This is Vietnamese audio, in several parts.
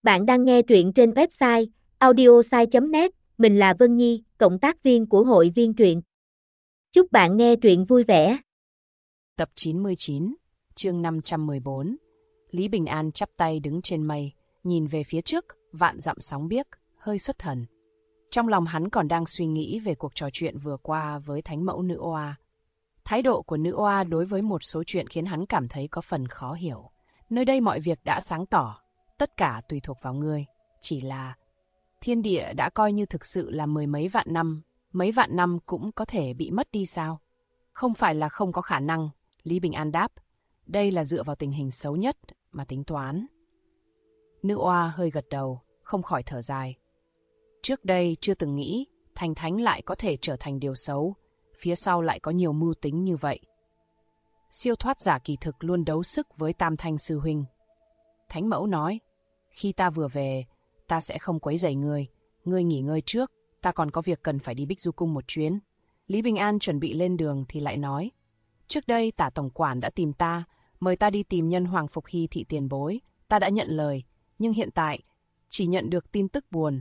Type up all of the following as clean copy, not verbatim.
Bạn đang nghe truyện trên website audiosai.net, mình là Vân Nhi, cộng tác viên của hội viên truyện. Chúc bạn nghe truyện vui vẻ. Tập 99, chương 514. Lý Bình An chắp tay đứng trên mây, nhìn về phía trước, vạn dặm sóng biếc, hơi xuất thần. Trong lòng hắn còn đang suy nghĩ về cuộc trò chuyện vừa qua với thánh mẫu nữ oa. Thái độ của nữ oa đối với một số chuyện khiến hắn cảm thấy có phần khó hiểu. Nơi đây mọi việc đã sáng tỏ, tất cả tùy thuộc vào ngươi. Chỉ là thiên địa đã coi như thực sự là mấy vạn năm cũng có thể bị mất đi sao? Không phải là không có khả năng, Lý Bình An đáp. Đây là dựa vào tình hình xấu nhất mà tính toán. Nữ oa hơi gật đầu, không khỏi thở dài. Trước đây chưa từng nghĩ thành thánh lại có thể trở thành điều xấu, phía sau lại có nhiều mưu tính như vậy. Siêu thoát giả kỳ thực luôn đấu sức với Tam Thanh sư huynh. Thánh mẫu nói, khi ta vừa về, ta sẽ không quấy rầy ngươi nghỉ ngơi trước, ta còn có việc cần phải đi Bích Du Cung một chuyến. Lý Bình An chuẩn bị lên đường thì lại nói, trước đây Tả tổng quản đã tìm ta, mời ta đi tìm Nhân Hoàng Phục Hy thị tiền bối, ta đã nhận lời, nhưng hiện tại chỉ nhận được tin tức buồn.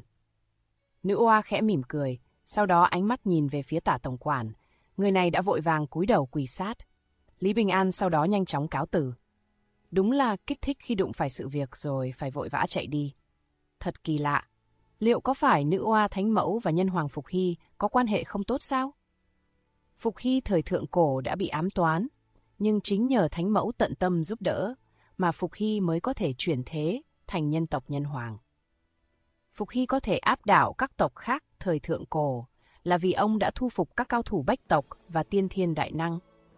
Nữ oa khẽ mỉm cười, sau đó ánh mắt nhìn về phía Tả tổng quản, người này đã vội vàng cúi đầu quỳ sát. Lý Bình An sau đó nhanh chóng cáo từ. Đúng là kích thích khi đụng phải sự việc rồi phải vội vã chạy đi. Thật kỳ lạ, liệu có phải nữ oa thánh mẫu và Nhân Hoàng Phục Hy có quan hệ không tốt sao? Phục Hy thời thượng cổ đã bị ám toán, nhưng chính nhờ thánh mẫu tận tâm giúp đỡ mà Phục Hy mới có thể chuyển thế thành nhân tộc Nhân Hoàng. Phục Hy có thể áp đảo các tộc khác thời thượng cổ là vì ông đã thu phục các cao thủ bách tộc và tiên thiên đại năng.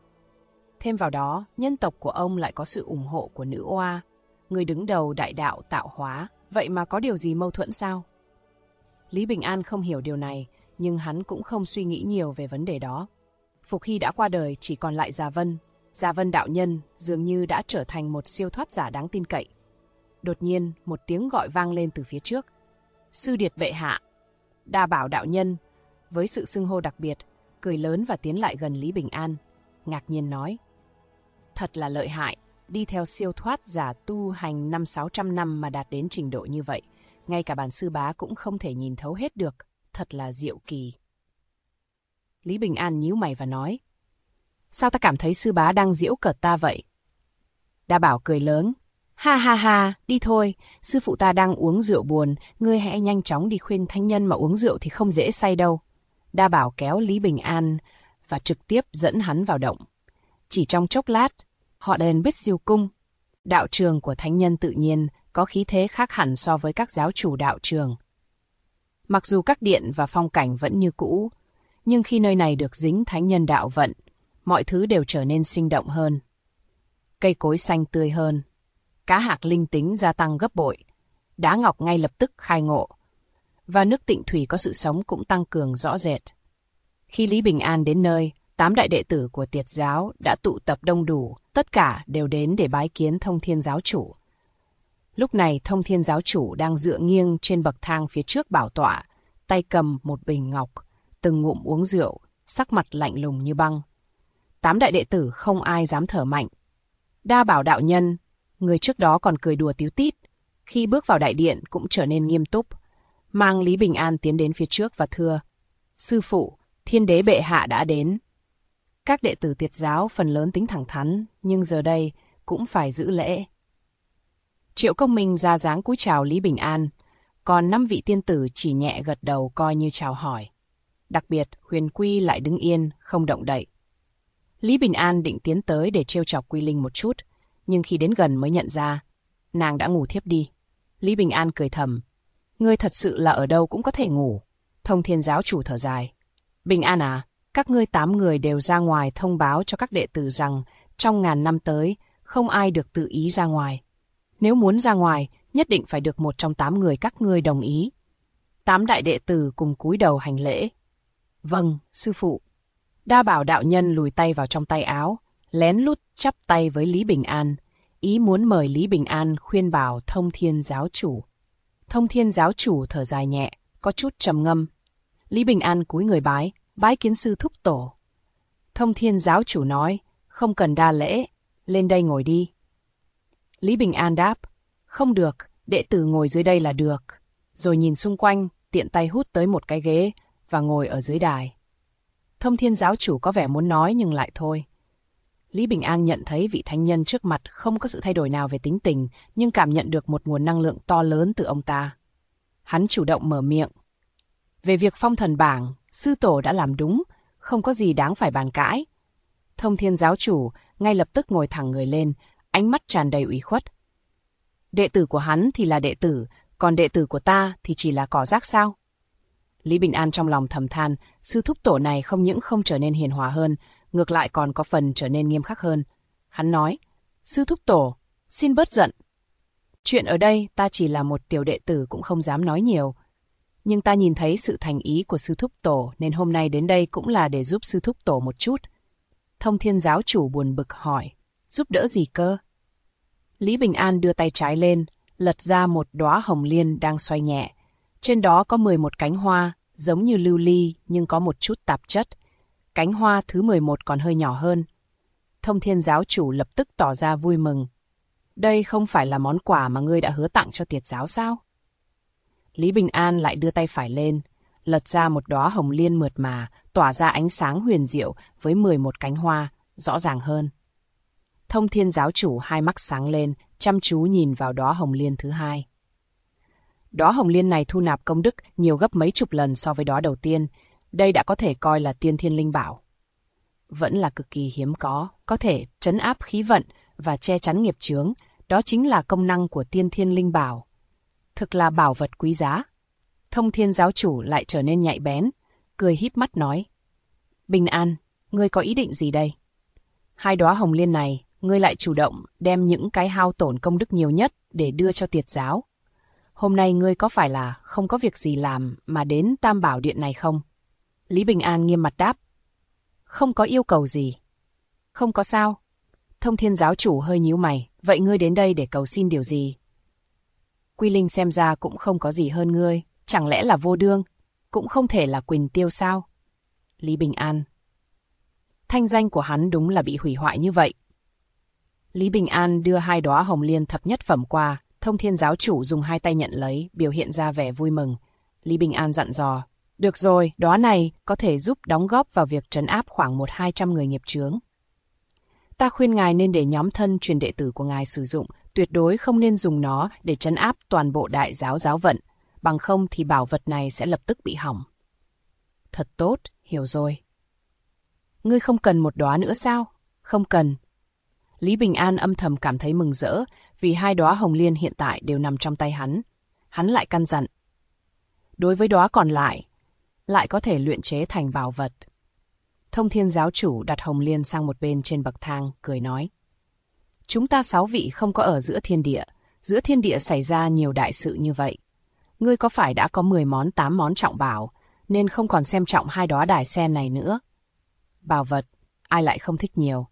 Thêm vào đó, nhân tộc của ông lại có sự ủng hộ của nữ oa, người đứng đầu đại đạo tạo hóa, vậy mà có điều gì mâu thuẫn sao? Lý Bình An không hiểu điều này, nhưng hắn cũng không suy nghĩ nhiều về vấn đề đó. Phục Hy đã qua đời, chỉ còn lại Gia Vân đạo nhân dường như đã trở thành một siêu thoát giả đáng tin cậy. Đột nhiên, một tiếng gọi vang lên từ phía trước. Sư điệt bệ hạ. Đa Bảo đạo nhân, với sự xưng hô đặc biệt, cười lớn và tiến lại gần Lý Bình An, ngạc nhiên nói. Thật là lợi hại, đi theo siêu thoát giả tu hành 500-600 năm mà đạt đến trình độ như vậy. Ngay cả bản sư bá cũng không thể nhìn thấu hết được, thật là diệu kỳ. Lý Bình An nhíu mày và nói, sao ta cảm thấy sư bá đang giễu cợt ta vậy? Đa Bảo cười lớn, ha ha ha, đi thôi, sư phụ ta đang uống rượu buồn, ngươi hãy nhanh chóng đi khuyên thánh nhân mà uống rượu thì không dễ say đâu. Đa Bảo kéo Lý Bình An và trực tiếp dẫn hắn vào động. Chỉ trong chốc lát, họ đến Bích Du Cung. Đạo trường của thánh nhân tự nhiên có khí thế khác hẳn so với các giáo chủ đạo trường. Mặc dù các điện và phong cảnh vẫn như cũ, nhưng khi nơi này được dính thánh nhân đạo vận, mọi thứ đều trở nên sinh động hơn. Cây cối xanh tươi hơn, cá hạc linh tính gia tăng gấp bội, đá ngọc ngay lập tức khai ngộ, và nước tịnh thủy có sự sống cũng tăng cường rõ rệt. Khi Lý Bình An đến nơi, 8 đại đệ tử của Tiệt giáo đã tụ tập đông đủ, tất cả đều đến để bái kiến Thông Thiên giáo chủ. Lúc này Thông Thiên giáo chủ đang dựa nghiêng trên bậc thang phía trước bảo tọa, tay cầm một bình ngọc, từng ngụm uống rượu, sắc mặt lạnh lùng như băng. 8 đại đệ tử không ai dám thở mạnh. Đa Bảo đạo nhân, người trước đó còn cười đùa tíu tít, khi bước vào đại điện cũng trở nên nghiêm túc, mang Lý Bình An tiến đến phía trước và thưa, sư phụ, thiên đế bệ hạ đã đến. Các đệ tử Tiệt giáo phần lớn tính thẳng thắn, nhưng giờ đây cũng phải giữ lễ. Triệu Công Minh ra dáng cúi chào Lý Bình An, còn 5 vị tiên tử chỉ nhẹ gật đầu coi như chào hỏi. Đặc biệt, Huyền Quy lại đứng yên, không động đậy. Lý Bình An định tiến tới để trêu chọc Quy Linh một chút, nhưng khi đến gần mới nhận ra, nàng đã ngủ thiếp đi. Lý Bình An cười thầm, ngươi thật sự là ở đâu cũng có thể ngủ. Thông Thiên giáo chủ thở dài, Bình An à, các ngươi 8 người đều ra ngoài thông báo cho các đệ tử rằng trong ngàn năm tới, không ai được tự ý ra ngoài. Nếu muốn ra ngoài, nhất định phải được một trong 8 người các ngươi đồng ý. 8 đại đệ tử cùng cúi đầu hành lễ. Vâng, sư phụ. Đa Bảo đạo nhân lùi tay vào trong tay áo, lén lút chắp tay với Lý Bình An, ý muốn mời Lý Bình An khuyên bảo Thông Thiên giáo chủ. Thông Thiên giáo chủ thở dài nhẹ, có chút trầm ngâm. Lý Bình An cúi người bái kiến sư thúc tổ. Thông Thiên giáo chủ nói, không cần đa lễ, lên đây ngồi đi. Lý Bình An đáp, không được, Đệ tử ngồi dưới đây là được. Rồi nhìn xung quanh, tiện tay hút tới một cái ghế và ngồi ở dưới đài. Thông Thiên giáo chủ có vẻ muốn nói nhưng lại thôi. Lý Bình An nhận thấy vị thánh nhân trước mặt không có sự thay đổi nào về tính tình, nhưng cảm nhận được một nguồn năng lượng to lớn từ ông ta. Hắn chủ động mở miệng. Về việc phong thần bảng, sư tổ đã làm đúng, không có gì đáng phải bàn cãi. Thông Thiên giáo chủ ngay lập tức ngồi thẳng người lên, ánh mắt tràn đầy ủy khuất. Đệ tử của hắn thì là đệ tử, còn đệ tử của ta thì chỉ là cỏ rác sao? Lý Bình An trong lòng thầm than, sư thúc tổ này không những không trở nên hiền hòa hơn, ngược lại còn có phần trở nên nghiêm khắc hơn. Hắn nói, sư thúc tổ, xin bớt giận. Chuyện ở đây ta chỉ là một tiểu đệ tử cũng không dám nói nhiều. Nhưng ta nhìn thấy sự thành ý của sư thúc tổ nên hôm nay đến đây cũng là để giúp sư thúc tổ một chút. Thông Thiên giáo chủ buồn bực hỏi, giúp đỡ gì cơ? Lý Bình An đưa tay trái lên, lật ra một đóa hồng liên đang xoay nhẹ. Trên đó có 11 cánh hoa, giống như lưu ly nhưng có một chút tạp chất. Cánh hoa thứ 11 còn hơi nhỏ hơn. Thông Thiên giáo chủ lập tức tỏ ra vui mừng. Đây không phải là món quà mà ngươi đã hứa tặng cho Tiệt giáo sao? Lý Bình An lại đưa tay phải lên, lật ra một đóa hồng liên mượt mà, tỏa ra ánh sáng huyền diệu với 11 cánh hoa, rõ ràng hơn. Thông Thiên giáo chủ hai mắt sáng lên, chăm chú nhìn vào đóa hồng liên thứ hai. Đóa hồng liên này thu nạp công đức nhiều gấp mấy chục lần so với đóa đầu tiên. Đây đã có thể coi là tiên thiên linh bảo. Vẫn là cực kỳ hiếm có thể trấn áp khí vận và che chắn nghiệp chướng. Đó chính là công năng của tiên thiên linh bảo. Thực là bảo vật quý giá. Thông Thiên giáo chủ lại trở nên nhạy bén, cười híp mắt nói. Bình An, ngươi có ý định gì đây? Hai đóa hồng liên này, ngươi lại chủ động đem những cái hao tổn công đức nhiều nhất để đưa cho Tiệt giáo. Hôm nay ngươi có phải là không có việc gì làm mà đến Tam Bảo Điện này không? Lý Bình An nghiêm mặt đáp. Không có yêu cầu gì. Không có sao. Thông Thiên giáo chủ hơi nhíu mày. Vậy ngươi đến đây để cầu xin điều gì? Quy Linh xem ra cũng không có gì hơn ngươi. Chẳng lẽ là Vô Đương? Cũng không thể là Quỳnh Tiêu sao? Lý Bình An. Thanh danh của hắn đúng là bị hủy hoại như vậy. Lý Bình An đưa hai đóa hồng liên thập nhất phẩm qua. Thông Thiên giáo chủ dùng hai tay nhận lấy, biểu hiện ra vẻ vui mừng. Lý Bình An dặn dò. Được rồi, đóa này có thể giúp đóng góp vào việc trấn áp khoảng 100-200 người nghiệp chướng. Ta khuyên ngài nên để nhóm thân truyền đệ tử của ngài sử dụng, tuyệt đối không nên dùng nó để trấn áp toàn bộ đại giáo giáo vận, bằng không thì bảo vật này sẽ lập tức bị hỏng. Thật tốt, hiểu rồi. Ngươi không cần một đóa nữa sao? Không cần. Lý Bình An âm thầm cảm thấy mừng rỡ, vì hai đóa hồng liên hiện tại đều nằm trong tay hắn. Hắn lại căn dặn. Đối với đóa còn lại có thể luyện chế thành bảo vật. Thông Thiên giáo chủ đặt hồng liên sang một bên trên bậc thang, cười nói. Chúng ta 6 vị không có ở giữa thiên địa xảy ra nhiều đại sự như vậy. Ngươi có phải đã có 10 món 8 món trọng bảo, nên không còn xem trọng hai đóa đài sen này nữa. Bảo vật, ai lại không thích nhiều.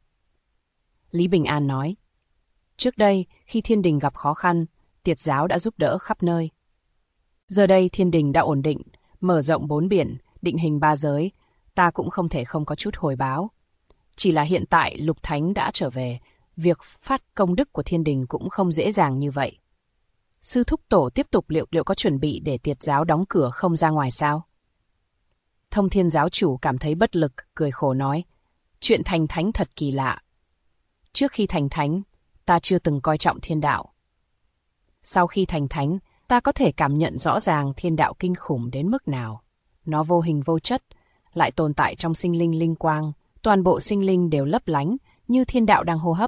Lý Bình An nói. Trước đây, khi thiên đình gặp khó khăn, Tiệt giáo đã giúp đỡ khắp nơi. Giờ đây thiên đình đã ổn định, mở rộng 4 biển, định hình 3 giới, ta cũng không thể không có chút hồi báo. Chỉ là hiện tại Lục Thánh đã trở về, việc phát công đức của thiên đình cũng không dễ dàng như vậy. Sư thúc tổ tiếp tục liệu có chuẩn bị để Tiệt giáo đóng cửa không ra ngoài sao? Thông Thiên giáo chủ cảm thấy bất lực, cười khổ nói. Chuyện thành thánh thật kỳ lạ. Trước khi thành thánh, ta chưa từng coi trọng thiên đạo. Sau khi thành thánh, ta có thể cảm nhận rõ ràng thiên đạo kinh khủng đến mức nào. Nó vô hình vô chất, lại tồn tại trong sinh linh linh quang, toàn bộ sinh linh đều lấp lánh như thiên đạo đang hô hấp.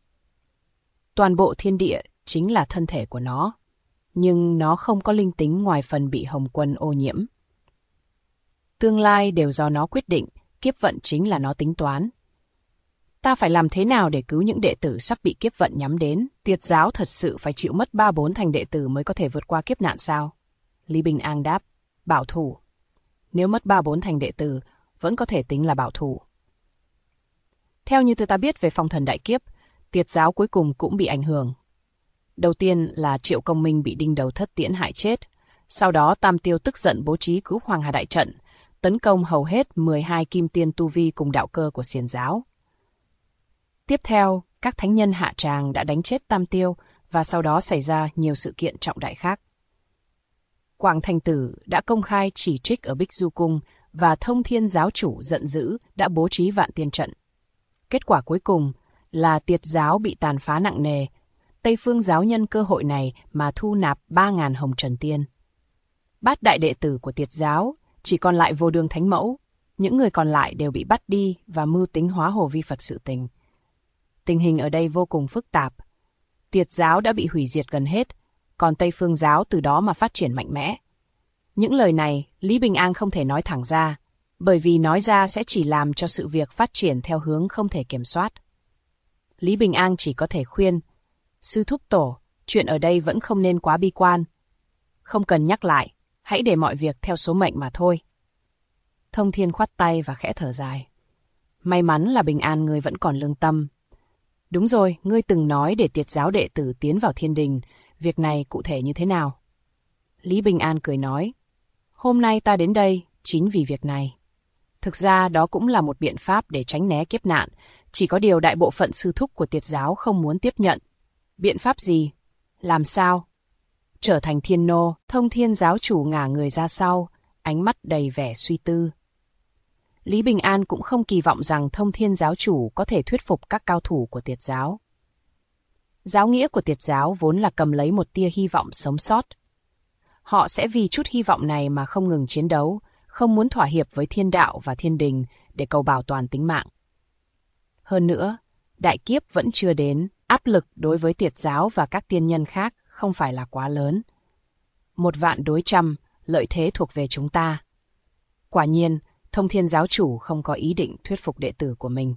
Toàn bộ thiên địa chính là thân thể của nó, nhưng nó không có linh tính ngoài phần bị Hồng Quân ô nhiễm. Tương lai đều do nó quyết định, kiếp vận chính là nó tính toán. Ta phải làm thế nào để cứu những đệ tử sắp bị kiếp vận nhắm đến? Tiệt giáo thật sự phải chịu mất 3-4 thành đệ tử mới có thể vượt qua kiếp nạn sao? Lý Bình An đáp, bảo thủ. Nếu mất 3-4 thành đệ tử, vẫn có thể tính là bảo thủ. Theo như ta biết về phong thần đại kiếp, Tiệt giáo cuối cùng cũng bị ảnh hưởng. Đầu tiên là Triệu Công Minh bị Đinh Đầu Thất tiễn hại chết. Sau đó Tam Tiêu tức giận bố trí cứu Hoàng Hà đại trận, tấn công hầu hết 12 kim tiên tu vi cùng đạo cơ của Xiển giáo. Tiếp theo, các thánh nhân hạ tràng đã đánh chết Tam Tiêu và sau đó xảy ra nhiều sự kiện trọng đại khác. Quảng Thành Tử đã công khai chỉ trích ở Bích Du Cung và Thông Thiên giáo chủ giận dữ đã bố trí vạn tiên trận. Kết quả cuối cùng là Tiệt giáo bị tàn phá nặng nề. Tây Phương giáo nhân cơ hội này mà thu nạp 3.000 hồng trần tiên. Bát đại đệ tử của Tiệt giáo chỉ còn lại Vô Đương Thánh Mẫu, những người còn lại đều bị bắt đi và mưu tính hóa Hồ Vi Phật sự tình. Tình hình ở đây vô cùng phức tạp. Tiệt giáo đã bị hủy diệt gần hết, còn Tây Phương giáo từ đó mà phát triển mạnh mẽ. Những lời này Lý Bình An không thể nói thẳng ra, bởi vì nói ra sẽ chỉ làm cho sự việc phát triển theo hướng không thể kiểm soát. Lý Bình An chỉ có thể khuyên, sư thúc tổ, chuyện ở đây vẫn không nên quá bi quan. Không cần nhắc lại, hãy để mọi việc theo số mệnh mà thôi. Thông Thiên khoát tay và khẽ thở dài. May mắn là Bình An ngươi vẫn còn lương tâm. Đúng rồi, ngươi từng nói để Tiệt giáo đệ tử tiến vào thiên đình, việc này cụ thể như thế nào? Lý Bình An cười nói, hôm nay ta đến đây chính vì việc này. Thực ra đó cũng là một biện pháp để tránh né kiếp nạn, chỉ có điều đại bộ phận sư thúc của Tiệt giáo không muốn tiếp nhận. Biện pháp gì? Làm sao? Trở thành thiên nô, Thông Thiên giáo chủ ngả người ra sau, ánh mắt đầy vẻ suy tư. Lý Bình An cũng không kỳ vọng rằng Thông Thiên giáo chủ có thể thuyết phục các cao thủ của Tiệt giáo. Giáo nghĩa của Tiệt giáo vốn là cầm lấy một tia hy vọng sống sót. Họ sẽ vì chút hy vọng này mà không ngừng chiến đấu, không muốn thỏa hiệp với thiên đạo và thiên đình để cầu bảo toàn tính mạng. Hơn nữa, đại kiếp vẫn chưa đến, áp lực đối với Tiệt giáo và các tiên nhân khác không phải là quá lớn. 1.000 đối 100, lợi thế thuộc về chúng ta. Quả nhiên, Thông Thiên giáo chủ không có ý định thuyết phục đệ tử của mình.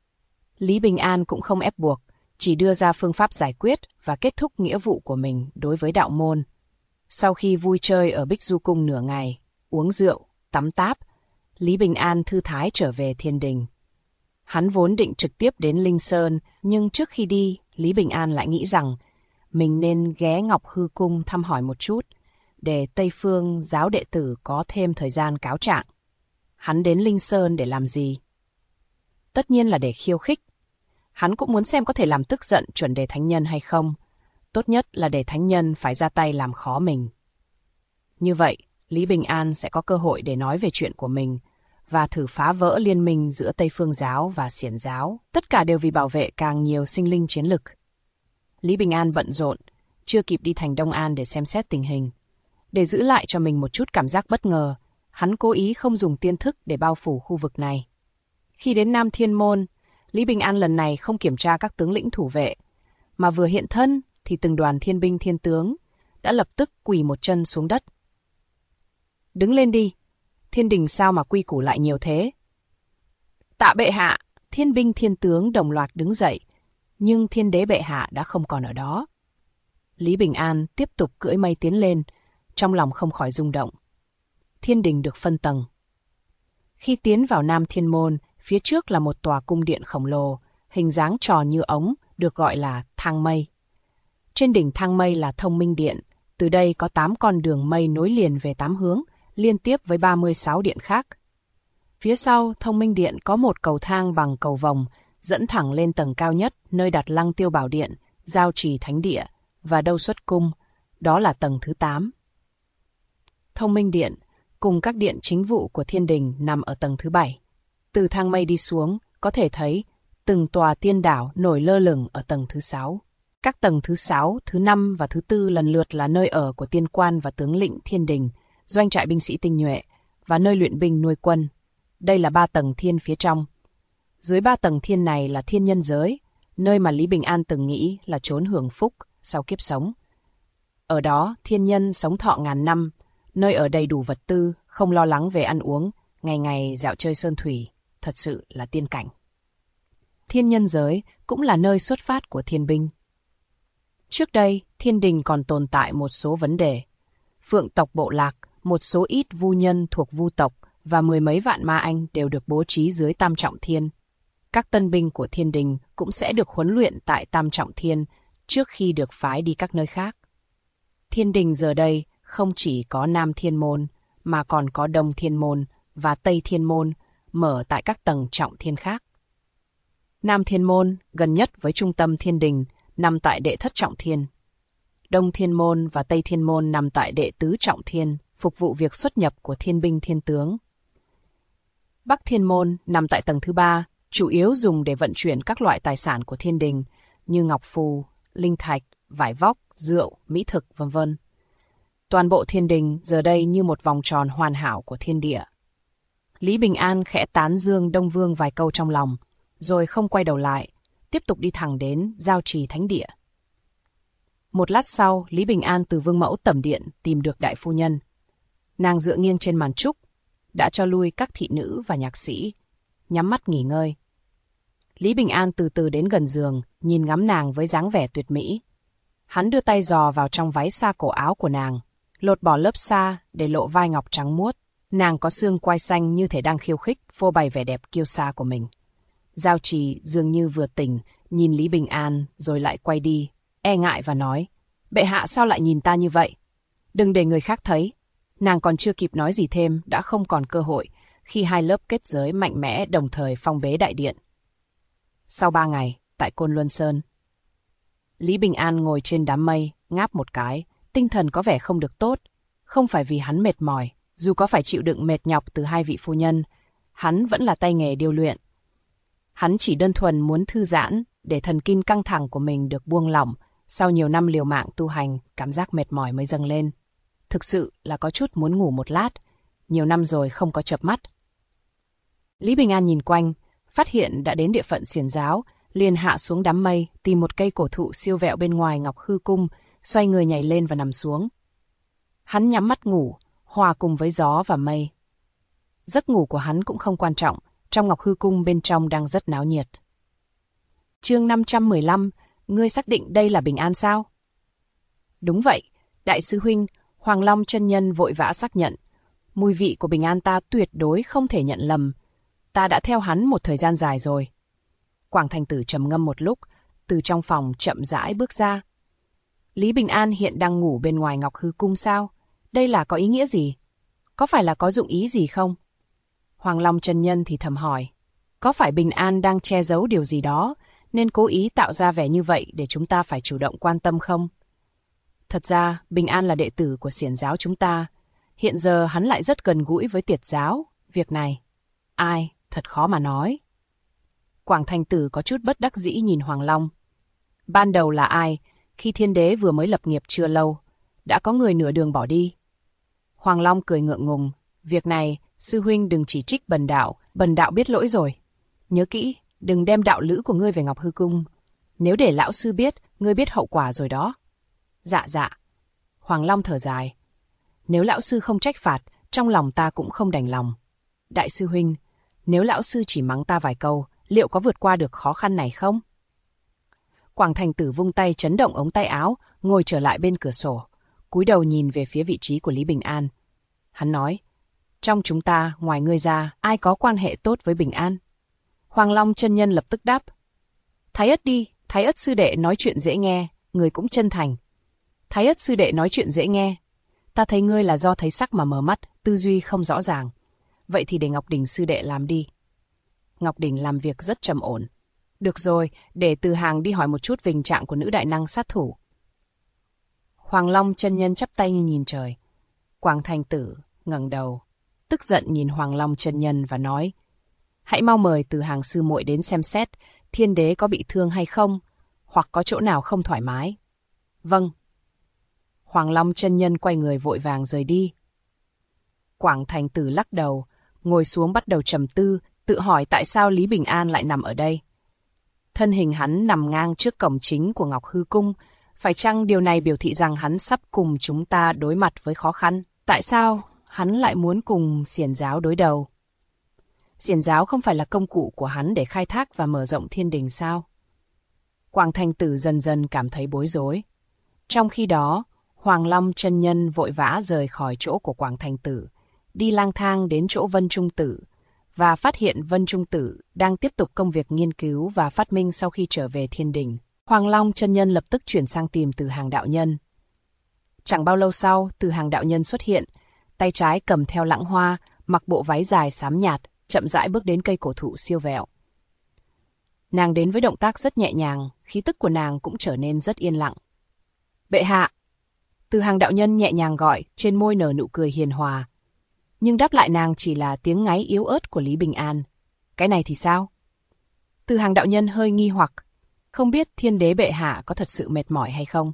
Lý Bình An cũng không ép buộc, chỉ đưa ra phương pháp giải quyết và kết thúc nghĩa vụ của mình đối với đạo môn. Sau khi vui chơi ở Bích Du Cung nửa ngày, uống rượu, tắm táp, Lý Bình An thư thái trở về thiên đình. Hắn vốn định trực tiếp đến Linh Sơn, nhưng trước khi đi, Lý Bình An lại nghĩ rằng mình nên ghé Ngọc Hư Cung thăm hỏi một chút, để Tây Phương giáo đệ tử có thêm thời gian cáo trạng. Hắn đến Linh Sơn để làm gì? Tất nhiên là để khiêu khích. Hắn cũng muốn xem có thể làm tức giận Chuẩn Đề Thánh Nhân hay không. Tốt nhất là để Thánh Nhân phải ra tay làm khó mình. Như vậy, Lý Bình An sẽ có cơ hội để nói về chuyện của mình và thử phá vỡ liên minh giữa Tây Phương giáo và Xiển giáo. Tất cả đều vì bảo vệ càng nhiều sinh linh chiến lực. Lý Bình An bận rộn, chưa kịp đi thành Đông An để xem xét tình hình. Để giữ lại cho mình một chút cảm giác bất ngờ, hắn cố ý không dùng tiên thức để bao phủ khu vực này. Khi đến Nam Thiên Môn, Lý Bình An lần này không kiểm tra các tướng lĩnh thủ vệ, mà vừa hiện thân thì từng đoàn thiên binh thiên tướng đã lập tức quỳ một chân xuống đất. Đứng lên đi, thiên đình sao mà quy củ lại nhiều thế? Tạ bệ hạ, thiên binh thiên tướng đồng loạt đứng dậy, nhưng thiên đế bệ hạ đã không còn ở đó. Lý Bình An tiếp tục cưỡi mây tiến lên, trong lòng không khỏi rung động. Thiên đình được phân tầng. Khi tiến vào Nam Thiên Môn, phía trước là một tòa cung điện khổng lồ, hình dáng tròn như ống, được gọi là thang mây. Trên đỉnh thang mây là Thông Minh Điện, từ đây có 8 con đường mây nối liền về 8 hướng, liên tiếp với 36 điện khác. Phía sau Thông Minh Điện có một cầu thang bằng cầu vòng, dẫn thẳng lên tầng cao nhất, nơi đặt Lăng Tiêu Bảo Điện, Giao Trì Thánh Địa và Đâu Xuất Cung, đó là tầng thứ 8. Thông Minh Điện cùng các điện chính vụ của thiên đình nằm ở tầng thứ 7. Từ thang mây đi xuống, có thể thấy từng tòa tiên đảo nổi lơ lửng ở tầng thứ 6. Các tầng thứ 6, thứ 5 và thứ 4 lần lượt là nơi ở của tiên quan và tướng lĩnh thiên đình, doanh trại binh sĩ tinh nhuệ và nơi luyện binh nuôi quân. Đây là 3 tầng thiên phía trong. Dưới 3 tầng thiên này là thiên nhân giới, nơi mà Lý Bình An từng nghĩ là chốn hưởng phúc sau kiếp sống. Ở đó, thiên nhân sống thọ ngàn năm, nơi ở đầy đủ vật tư, không lo lắng về ăn uống, ngày ngày dạo chơi sơn thủy, thật sự là tiên cảnh. Thiên nhân giới cũng là nơi xuất phát của thiên binh. Trước đây, thiên đình còn tồn tại một số vấn đề. Phượng tộc bộ lạc, một số ít vu nhân thuộc vu tộc và 10 mấy vạn ma anh đều được bố trí dưới Tam Trọng Thiên. Các tân binh của thiên đình cũng sẽ được huấn luyện tại Tam Trọng Thiên trước khi được phái đi các nơi khác. Thiên đình giờ đây không chỉ có Nam Thiên Môn, mà còn có Đông Thiên Môn và Tây Thiên Môn mở tại các tầng trọng thiên khác. Nam Thiên Môn gần nhất với trung tâm thiên đình nằm tại Đệ Thất Trọng Thiên, Đông Thiên Môn và Tây Thiên Môn nằm tại đệ tứ trọng thiên, phục vụ việc xuất nhập của thiên binh thiên tướng. Bắc Thiên Môn nằm tại tầng thứ 3, chủ yếu dùng để vận chuyển các loại tài sản của thiên đình như ngọc phù, linh thạch, vải vóc, rượu, mỹ thực, v.v. Toàn bộ thiên đình giờ đây như một vòng tròn hoàn hảo của thiên địa. Lý Bình An khẽ tán dương Đông Vương vài câu trong lòng, rồi không quay đầu lại, tiếp tục đi thẳng đến giao trì thánh địa. Một lát sau, Lý Bình An từ vương mẫu tẩm điện tìm được đại phu nhân. Nàng dựa nghiêng trên màn trúc, đã cho lui các thị nữ và nhạc sĩ, nhắm mắt nghỉ ngơi. Lý Bình An từ từ đến gần giường, nhìn ngắm nàng với dáng vẻ tuyệt mỹ. Hắn đưa tay dò vào trong váy sa cổ áo của nàng, lột bỏ lớp sa để lộ vai ngọc trắng muốt. Nàng có xương quai xanh như thể đang khiêu khích, phô bày vẻ đẹp kiêu sa của mình. Giao trì dường như vừa tỉnh, nhìn Lý Bình An rồi lại quay đi, e ngại và nói, bệ hạ sao lại nhìn ta như vậy? Đừng để người khác thấy. Nàng còn chưa kịp nói gì thêm, đã không còn cơ hội, khi hai lớp kết giới mạnh mẽ đồng thời phong bế đại điện. Sau 3 ngày, tại Côn Luân Sơn, Lý Bình An ngồi trên đám mây, ngáp một cái, tinh thần có vẻ không được tốt. Không phải vì hắn mệt mỏi, dù có phải chịu đựng mệt nhọc từ hai vị phu nhân, hắn vẫn là tay nghề điêu luyện. Hắn chỉ đơn thuần muốn thư giãn, để thần kinh căng thẳng của mình được buông lỏng. Sau nhiều năm liều mạng tu hành, cảm giác mệt mỏi mới dâng lên. Thực sự là có chút muốn ngủ một lát, nhiều năm rồi không có chợp mắt. Lý Bình An nhìn quanh, phát hiện đã đến địa phận Xiển Giáo, liền hạ xuống đám mây, tìm một cây cổ thụ siêu vẹo bên ngoài Ngọc Hư Cung, xoay người nhảy lên và nằm xuống. Hắn nhắm mắt ngủ, hòa cùng với gió và mây. Giấc ngủ của hắn cũng không quan trọng, trong Ngọc Hư Cung bên trong đang rất náo nhiệt. Chương 515, ngươi xác định đây là Bình An sao? Đúng vậy, đại sư huynh, Hoàng Long chân nhân vội vã xác nhận. Mùi vị của Bình An ta tuyệt đối không thể nhận lầm. Ta đã theo hắn một thời gian dài rồi. Quảng Thành Tử trầm ngâm một lúc, từ trong phòng chậm rãi bước ra. Lý Bình An hiện đang ngủ bên ngoài Ngọc Hư Cung sao? Đây là có ý nghĩa gì? Có phải là có dụng ý gì không? Hoàng Long chân nhân thì thầm hỏi. Có phải Bình An đang che giấu điều gì đó, nên cố ý tạo ra vẻ như vậy để chúng ta phải chủ động quan tâm không? Thật ra, Bình An là đệ tử của Xiển Giáo chúng ta. Hiện giờ hắn lại rất gần gũi với Tiệt Giáo. Việc này, ai, thật khó mà nói. Quảng Thành Tử có chút bất đắc dĩ nhìn Hoàng Long. Ban đầu là ai, khi Thiên Đế vừa mới lập nghiệp chưa lâu, đã có người nửa đường bỏ đi. Hoàng Long cười ngượng ngùng. Việc này, sư huynh đừng chỉ trích bần đạo biết lỗi rồi. Nhớ kỹ, đừng đem đạo lữ của ngươi về Ngọc Hư Cung. Nếu để lão sư biết, ngươi biết hậu quả rồi đó. Dạ dạ. Hoàng Long thở dài. Nếu lão sư không trách phạt, trong lòng ta cũng không đành lòng. Đại sư huynh, nếu lão sư chỉ mắng ta vài câu, liệu có vượt qua được khó khăn này không? Quảng Thành Tử vung tay chấn động ống tay áo, ngồi trở lại bên cửa sổ, cúi đầu nhìn về phía vị trí của Lý Bình An. Hắn nói, trong chúng ta, ngoài ngươi ra, ai có quan hệ tốt với Bình An? Hoàng Long chân nhân lập tức đáp. Thái Ất đi, Thái Ất sư đệ nói chuyện dễ nghe, người cũng chân thành. Thái Ất sư đệ nói chuyện dễ nghe. Ta thấy ngươi là do thấy sắc mà mờ mắt, tư duy không rõ ràng. Vậy thì để Ngọc Đình sư đệ làm đi. Ngọc Đình làm việc rất trầm ổn. Được rồi, để Từ Hàng đi hỏi một chút tình trạng của nữ đại năng sát thủ. Hoàng Long chân nhân chắp tay nhìn trời. Quảng Thành Tử ngẩng đầu, tức giận nhìn Hoàng Long chân nhân và nói, hãy mau mời Từ Hàng sư muội đến xem xét Thiên Đế có bị thương hay không, hoặc có chỗ nào không thoải mái. Vâng. Hoàng Long chân nhân quay người vội vàng rời đi. Quảng Thành Tử lắc đầu, ngồi xuống bắt đầu trầm tư, tự hỏi tại sao Lý Bình An lại nằm ở đây. Thân hình hắn nằm ngang trước cổng chính của Ngọc Hư Cung, phải chăng điều này biểu thị rằng hắn sắp cùng chúng ta đối mặt với khó khăn? Tại sao hắn lại muốn cùng Xiển Giáo đối đầu? Xiển Giáo không phải là công cụ của hắn để khai thác và mở rộng thiên đình sao? Quảng Thành Tử dần dần cảm thấy bối rối. Trong khi đó, Hoàng Long chân nhân vội vã rời khỏi chỗ của Quảng Thành Tử, đi lang thang đến chỗ Vân Trung Tử, và phát hiện Vân Trung Tử đang tiếp tục công việc nghiên cứu và phát minh sau khi trở về thiên đình. Hoàng Long chân nhân lập tức chuyển sang tìm Từ Hàng đạo nhân. Chẳng bao lâu sau, Từ Hàng đạo nhân xuất hiện, tay trái cầm theo lẵng hoa, mặc bộ váy dài xám nhạt, chậm rãi bước đến cây cổ thụ siêu vẹo. Nàng đến với động tác rất nhẹ nhàng, khí tức của nàng cũng trở nên rất yên lặng. Bệ hạ, Từ Hàng đạo nhân nhẹ nhàng gọi, trên môi nở nụ cười hiền hòa. Nhưng đáp lại nàng chỉ là tiếng ngáy yếu ớt của Lý Bình An. Cái này thì sao? Từ Hàng đạo nhân hơi nghi hoặc, không biết Thiên đế bệ hạ có thật sự mệt mỏi hay không.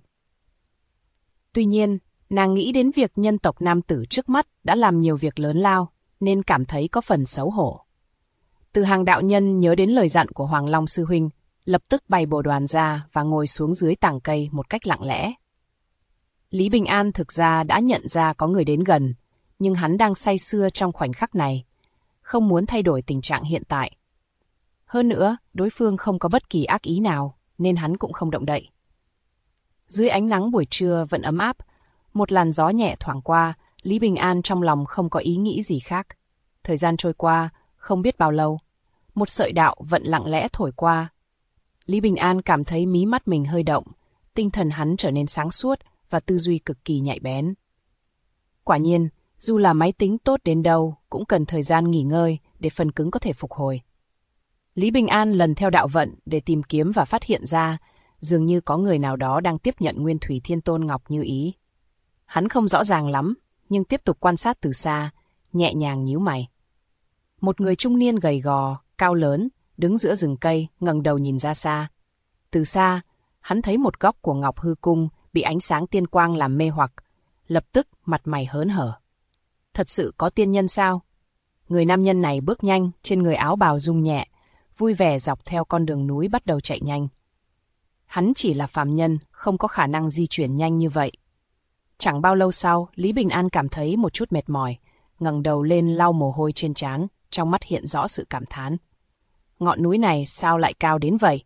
Tuy nhiên, nàng nghĩ đến việc nhân tộc nam tử trước mắt đã làm nhiều việc lớn lao, nên cảm thấy có phần xấu hổ. Từ Hàng đạo nhân nhớ đến lời dặn của Hoàng Long sư huynh, lập tức bày bồ đoàn ra và ngồi xuống dưới tàng cây một cách lặng lẽ. Lý Bình An thực ra đã nhận ra có người đến gần, nhưng hắn đang say sưa trong khoảnh khắc này, không muốn thay đổi tình trạng hiện tại. Hơn nữa, đối phương không có bất kỳ ác ý nào, nên hắn cũng không động đậy. Dưới ánh nắng buổi trưa vẫn ấm áp, một làn gió nhẹ thoảng qua, Lý Bình An trong lòng không có ý nghĩ gì khác. Thời gian trôi qua, không biết bao lâu, một sợi đạo vận lặng lẽ thổi qua. Lý Bình An cảm thấy mí mắt mình hơi động, tinh thần hắn trở nên sáng suốt và tư duy cực kỳ nhạy bén. Quả nhiên, dù là máy tính tốt đến đâu, cũng cần thời gian nghỉ ngơi để phần cứng có thể phục hồi. Lý Bình An lần theo đạo vận để tìm kiếm và phát hiện ra, dường như có người nào đó đang tiếp nhận Nguyên Thủy Thiên Tôn Ngọc như ý. Hắn không rõ ràng lắm, nhưng tiếp tục quan sát từ xa, nhẹ nhàng nhíu mày. Một người trung niên gầy gò, cao lớn, đứng giữa rừng cây, ngẩng đầu nhìn ra xa. Từ xa, hắn thấy một góc của Ngọc Hư Cung bị ánh sáng tiên quang làm mê hoặc, lập tức mặt mày hớn hở. Thật sự có tiên nhân sao? Người nam nhân này bước nhanh, trên người áo bào rung nhẹ, vui vẻ dọc theo con đường núi bắt đầu chạy nhanh. Hắn chỉ là phàm nhân, không có khả năng di chuyển nhanh như vậy. Chẳng bao lâu sau, Lý Bình An cảm thấy một chút mệt mỏi, ngẩng đầu lên lau mồ hôi trên trán, trong mắt hiện rõ sự cảm thán. Ngọn núi này sao lại cao đến vậy?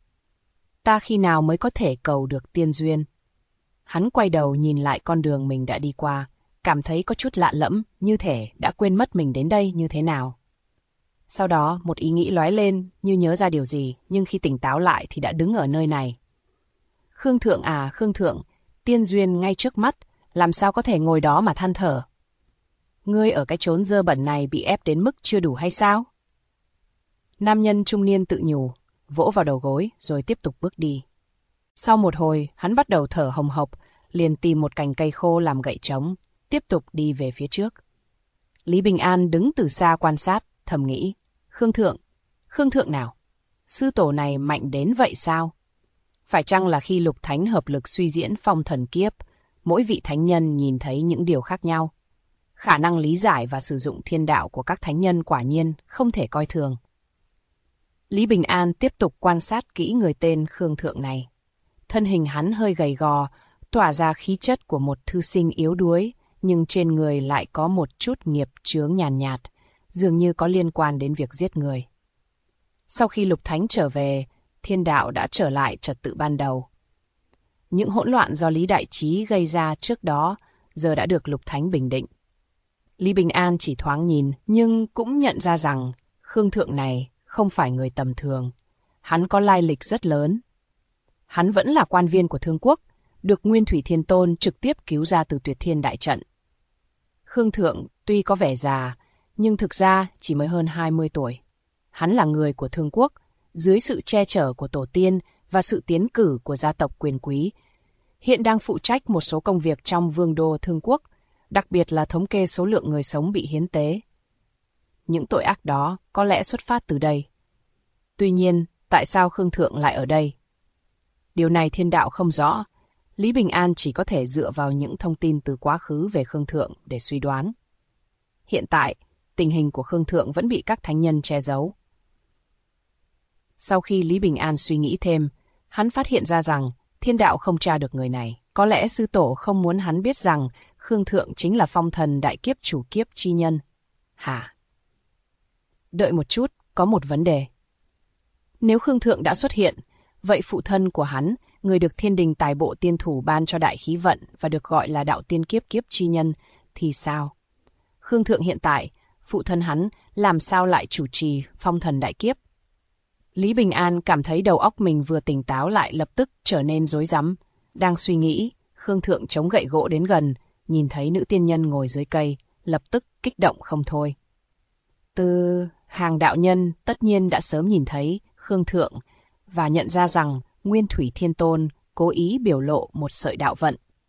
Ta khi nào mới có thể cầu được tiên duyên? Hắn quay đầu nhìn lại con đường mình đã đi qua, cảm thấy có chút lạ lẫm, như thể đã quên mất mình đến đây như thế nào. Sau đó, một ý nghĩ lóe lên, như nhớ ra điều gì, nhưng khi tỉnh táo lại thì đã đứng ở nơi này. Khương Thượng à, Khương Thượng, tiên duyên ngay trước mắt, làm sao có thể ngồi đó mà than thở? Ngươi ở cái chốn dơ bẩn này bị ép đến mức chưa đủ hay sao? Nam nhân trung niên tự nhủ, vỗ vào đầu gối rồi tiếp tục bước đi. Sau một hồi, hắn bắt đầu thở hồng hộc, liền tìm một cành cây khô làm gậy trống, tiếp tục đi về phía trước. Lý Bình An đứng từ xa quan sát, thầm nghĩ, Khương Thượng nào? Sư tổ này mạnh đến vậy sao? Phải chăng là khi Lục Thánh hợp lực suy diễn phong thần kiếp, mỗi vị thánh nhân nhìn thấy những điều khác nhau? Khả năng lý giải và sử dụng thiên đạo của các thánh nhân quả nhiên không thể coi thường. Lý Bình An tiếp tục quan sát kỹ người tên Khương Thượng này. Thân hình hắn hơi gầy gò, tỏa ra khí chất của một thư sinh yếu đuối, nhưng trên người lại có một chút nghiệp chướng nhàn nhạt, dường như có liên quan đến việc giết người. Sau khi Lục Thánh trở về, thiên đạo đã trở lại trật tự ban đầu. Những hỗn loạn do Lý Đại Trí gây ra trước đó giờ đã được Lục Thánh bình định. Lý Bình An chỉ thoáng nhìn nhưng cũng nhận ra rằng Khương Thượng này không phải người tầm thường. Hắn có lai lịch rất lớn. Hắn vẫn là quan viên của Thương Quốc, được Nguyên Thủy Thiên Tôn trực tiếp cứu ra từ Tuyệt Thiên Đại Trận. Khương Thượng tuy có vẻ già, nhưng thực ra chỉ mới hơn 20 tuổi. Hắn là người của Thương Quốc, dưới sự che chở của tổ tiên và sự tiến cử của gia tộc quyền quý. Hiện đang phụ trách một số công việc trong vương đô Thương Quốc, đặc biệt là thống kê số lượng người sống bị hiến tế. Những tội ác đó có lẽ xuất phát từ đây. Tuy nhiên, tại sao Khương Thượng lại ở đây? Điều này thiên đạo không rõ. Lý Bình An chỉ có thể dựa vào những thông tin từ quá khứ về Khương Thượng để suy đoán. Hiện tại, tình hình của Khương Thượng vẫn bị các thánh nhân che giấu. Sau khi Lý Bình An suy nghĩ thêm, hắn phát hiện ra rằng thiên đạo không tra được người này. Có lẽ sư tổ không muốn hắn biết rằng Khương Thượng chính là phong thần đại kiếp chủ kiếp chi nhân. Hả? Đợi một chút, có một vấn đề. Nếu Khương Thượng đã xuất hiện, vậy phụ thân của hắn, người được thiên đình tài bộ tiên thủ ban cho đại khí vận và được gọi là đạo tiên kiếp kiếp chi nhân, thì sao? Khương Thượng hiện tại, phụ thân hắn làm sao lại chủ trì phong thần đại kiếp? Lý Bình An cảm thấy đầu óc mình vừa tỉnh táo lại lập tức trở nên rối rắm. Đang suy nghĩ, Khương Thượng chống gậy gỗ đến gần, nhìn thấy nữ tiên nhân ngồi dưới cây, lập tức kích động không thôi. Từ Hàng đạo nhân tất nhiên đã sớm nhìn thấy Khương Thượng và nhận ra rằng Nguyên Thủy Thiên Tôn cố ý biểu lộ một sợi đạo vận.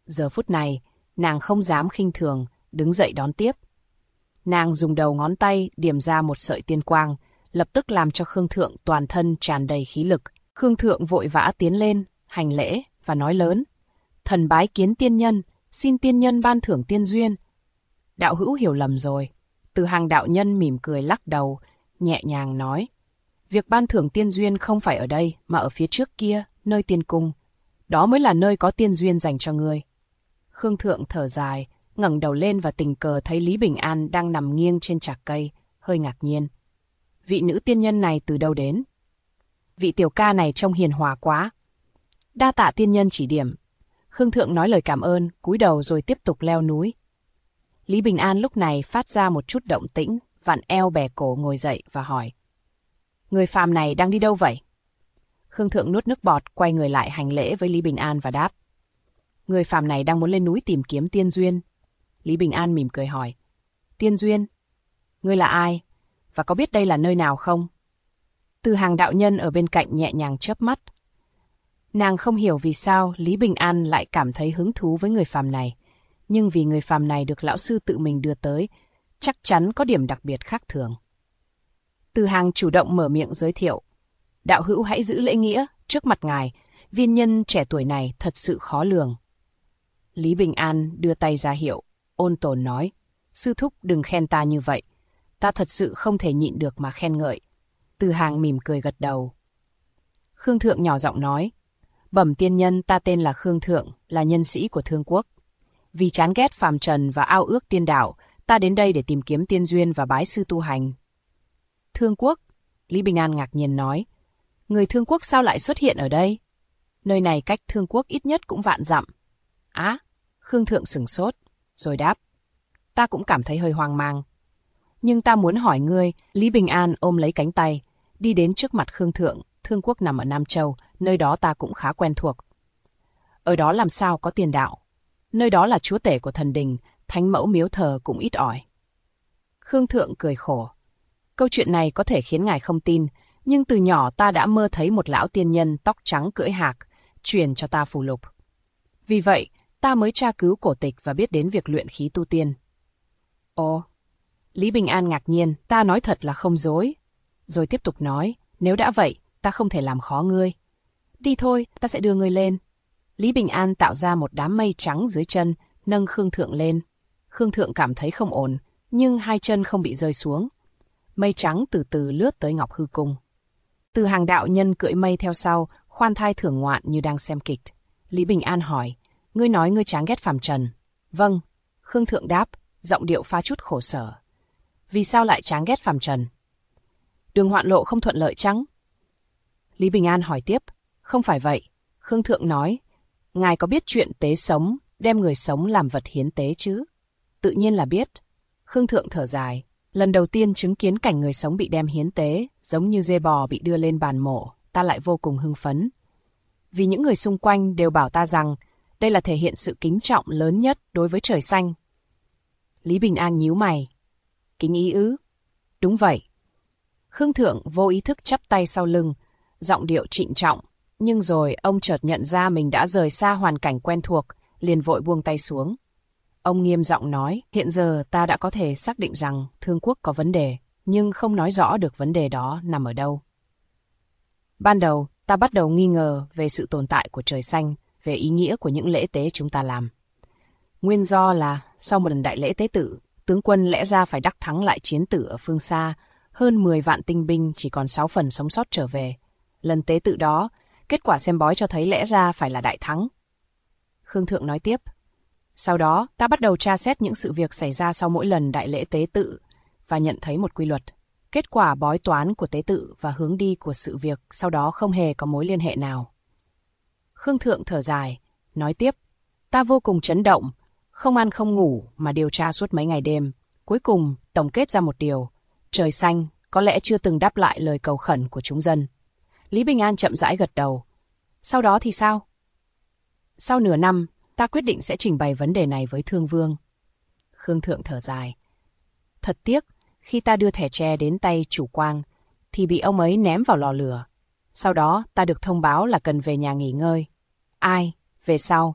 Giờ phút này, nàng không dám khinh thường, đứng dậy đón tiếp. Nàng dùng đầu ngón tay điểm ra một sợi tiên quang, lập tức làm cho Khương Thượng toàn thân tràn đầy khí lực. Khương Thượng vội vã tiến lên, hành lễ và nói lớn: thần bái kiến tiên nhân, xin tiên nhân ban thưởng tiên duyên. Đạo hữu hiểu lầm rồi. Từ Hàng đạo nhân mỉm cười lắc đầu, nhẹ nhàng nói: việc ban thưởng tiên duyên không phải ở đây mà ở phía trước kia, nơi tiên cung. Đó mới là nơi có tiên duyên dành cho ngươi. Khương Thượng thở dài, ngẩng đầu lên và tình cờ thấy Lý Bình An đang nằm nghiêng trên trạc cây, hơi ngạc nhiên. Vị nữ tiên nhân này từ đâu đến? Vị tiểu ca này trông hiền hòa quá. Đa tạ tiên nhân chỉ điểm. Khương Thượng nói lời cảm ơn, cúi đầu rồi tiếp tục leo núi. Lý Bình An lúc này phát ra một chút động tĩnh, vặn eo bẻ cổ ngồi dậy và hỏi: người phàm này đang đi đâu vậy? Khương Thượng nuốt nước bọt, quay người lại hành lễ với Lý Bình An và đáp: người phàm này đang muốn lên núi tìm kiếm tiên duyên. Lý Bình An mỉm cười hỏi: tiên duyên? Ngươi là ai? Và có biết đây là nơi nào không? Từ Hàng đạo nhân ở bên cạnh nhẹ nhàng chớp mắt. Nàng không hiểu vì sao Lý Bình An lại cảm thấy hứng thú với người phàm này, nhưng vì người phàm này được lão sư tự mình đưa tới, chắc chắn có điểm đặc biệt khác thường. Từ Hàng chủ động mở miệng giới thiệu: đạo hữu hãy giữ lễ nghĩa, trước mặt ngài, viên nhân trẻ tuổi này thật sự khó lường. Lý Bình An đưa tay ra hiệu, ôn tồn nói: sư thúc đừng khen ta như vậy, ta thật sự không thể nhịn được mà khen ngợi. Từ Hàng mỉm cười gật đầu. Khương Thượng nhỏ giọng nói: bẩm tiên nhân, ta tên là Khương Thượng, là nhân sĩ của Thương Quốc. Vì chán ghét phàm trần và ao ước tiên đạo, ta đến đây để tìm kiếm tiên duyên và bái sư tu hành. Thương Quốc? Lý Bình An ngạc nhiên nói: người Thương Quốc sao lại xuất hiện ở đây? Nơi này cách Thương Quốc ít nhất cũng vạn dặm. Á, Khương Thượng sửng sốt, rồi đáp: ta cũng cảm thấy hơi hoang mang. Nhưng ta muốn hỏi ngươi. Lý Bình An ôm lấy cánh tay, đi đến trước mặt Khương Thượng. Thương Quốc nằm ở Nam Châu, nơi đó ta cũng khá quen thuộc. Ở đó làm sao có tiền đạo? Nơi đó là chúa tể của thần đình, thánh mẫu miếu thờ cũng ít ỏi. Khương Thượng cười khổ: câu chuyện này có thể khiến ngài không tin, nhưng từ nhỏ ta đã mơ thấy một lão tiên nhân tóc trắng cưỡi hạc, truyền cho ta phù lục. Vì vậy, ta mới tra cứu cổ tịch và biết đến việc luyện khí tu tiên. Ồ! Lý Bình An ngạc nhiên: ta nói thật là không dối. Rồi tiếp tục nói: nếu đã vậy, ta không thể làm khó ngươi. Đi thôi, ta sẽ đưa ngươi lên. Lý Bình An tạo ra một đám mây trắng dưới chân, nâng Khương Thượng lên. Khương Thượng cảm thấy không ổn, nhưng hai chân không bị rơi xuống. Mây trắng từ từ lướt tới Ngọc Hư Cung. Từ Hàng đạo nhân cưỡi mây theo sau, khoan thai thưởng ngoạn như đang xem kịch. Lý Bình An hỏi: ngươi nói ngươi chán ghét phàm trần. Vâng, Khương Thượng đáp, giọng điệu pha chút khổ sở. Vì sao lại chán ghét phàm trần? Đường hoạn lộ không thuận lợi chăng? Lý Bình An hỏi tiếp. Không phải vậy, Khương Thượng nói. Ngài có biết chuyện tế sống, đem người sống làm vật hiến tế chứ? Tự nhiên là biết. Khương Thượng thở dài. Lần đầu tiên chứng kiến cảnh người sống bị đem hiến tế, giống như dê bò bị đưa lên bàn mổ, ta lại vô cùng hưng phấn. Vì những người xung quanh đều bảo ta rằng đây là thể hiện sự kính trọng lớn nhất đối với trời xanh. Lý Bình An nhíu mày. Kính ý ư? Đúng vậy. Khương Thượng vô ý thức chắp tay sau lưng, giọng điệu trịnh trọng, nhưng rồi ông chợt nhận ra mình đã rời xa hoàn cảnh quen thuộc, liền vội buông tay xuống. Ông nghiêm giọng nói, hiện giờ ta đã có thể xác định rằng Thương Quốc có vấn đề, nhưng không nói rõ được vấn đề đó nằm ở đâu. Ban đầu, ta bắt đầu nghi ngờ về sự tồn tại của trời xanh, về ý nghĩa của những lễ tế chúng ta làm. Nguyên do là, sau một lần đại lễ tế tự, tướng quân lẽ ra phải đắc thắng lại chiến tử ở phương xa, hơn 10 vạn tinh binh chỉ còn 6 phần sống sót trở về. Lần tế tự đó, kết quả xem bói cho thấy lẽ ra phải là đại thắng. Khương Thượng nói tiếp. Sau đó, ta bắt đầu tra xét những sự việc xảy ra sau mỗi lần đại lễ tế tự và nhận thấy một quy luật. Kết quả bói toán của tế tự và hướng đi của sự việc sau đó không hề có mối liên hệ nào. Khương Thượng thở dài, nói tiếp. Ta vô cùng chấn động, không ăn không ngủ mà điều tra suốt mấy ngày đêm. Cuối cùng, tổng kết ra một điều. Trời xanh có lẽ chưa từng đáp lại lời cầu khẩn của chúng dân. Lý Bình An chậm rãi gật đầu. Sau đó thì sao? Sau nửa năm, ta quyết định sẽ trình bày vấn đề này với Thương Vương. Khương Thượng thở dài. Thật tiếc, khi ta đưa thẻ tre đến tay chủ Quang, thì bị ông ấy ném vào lò lửa. Sau đó, ta được thông báo là cần về nhà nghỉ ngơi. Ai? Về sau,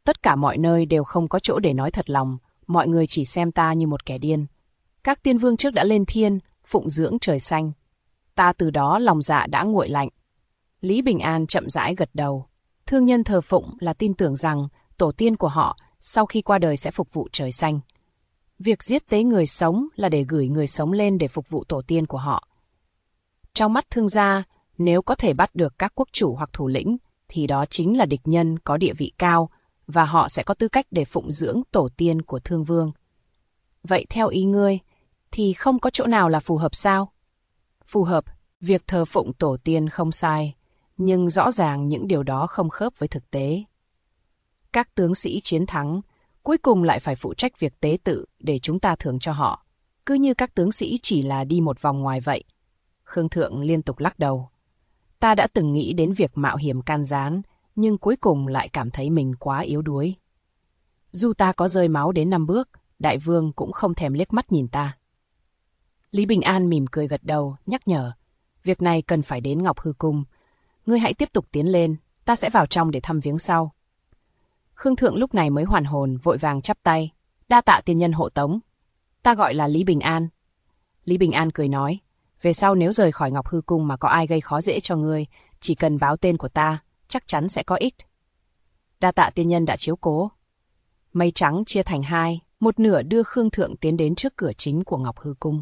Tất cả mọi nơi đều không có chỗ để nói thật lòng, mọi người chỉ xem ta như một kẻ điên. Các tiên vương trước đã lên thiên, phụng dưỡng trời xanh. Ta từ đó lòng dạ đã nguội lạnh. Lý Bình An chậm rãi gật đầu. Thương nhân thờ phụng là tin tưởng rằng tổ tiên của họ sau khi qua đời sẽ phục vụ trời xanh. Việc giết tế người sống là để gửi người sống lên để phục vụ tổ tiên của họ. Trong mắt thương gia, nếu có thể bắt được các quốc chủ hoặc thủ lĩnh, thì đó chính là địch nhân có địa vị cao, và họ sẽ có tư cách để phụng dưỡng tổ tiên của thương vương. Vậy theo ý ngươi, thì không có chỗ nào là phù hợp sao? Phù hợp, việc thờ phụng tổ tiên không sai, nhưng rõ ràng những điều đó không khớp với thực tế. Các tướng sĩ chiến thắng, cuối cùng lại phải phụ trách việc tế tự để chúng ta thưởng cho họ, cứ như các tướng sĩ chỉ là đi một vòng ngoài vậy. Khương Thượng liên tục lắc đầu. Ta đã từng nghĩ đến việc mạo hiểm can gián, nhưng cuối cùng lại cảm thấy mình quá yếu đuối. Dù ta có rơi máu đến 5 bước, đại vương cũng không thèm liếc mắt nhìn ta. Lý Bình An mỉm cười gật đầu, nhắc nhở. Việc này cần phải đến Ngọc Hư Cung. Ngươi hãy tiếp tục tiến lên, ta sẽ vào trong để thăm viếng sau. Khương Thượng lúc này mới hoàn hồn, vội vàng chắp tay. Đa tạ tiên nhân hộ tống. Ta gọi là Lý Bình An. Lý Bình An cười nói. Về sau nếu rời khỏi Ngọc Hư Cung mà có ai gây khó dễ cho ngươi, chỉ cần báo tên của ta, chắc chắn sẽ có ích. Đa tạ tiên nhân đã chiếu cố. Mây trắng chia thành hai, một nửa đưa Khương Thượng tiến đến trước cửa chính của Ngọc Hư Cung.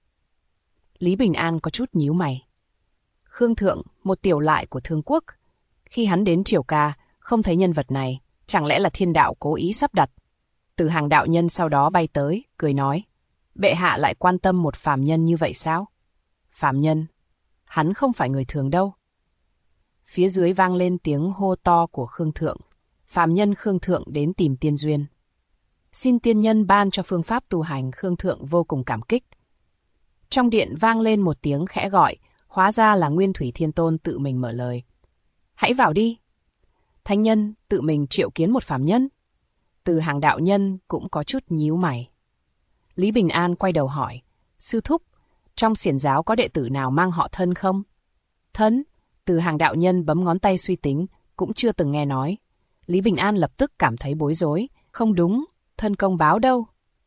Lý Bình An có chút nhíu mày. Khương Thượng, một tiểu lại của Thương Quốc. Khi hắn đến Triều Ca, không thấy nhân vật này, chẳng lẽ là thiên đạo cố ý sắp đặt? Từ Hàng đạo nhân sau đó bay tới, cười nói. Bệ hạ lại quan tâm một phàm nhân như vậy sao? Phàm nhân? Hắn không phải người thường đâu. Phía dưới vang lên tiếng hô to của Khương Thượng. Phàm nhân Khương Thượng đến tìm tiên duyên. Xin tiên nhân ban cho phương pháp tu hành. Khương Thượng vô cùng cảm kích. Trong điện vang lên một tiếng khẽ gọi, hóa ra là Nguyên Thủy Thiên Tôn tự mình mở lời. Hãy vào đi. Thánh nhân tự mình triệu kiến một phàm nhân. Từ Hàng đạo nhân cũng có chút nhíu mày. Lý Bình An quay đầu hỏi, sư thúc, trong xiển giáo có đệ tử nào mang họ Thân không? Thân? Từ Hàng đạo nhân bấm ngón tay suy tính, cũng chưa từng nghe nói. Lý Bình An lập tức cảm thấy bối rối. Không đúng, Thân Công Báo đâu?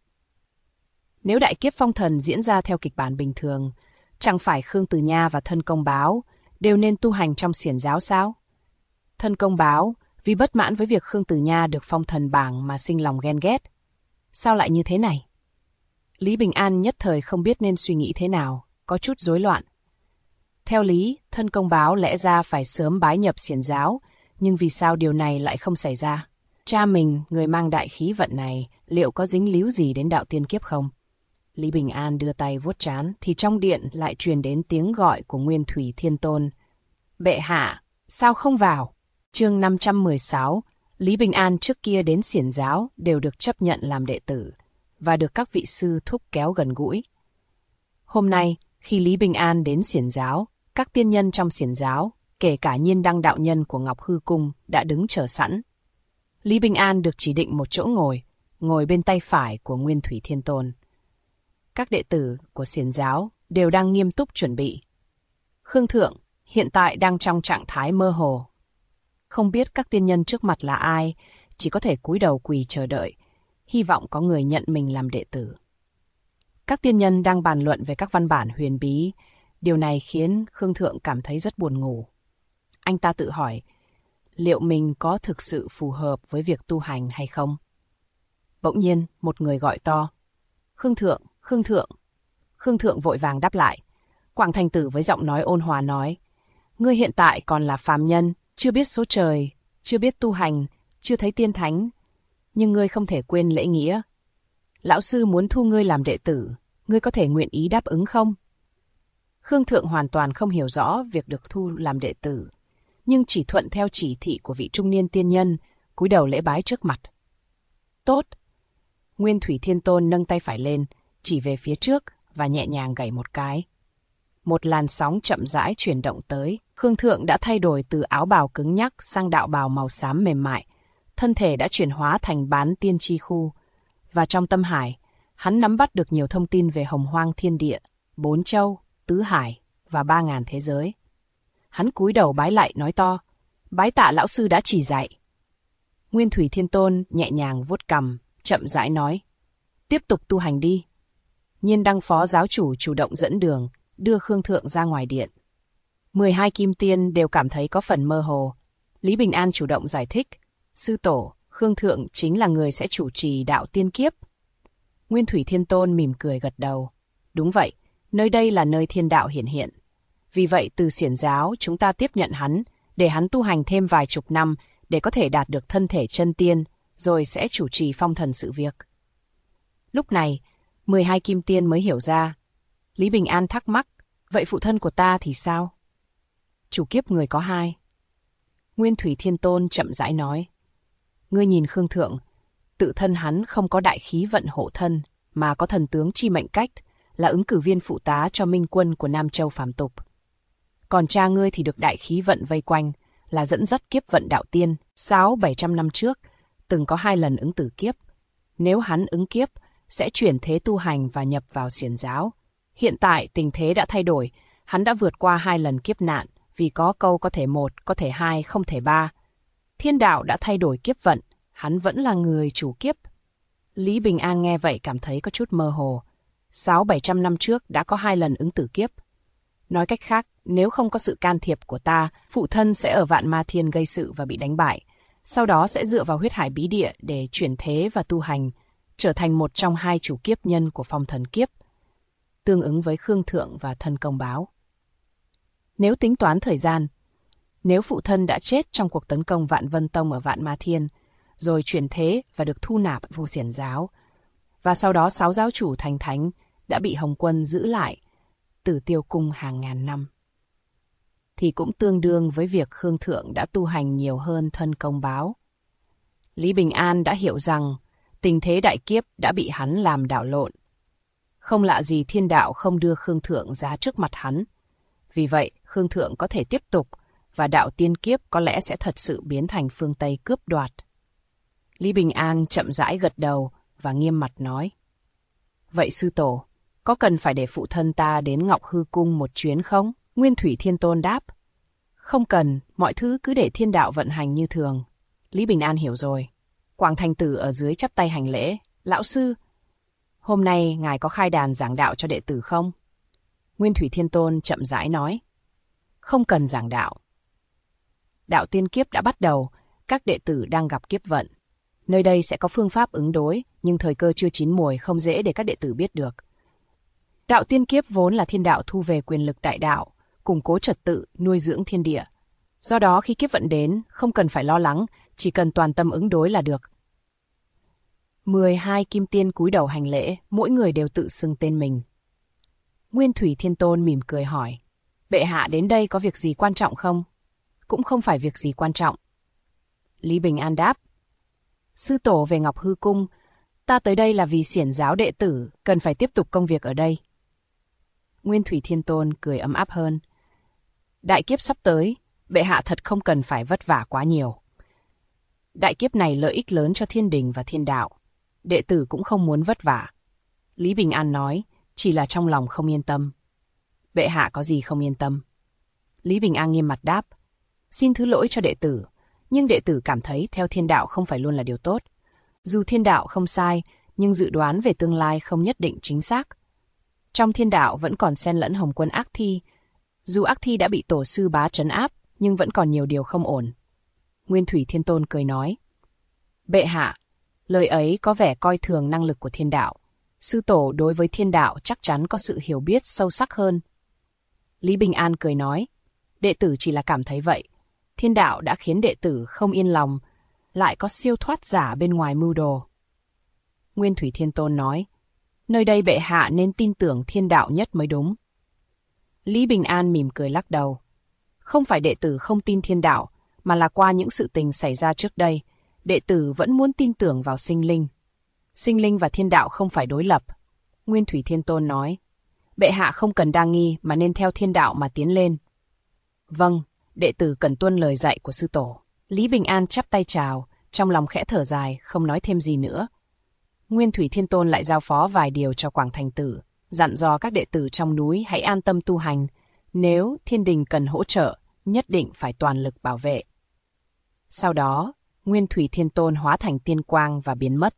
Nếu đại kiếp phong thần diễn ra theo kịch bản bình thường, chẳng phải Khương Từ Nha và Thân Công Báo đều nên tu hành trong xiển giáo sao? Thân Công Báo vì bất mãn với việc Khương Từ Nha được phong thần bảng mà sinh lòng ghen ghét. Sao lại như thế này? Lý Bình An nhất thời không biết nên suy nghĩ thế nào, có chút rối loạn. Theo lý, Thân Công Báo lẽ ra phải sớm bái nhập xiển giáo, nhưng vì sao điều này lại không xảy ra? Cha mình, người mang đại khí vận này, liệu có dính líu gì đến đạo tiên kiếp không? Lý Bình An đưa tay vuốt trán, thì trong điện lại truyền đến tiếng gọi của Nguyên Thủy Thiên Tôn. Bệ hạ, sao không vào? Chương 516, Lý Bình An trước kia đến xiển giáo đều được chấp nhận làm đệ tử, và được các vị sư thúc kéo gần gũi. Hôm nay, khi Lý Bình An đến xiển giáo, các tiên nhân trong xiển giáo, kể cả Nhiên Đăng đạo nhân của Ngọc Hư Cung, đã đứng chờ sẵn. Lý Bình An được chỉ định một chỗ ngồi bên tay phải của Nguyên Thủy Thiên Tôn. Các đệ tử của xiển giáo đều đang nghiêm túc chuẩn bị. Khương Thượng hiện tại đang trong trạng thái mơ hồ. Không biết các tiên nhân trước mặt là ai, chỉ có thể cúi đầu quỳ chờ đợi, hy vọng có người nhận mình làm đệ tử. Các tiên nhân đang bàn luận về các văn bản huyền bí, điều này khiến Khương Thượng cảm thấy rất buồn ngủ. Anh ta tự hỏi, liệu mình có thực sự phù hợp với việc tu hành hay không? Bỗng nhiên, một người gọi to. Khương Thượng, Khương Thượng. Khương Thượng vội vàng đáp lại. Quảng Thành Tử với giọng nói ôn hòa nói, ngươi hiện tại còn là phàm nhân, chưa biết số trời, chưa biết tu hành, chưa thấy tiên thánh, nhưng ngươi không thể quên lễ nghĩa. Lão sư muốn thu ngươi làm đệ tử, ngươi có thể nguyện ý đáp ứng không? Khương Thượng hoàn toàn không hiểu rõ việc được thu làm đệ tử, nhưng chỉ thuận theo chỉ thị của vị trung niên tiên nhân, cúi đầu lễ bái trước mặt. Tốt. Nguyên Thủy Thiên Tôn nâng tay phải lên, chỉ về phía trước và nhẹ nhàng gảy một cái. Một làn sóng chậm rãi chuyển động tới, Khương Thượng đã thay đổi từ áo bào cứng nhắc sang đạo bào màu xám mềm mại, thân thể đã chuyển hóa thành bán tiên chi khu, và trong tâm hải, hắn nắm bắt được nhiều thông tin về hồng hoang thiên địa, 4 châu, tứ hải và 3.000 thế giới. Hắn cúi đầu bái lại nói to, bái tạ lão sư đã chỉ dạy. Nguyên Thủy Thiên Tôn nhẹ nhàng vuốt cằm, chậm rãi nói. Tiếp tục tu hành đi. Nhiên Đăng phó giáo chủ chủ động dẫn đường, đưa Khương Thượng ra ngoài điện. 12 kim tiên đều cảm thấy có phần mơ hồ. Lý Bình An chủ động giải thích. Sư tổ, Khương Thượng chính là người sẽ chủ trì đạo tiên kiếp. Nguyên Thủy Thiên Tôn mỉm cười gật đầu. Đúng vậy, nơi đây là nơi thiên đạo hiển hiện. Vì vậy từ xiển giáo chúng ta tiếp nhận hắn, để hắn tu hành thêm vài chục năm để có thể đạt được thân thể chân tiên, rồi sẽ chủ trì phong thần sự việc. Lúc này, 12 kim tiên mới hiểu ra. Lý Bình An thắc mắc, vậy phụ thân của ta thì sao? Chủ kiếp người có 2. Nguyên Thủy Thiên Tôn chậm rãi nói. Ngươi nhìn Khương Thượng, tự thân hắn không có đại khí vận hộ thân, mà có thần tướng chi mệnh cách, là ứng cử viên phụ tá cho minh quân của Nam Châu phàm tục. Còn cha ngươi thì được đại khí vận vây quanh, là dẫn dắt kiếp vận đạo tiên, 600-700 năm trước, từng có 2 lần ứng tử kiếp. Nếu hắn ứng kiếp, sẽ chuyển thế tu hành và nhập vào xiển giáo. Hiện tại tình thế đã thay đổi, hắn đã vượt qua 2 lần kiếp nạn, vì có câu có thể 1, có thể 2, không thể 3. Thiên đạo đã thay đổi kiếp vận, hắn vẫn là người chủ kiếp. Lý Bình An nghe vậy cảm thấy có chút mơ hồ. 600-700 năm trước đã có 2 lần ứng tử kiếp. Nói cách khác, nếu không có sự can thiệp của ta, phụ thân sẽ ở Vạn Ma Thiên gây sự và bị đánh bại. Sau đó sẽ dựa vào huyết hải bí địa để chuyển thế và tu hành, trở thành một trong 2 chủ kiếp nhân của phong thần kiếp, tương ứng với Khương Thượng và thân công báo. Nếu tính toán thời gian, nếu phụ thân đã chết trong cuộc tấn công Vạn Vân Tông ở Vạn Ma Thiên, rồi chuyển thế và được thu nạp vô xiển giáo, và sau đó 6 giáo chủ thành thánh đã bị Hồng Quân giữ lại, Tử Tiêu Cung hàng ngàn năm, thì cũng tương đương với việc Khương Thượng đã tu hành nhiều hơn thân công báo. Lý Bình An đã hiểu rằng tình thế đại kiếp đã bị hắn làm đảo lộn. Không lạ gì thiên đạo không đưa Khương Thượng ra trước mặt hắn. Vì vậy, Khương Thượng có thể tiếp tục, và đạo tiên kiếp có lẽ sẽ thật sự biến thành phương Tây cướp đoạt. Lý Bình An chậm rãi gật đầu và nghiêm mặt nói. Vậy sư tổ, có cần phải để phụ thân ta đến Ngọc Hư Cung một chuyến không? Nguyên Thủy Thiên Tôn đáp. Không cần, mọi thứ cứ để thiên đạo vận hành như thường. Lý Bình An hiểu rồi. Quảng Thành Tử ở dưới chắp tay hành lễ. Lão sư, hôm nay ngài có khai đàn giảng đạo cho đệ tử không? Nguyên Thủy Thiên Tôn chậm rãi nói. Không cần giảng đạo. Đạo tiên kiếp đã bắt đầu, các đệ tử đang gặp kiếp vận. Nơi đây sẽ có phương pháp ứng đối, nhưng thời cơ chưa chín muồi không dễ để các đệ tử biết được. Đạo tiên kiếp vốn là thiên đạo thu về quyền lực đại đạo, củng cố trật tự, nuôi dưỡng thiên địa. Do đó khi kiếp vận đến, không cần phải lo lắng, chỉ cần toàn tâm ứng đối là được. 12 kim tiên cúi đầu hành lễ, mỗi người đều tự xưng tên mình. Nguyên Thủy Thiên Tôn mỉm cười hỏi, bệ hạ đến đây có việc gì quan trọng không? Cũng không phải việc gì quan trọng. Lý Bình An đáp, sư tổ về Ngọc Hư Cung, ta tới đây là vì xiển giáo đệ tử cần phải tiếp tục công việc ở đây. Nguyên Thủy Thiên Tôn cười ấm áp hơn. Đại kiếp sắp tới, bệ hạ thật không cần phải vất vả quá nhiều. Đại kiếp này lợi ích lớn cho thiên đình và thiên đạo. Đệ tử cũng không muốn vất vả. Lý Bình An nói, chỉ là trong lòng không yên tâm. Bệ hạ có gì không yên tâm? Lý Bình An nghiêm mặt đáp, xin thứ lỗi cho đệ tử, nhưng đệ tử cảm thấy theo thiên đạo không phải luôn là điều tốt. Dù thiên đạo không sai, nhưng dự đoán về tương lai không nhất định chính xác. Trong thiên đạo vẫn còn xen lẫn Hồng Quân Ác Thi. Dù Ác Thi đã bị tổ sư bá trấn áp, nhưng vẫn còn nhiều điều không ổn. Nguyên Thủy Thiên Tôn cười nói, bệ hạ, lời ấy có vẻ coi thường năng lực của thiên đạo. Sư tổ đối với thiên đạo chắc chắn có sự hiểu biết sâu sắc hơn. Lý Bình An cười nói, đệ tử chỉ là cảm thấy vậy. Thiên đạo đã khiến đệ tử không yên lòng, lại có siêu thoát giả bên ngoài mưu đồ. Nguyên Thủy Thiên Tôn nói, nơi đây bệ hạ nên tin tưởng thiên đạo nhất mới đúng. Lý Bình An mỉm cười lắc đầu. Không phải đệ tử không tin thiên đạo, mà là qua những sự tình xảy ra trước đây, đệ tử vẫn muốn tin tưởng vào sinh linh. Sinh linh và thiên đạo không phải đối lập. Nguyên Thủy Thiên Tôn nói, bệ hạ không cần đa nghi mà nên theo thiên đạo mà tiến lên. Vâng, đệ tử cần tuân lời dạy của sư tổ. Lý Bình An chắp tay chào, trong lòng khẽ thở dài, không nói thêm gì nữa. Nguyên Thủy Thiên Tôn lại giao phó vài điều cho Quảng Thành Tử, dặn dò các đệ tử trong núi hãy an tâm tu hành, nếu thiên đình cần hỗ trợ, nhất định phải toàn lực bảo vệ. Sau đó, Nguyên Thủy Thiên Tôn hóa thành tiên quang và biến mất.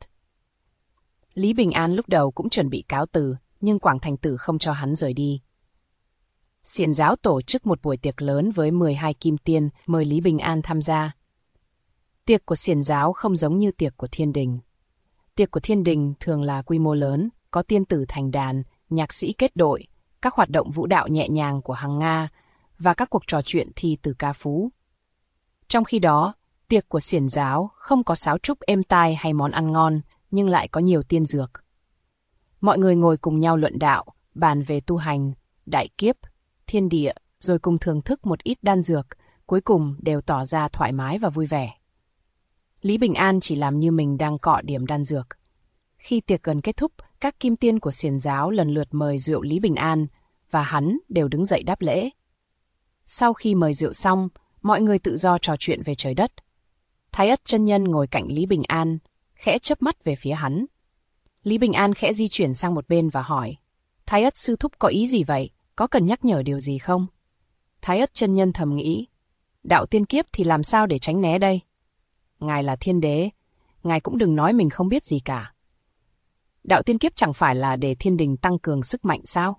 Lý Bình An lúc đầu cũng chuẩn bị cáo từ, nhưng Quảng Thành Tử không cho hắn rời đi. Xiển giáo tổ chức một buổi tiệc lớn với 12 kim tiên mời Lý Bình An tham gia. Tiệc của Xiển giáo không giống như tiệc của Thiên Đình. Tiệc của Thiên Đình thường là quy mô lớn, có tiên tử thành đàn, nhạc sĩ kết đội, các hoạt động vũ đạo nhẹ nhàng của hàng Nga và các cuộc trò chuyện thi từ ca phú. Trong khi đó, tiệc của Xiển giáo không có sáo trúc êm tai hay món ăn ngon, nhưng lại có nhiều tiên dược. Mọi người ngồi cùng nhau luận đạo, bàn về tu hành, đại kiếp, thiên địa, rồi cùng thưởng thức một ít đan dược, cuối cùng đều tỏ ra thoải mái và vui vẻ. Lý Bình An chỉ làm như mình đang cọ điểm đan dược. Khi tiệc gần kết thúc, các kim tiên của Xiển giáo lần lượt mời rượu Lý Bình An, và hắn đều đứng dậy đáp lễ. Sau khi mời rượu xong, mọi người tự do trò chuyện về trời đất. Thái Ất chân nhân ngồi cạnh Lý Bình An, khẽ chớp mắt về phía hắn. Lý Bình An khẽ di chuyển sang một bên và hỏi, Thái Ất sư thúc có ý gì vậy? Có cần nhắc nhở điều gì không? Thái Ất chân nhân thầm nghĩ, đạo tiên kiếp thì làm sao để tránh né đây? Ngài là thiên đế, ngài cũng đừng nói mình không biết gì cả. Đạo tiên kiếp chẳng phải là để thiên đình tăng cường sức mạnh sao?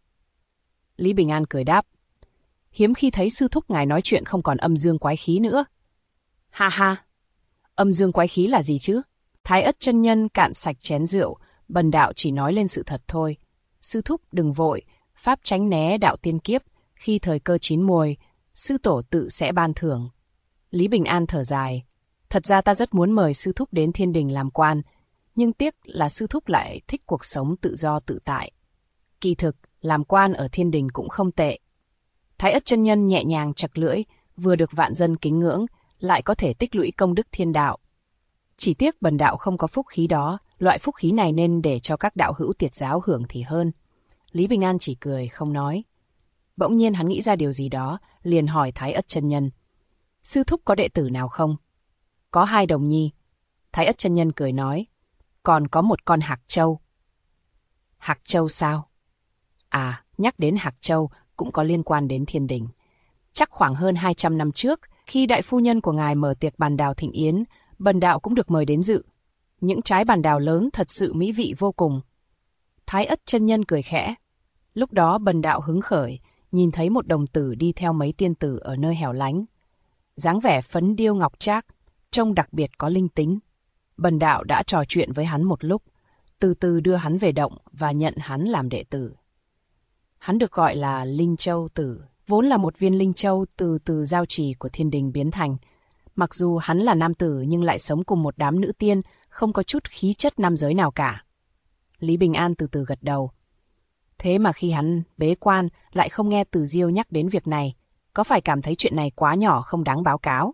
Lý Bình An cười đáp, hiếm khi thấy sư thúc ngài nói chuyện không còn âm dương quái khí nữa. Ha ha, âm dương quái khí là gì chứ? Thái Ất chân nhân cạn sạch chén rượu, bần đạo chỉ nói lên sự thật thôi. Sư thúc đừng vội, pháp tránh né đạo tiên kiếp, khi thời cơ chín muồi, sư tổ tự sẽ ban thưởng. Lý Bình An thở dài, thật ra ta rất muốn mời sư thúc đến thiên đình làm quan, nhưng tiếc là sư thúc lại thích cuộc sống tự do tự tại. Kỳ thực, làm quan ở thiên đình cũng không tệ. Thái Ất chân nhân nhẹ nhàng chặt lưỡi, vừa được vạn dân kính ngưỡng, lại có thể tích lũy công đức thiên đạo. Chỉ tiếc bần đạo không có phúc khí đó, loại phúc khí này nên để cho các đạo hữu tiệt giáo hưởng thì hơn. Lý Bình An chỉ cười, không nói. Bỗng nhiên hắn nghĩ ra điều gì đó, liền hỏi Thái Ất chân nhân. Sư thúc có đệ tử nào không? Có 2 đồng nhi. Thái Ất chân nhân cười nói. Còn có một con Hạc Châu. Hạc Châu sao? À, nhắc đến Hạc Châu cũng có liên quan đến thiên đình. Chắc khoảng hơn 200 năm trước, khi đại phu nhân của ngài mở tiệc bàn đào thịnh yến, bần đạo cũng được mời đến dự. Những trái bàn đào lớn thật sự mỹ vị vô cùng. Thái Ất chân nhân cười khẽ. Lúc đó bần đạo hứng khởi, nhìn thấy một đồng tử đi theo mấy tiên tử ở nơi hẻo lánh. Dáng vẻ phấn điêu ngọc trác, trông đặc biệt có linh tính. Bần đạo đã trò chuyện với hắn một lúc, từ từ đưa hắn về động và nhận hắn làm đệ tử. Hắn được gọi là Linh Châu Tử, vốn là một viên linh châu từ giao trì của thiên đình biến thành. Mặc dù hắn là nam tử nhưng lại sống cùng một đám nữ tiên, không có chút khí chất nam giới nào cả. Lý Bình An từ từ gật đầu. Thế mà khi hắn bế quan lại không nghe Từ Diêu nhắc đến việc này, có phải cảm thấy chuyện này quá nhỏ không đáng báo cáo?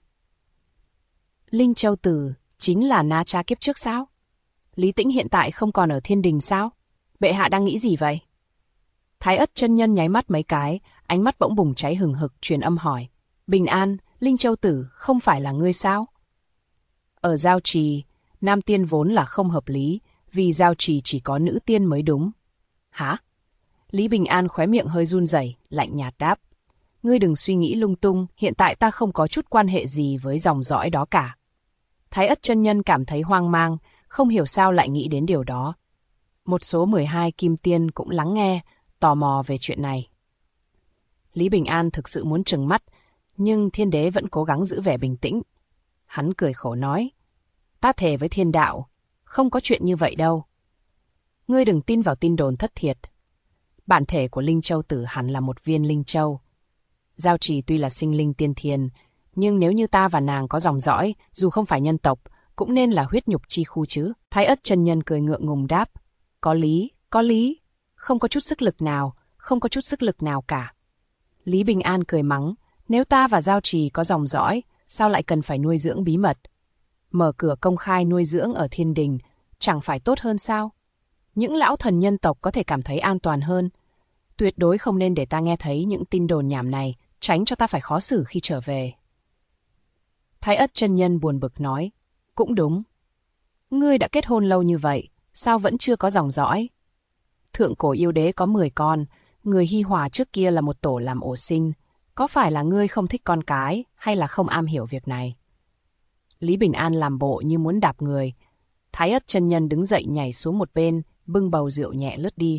Linh Châu Tử chính là Na Cha kiếp trước sao? Lý Tĩnh hiện tại không còn ở thiên đình sao? Bệ hạ đang nghĩ gì vậy? Thái Ất chân nhân nháy mắt mấy cái, ánh mắt bỗng bùng cháy hừng hực, truyền âm hỏi. Bình An, Linh Châu Tử không phải là ngươi sao? Ở giao trì, nam tiên vốn là không hợp lý, vì giao trì chỉ có nữ tiên mới đúng. Hả? Lý Bình An khóe miệng hơi run rẩy, lạnh nhạt đáp. Ngươi đừng suy nghĩ lung tung, hiện tại ta không có chút quan hệ gì với dòng dõi đó cả. Thái Ất chân nhân cảm thấy hoang mang, không hiểu sao lại nghĩ đến điều đó. Một số 12 kim tiên cũng lắng nghe, tò mò về chuyện này. Lý Bình An thực sự muốn trừng mắt, nhưng thiên đế vẫn cố gắng giữ vẻ bình tĩnh. Hắn cười khổ nói, ta thề với thiên đạo, không có chuyện như vậy đâu. Ngươi đừng tin vào tin đồn thất thiệt. Bản thể của Linh Châu Tử hẳn là một viên linh châu. Giao trì tuy là sinh linh tiên thiên, nhưng nếu như ta và nàng có dòng dõi, dù không phải nhân tộc, cũng nên là huyết nhục chi khu chứ. Thái Ất chân nhân cười ngượng ngùng đáp, có lý, không có chút sức lực nào, không có chút sức lực nào cả. Lý Bình An cười mắng, nếu ta và Giao trì có dòng dõi, sao lại cần phải nuôi dưỡng bí mật? Mở cửa công khai nuôi dưỡng ở thiên đình, chẳng phải tốt hơn sao? Những lão thần nhân tộc có thể cảm thấy an toàn hơn. Tuyệt đối không nên để ta nghe thấy những tin đồn nhảm này, tránh cho ta phải khó xử khi trở về. Thái Ất chân nhân buồn bực nói, cũng đúng. Ngươi đã kết hôn lâu như vậy, sao vẫn chưa có dòng dõi? Thượng cổ yêu đế có 10 con, người Hi Hòa trước kia là một tổ làm ổ sinh. Có phải là ngươi không thích con cái, hay là không am hiểu việc này? Lý Bình An làm bộ như muốn đạp người. Thái Ất chân nhân đứng dậy nhảy xuống một bên, bưng bầu rượu nhẹ lướt đi.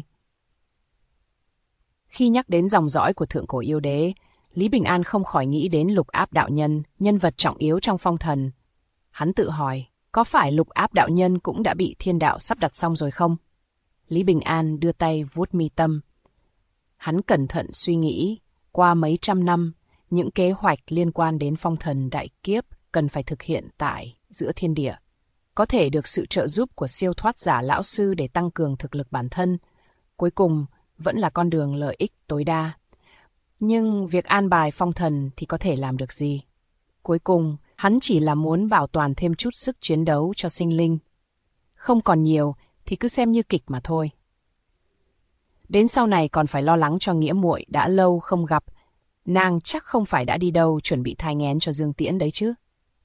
Khi nhắc đến dòng dõi của thượng cổ yêu đế, Lý Bình An không khỏi nghĩ đến Lục Áp đạo nhân, nhân vật trọng yếu trong phong thần. Hắn tự hỏi, có phải Lục Áp đạo nhân cũng đã bị thiên đạo sắp đặt xong rồi không? Lý Bình An đưa tay vuốt mi tâm. Hắn cẩn thận suy nghĩ, qua mấy trăm năm, những kế hoạch liên quan đến phong thần đại kiếp cần phải thực hiện tại giữa thiên địa. Có thể được sự trợ giúp của siêu thoát giả lão sư để tăng cường thực lực bản thân. Cuối cùng, vẫn là con đường lợi ích tối đa. Nhưng việc an bài phong thần thì có thể làm được gì? Cuối cùng, hắn chỉ là muốn bảo toàn thêm chút sức chiến đấu cho sinh linh. Không còn nhiều thì cứ xem như kịch mà thôi. Đến sau này còn phải lo lắng cho Nghĩa muội đã lâu không gặp. Nàng chắc không phải đã đi đâu chuẩn bị thai nghén cho Dương Tiễn đấy chứ.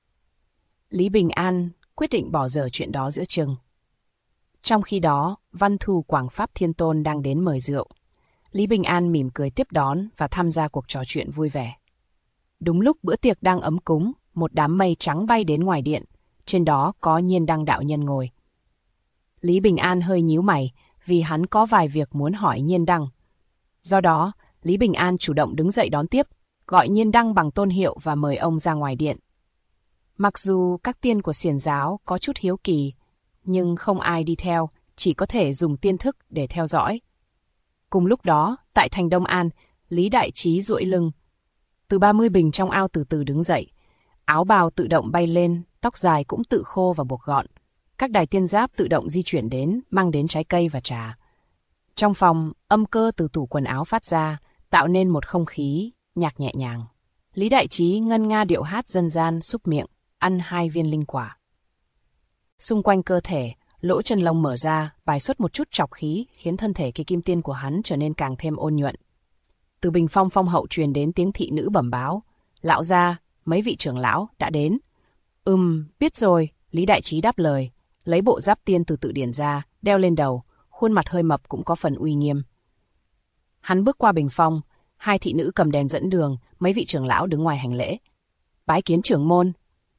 Lý Bình An quyết định bỏ dở chuyện đó giữa chừng. Trong khi đó, Văn Thù Quảng Pháp Thiên Tôn đang đến mời rượu. Lý Bình An mỉm cười tiếp đón và tham gia cuộc trò chuyện vui vẻ. Đúng lúc bữa tiệc đang ấm cúng, một đám mây trắng bay đến ngoài điện, trên đó có Nhiên Đăng đạo nhân ngồi. Lý Bình An hơi nhíu mày vì hắn có vài việc muốn hỏi Nhiên Đăng. Do đó, Lý Bình An chủ động đứng dậy đón tiếp, gọi Nhiên Đăng bằng tôn hiệu và mời ông ra ngoài điện. Mặc dù các tiên của xiển giáo có chút hiếu kỳ, nhưng không ai đi theo, chỉ có thể dùng tiên thức để theo dõi. Cùng lúc đó, tại thành Đông An, Lý Đại Trí duỗi lưng. Từ 30 bình trong ao từ từ đứng dậy. Áo bào tự động bay lên, tóc dài cũng tự khô và buộc gọn. Các đài tiên giáp tự động di chuyển đến, mang đến trái cây và trà. Trong phòng, âm cơ từ tủ quần áo phát ra, tạo nên một không khí, nhạc nhẹ nhàng. Lý Đại Trí ngân nga điệu hát dân gian xúc miệng, ăn 2 viên linh quả. Xung quanh cơ thể, lỗ chân lông mở ra, bài xuất một chút trọc khí, khiến thân thể kỳ kim tiên của hắn trở nên càng thêm ôn nhuận. Từ bình phong phong hậu truyền đến tiếng thị nữ bẩm báo. Lão gia, mấy vị trưởng lão đã đến. Biết rồi, Lý Đại Trí đáp lời, lấy bộ giáp tiên từ tự điển ra, đeo lên đầu, khuôn mặt hơi mập cũng có phần uy nghiêm. Hắn bước qua bình phong, 2 thị nữ cầm đèn dẫn đường, mấy vị trưởng lão đứng ngoài hành lễ. Bái kiến trưởng môn.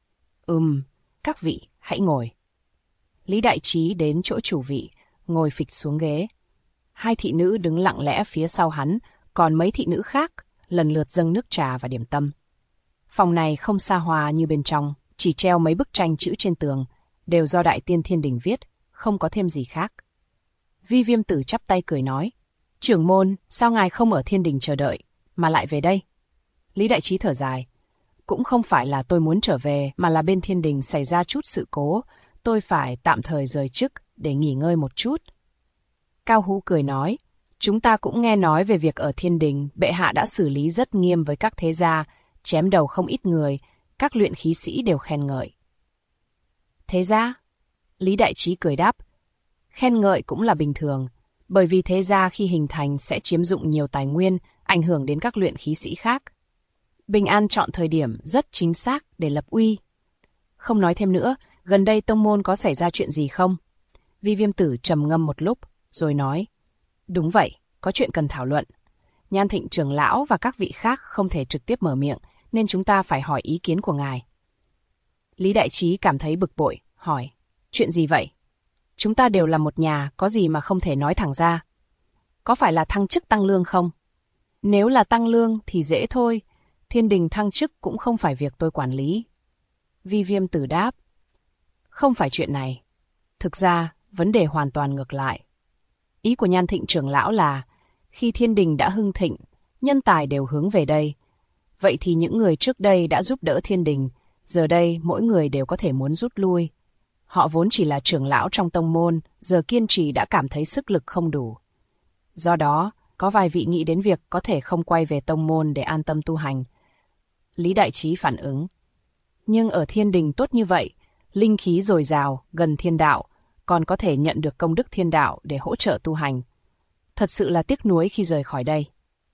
Các vị, hãy ngồi. Lý Đại Trí đến chỗ chủ vị, ngồi phịch xuống ghế. 2 thị nữ đứng lặng lẽ phía sau hắn, còn mấy thị nữ khác lần lượt dâng nước trà và điểm tâm. Phòng này không xa hoa như bên trong, chỉ treo mấy bức tranh chữ trên tường, đều do Đại Tiên Thiên Đình viết, không có thêm gì khác. Vi Viêm Tử chắp tay cười nói, trưởng môn, sao ngài không ở Thiên Đình chờ đợi, mà lại về đây? Lý Đại Trí thở dài, cũng không phải là tôi muốn trở về, mà là bên Thiên Đình xảy ra chút sự cố, tôi phải tạm thời rời chức để nghỉ ngơi một chút. Cao Hú cười nói, chúng ta cũng nghe nói về việc ở Thiên Đình, bệ hạ đã xử lý rất nghiêm với các thế gia, chém đầu không ít người, các luyện khí sĩ đều khen ngợi. Thế gia? Lý Đại Trí cười đáp, khen ngợi cũng là bình thường, bởi vì thế gia khi hình thành sẽ chiếm dụng nhiều tài nguyên, ảnh hưởng đến các luyện khí sĩ khác. Bình An chọn thời điểm rất chính xác để lập uy. Không nói thêm nữa, gần đây tông môn có xảy ra chuyện gì không? Vi Viêm Tử trầm ngâm một lúc, rồi nói, đúng vậy, có chuyện cần thảo luận. Nhan Thịnh trưởng lão và các vị khác không thể trực tiếp mở miệng, nên chúng ta phải hỏi ý kiến của ngài. Lý Đại Trí cảm thấy bực bội, hỏi, chuyện gì vậy? Chúng ta đều là một nhà, có gì mà không thể nói thẳng ra? Có phải là thăng chức tăng lương không? Nếu là tăng lương thì dễ thôi, Thiên Đình thăng chức cũng không phải việc tôi quản lý. Vi Viêm Tử đáp, không phải chuyện này. Thực ra, vấn đề hoàn toàn ngược lại. Ý của Nhan Thịnh trưởng lão là, khi Thiên Đình đã hưng thịnh, nhân tài đều hướng về đây. Vậy thì những người trước đây đã giúp đỡ Thiên Đình, giờ đây mỗi người đều có thể muốn rút lui. Họ vốn chỉ là trưởng lão trong tông môn, giờ kiên trì đã cảm thấy sức lực không đủ. Do đó, có vài vị nghĩ đến việc có thể không quay về tông môn để an tâm tu hành. Lý Đại Trí phản ứng, nhưng ở Thiên Đình tốt như vậy, linh khí dồi dào, gần thiên đạo, còn có thể nhận được công đức thiên đạo để hỗ trợ tu hành. Thật sự là tiếc nuối khi rời khỏi đây.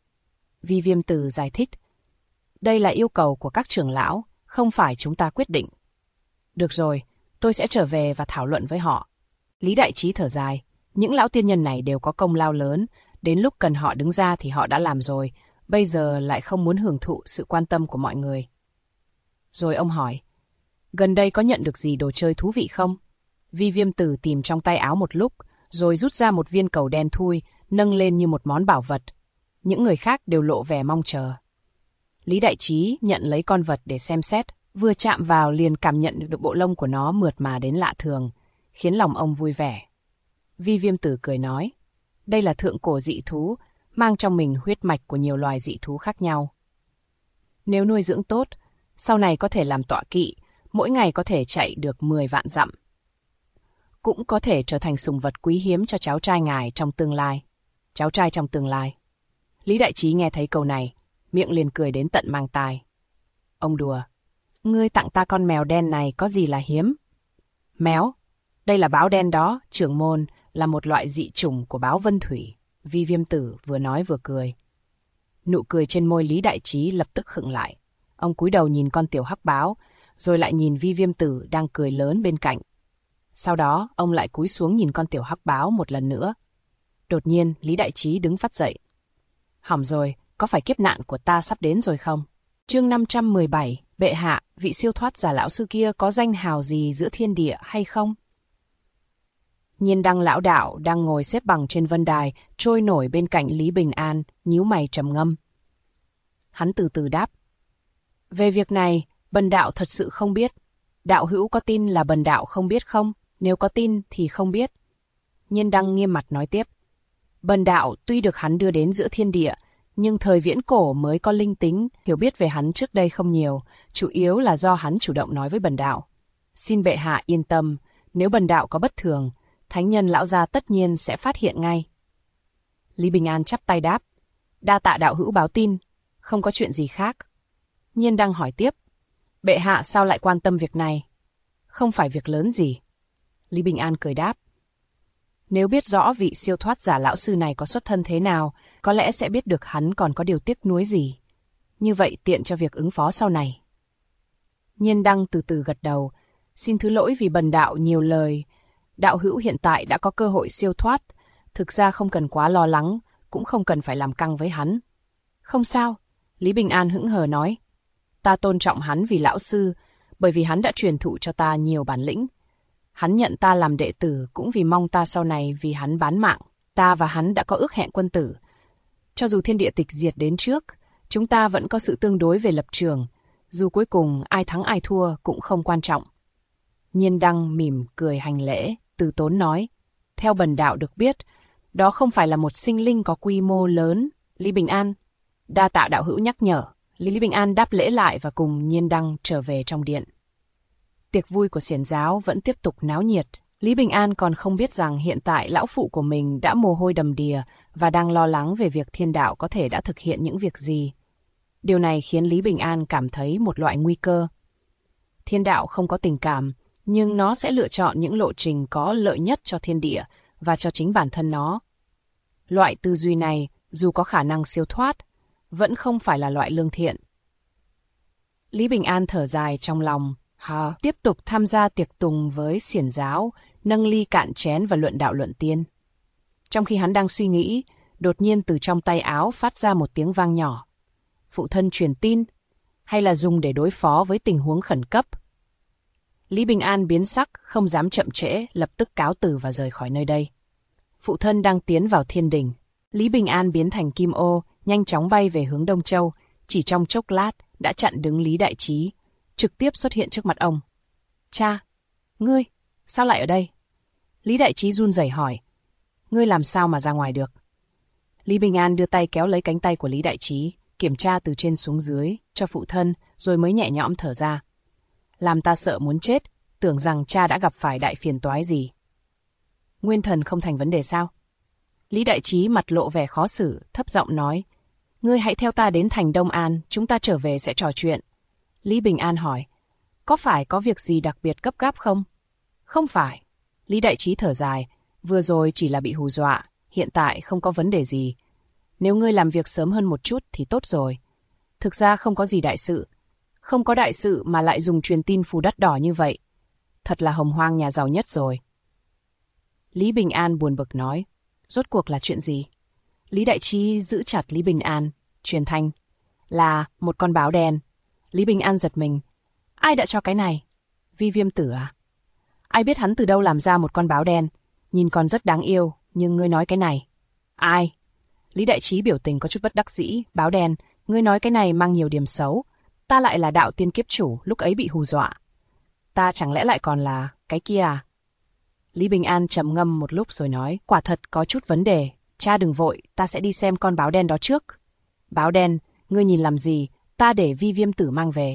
Vi Viêm Tử giải thích, đây là yêu cầu của các trưởng lão, không phải chúng ta quyết định. Được rồi, tôi sẽ trở về và thảo luận với họ. Lý Đại Trí thở dài, những lão tiên nhân này đều có công lao lớn, đến lúc cần họ đứng ra thì họ đã làm rồi, bây giờ lại không muốn hưởng thụ sự quan tâm của mọi người. Rồi ông hỏi, Gần đây có nhận được gì đồ chơi thú vị không? Vi Viêm Tử tìm trong tay áo một lúc, rồi rút ra một viên cầu đen thui, nâng lên như một món bảo vật. Những người khác đều lộ vẻ mong chờ. Lý Đại Trí nhận lấy con vật để xem xét, vừa chạm vào liền cảm nhận được bộ lông của nó mượt mà đến lạ thường, khiến lòng ông vui vẻ. Vi Viêm Tử cười nói, đây là thượng cổ dị thú, mang trong mình huyết mạch của nhiều loài dị thú khác nhau. Nếu nuôi dưỡng tốt, sau này có thể làm tọa kỵ, mỗi ngày có thể chạy được 10 vạn dặm. Cũng có thể trở thành sùng vật quý hiếm cho cháu trai ngài trong tương lai. Cháu trai trong tương lai. Lý Đại Trí nghe thấy câu này, miệng liền cười đến tận mang tai. Ông đùa, ngươi tặng ta con mèo đen này có gì là hiếm? Mèo? Đây là báo đen đó, trưởng môn, là một loại dị chủng của báo Vân Thủy. Vi Viêm Tử vừa nói vừa cười. Nụ cười trên môi Lý Đại Trí lập tức khựng lại. Ông cúi đầu nhìn con tiểu hắc báo, rồi lại nhìn Vi Viêm Tử đang cười lớn bên cạnh. Sau đó, ông lại cúi xuống nhìn con tiểu hắc báo một lần nữa. Đột nhiên, Lý Đại Trí đứng phắt dậy. Hỏng rồi, có phải kiếp nạn của ta sắp đến rồi không? Chương 517, bệ hạ, vị siêu thoát giả lão sư kia có danh hào gì giữa thiên địa hay không? Nhiên Đăng lão đạo đang ngồi xếp bằng trên vân đài, trôi nổi bên cạnh Lý Bình An, nhíu mày trầm ngâm. Hắn từ từ đáp. Về việc này, bần đạo thật sự không biết. Đạo hữu có tin là bần đạo không biết không? Nếu có tin thì không biết. Nhiên Đăng nghiêm mặt nói tiếp. Bần đạo tuy được hắn đưa đến giữa thiên địa, nhưng thời viễn cổ mới có linh tính, hiểu biết về hắn trước đây không nhiều, chủ yếu là do hắn chủ động nói với bần đạo. Xin bệ hạ yên tâm, nếu bần đạo có bất thường, thánh nhân lão gia tất nhiên sẽ phát hiện ngay. Lý Bình An chắp tay đáp. Đa tạ đạo hữu báo tin, không có chuyện gì khác. Nhiên Đăng hỏi tiếp. Bệ hạ sao lại quan tâm việc này? Không phải việc lớn gì. Lý Bình An cười đáp. Nếu biết rõ vị siêu thoát giả lão sư này có xuất thân thế nào, có lẽ sẽ biết được hắn còn có điều tiếc nuối gì. Như vậy tiện cho việc ứng phó sau này. Nhiên Đăng từ từ gật đầu. Xin thứ lỗi vì bần đạo nhiều lời. Đạo hữu hiện tại đã có cơ hội siêu thoát. Thực ra không cần quá lo lắng, cũng không cần phải làm căng với hắn. Không sao, Lý Bình An hững hờ nói. Ta tôn trọng hắn vì lão sư, bởi vì hắn đã truyền thụ cho ta nhiều bản lĩnh. Hắn nhận ta làm đệ tử cũng vì mong ta sau này vì hắn bán mạng. Ta và hắn đã có ước hẹn quân tử. Cho dù thiên địa tịch diệt đến trước, chúng ta vẫn có sự tương đối về lập trường. Dù cuối cùng ai thắng ai thua cũng không quan trọng. Nhiên Đăng mỉm cười hành lễ, từ tốn nói. Theo bần đạo được biết, đó không phải là một sinh linh có quy mô lớn. Lý Bình An. Đa tạ đạo hữu nhắc nhở. Lý Bình An đáp lễ lại và cùng Nhiên Đăng trở về trong điện. Tiệc vui của xiển giáo vẫn tiếp tục náo nhiệt. Lý Bình An còn không biết rằng hiện tại lão phụ của mình đã mồ hôi đầm đìa và đang lo lắng về việc thiên đạo có thể đã thực hiện những việc gì. Điều này khiến Lý Bình An cảm thấy một loại nguy cơ. Thiên đạo không có tình cảm, nhưng nó sẽ lựa chọn những lộ trình có lợi nhất cho thiên địa và cho chính bản thân nó. Loại tư duy này, dù có khả năng siêu thoát, vẫn không phải là loại lương thiện. Lý Bình An thở dài trong lòng, tiếp tục tham gia tiệc tùng với xiển giáo, nâng ly cạn chén và luận đạo luận tiên. Trong khi hắn đang suy nghĩ, đột nhiên từ trong tay áo phát ra một tiếng vang nhỏ. Phụ thân truyền tin, hay là dùng để đối phó với tình huống khẩn cấp? Lý Bình An biến sắc, không dám chậm trễ, lập tức cáo từ và rời khỏi nơi đây. Phụ thân đang tiến vào thiên đình. Lý Bình An biến thành kim ô, nhanh chóng bay về hướng Đông Châu, chỉ trong chốc lát đã chặn đứng Lý Đại Trí, trực tiếp xuất hiện trước mặt ông. Cha, ngươi, sao lại ở đây? Lý Đại Trí run rẩy hỏi. Ngươi làm sao mà ra ngoài được? Lý Bình An đưa tay kéo lấy cánh tay của Lý Đại Trí, kiểm tra từ trên xuống dưới, cho phụ thân, rồi mới nhẹ nhõm thở ra. Làm ta sợ muốn chết, tưởng rằng cha đã gặp phải đại phiền toái gì. Nguyên thần không thành vấn đề sao? Lý Đại Trí mặt lộ vẻ khó xử, thấp giọng nói. Ngươi hãy theo ta đến thành Đông An, chúng ta trở về sẽ trò chuyện. Lý Bình An hỏi. Có phải có việc gì đặc biệt gấp gáp không? Không phải. Lý Đại Trí thở dài. Vừa rồi chỉ là bị hù dọa, hiện tại không có vấn đề gì. Nếu ngươi làm việc sớm hơn một chút thì tốt rồi. Thực ra không có gì đại sự. Không có đại sự mà lại dùng truyền tin phù đắt đỏ như vậy. Thật là hồng hoang nhà giàu nhất rồi. Lý Bình An buồn bực nói. Rốt cuộc là chuyện gì? Lý Đại Trí giữ chặt Lý Bình An, truyền thanh. Là một con báo đen. Lý Bình An giật mình. Ai đã cho cái này? Vi Viêm Tử à? Ai biết hắn từ đâu làm ra một con báo đen, nhìn còn rất đáng yêu, nhưng ngươi nói cái này. Ai? Lý Đại Trí biểu tình có chút bất đắc dĩ. Báo đen, ngươi nói cái này mang nhiều điểm xấu. Ta lại là đạo tiên kiếp chủ, lúc ấy bị hù dọa. Ta chẳng lẽ lại còn là cái kia à? Lý Bình An trầm ngâm một lúc rồi nói, quả thật có chút vấn đề. Cha đừng vội, ta sẽ đi xem con báo đen đó trước. Báo đen, ngươi nhìn làm gì, ta để Vi Viêm Tử mang về.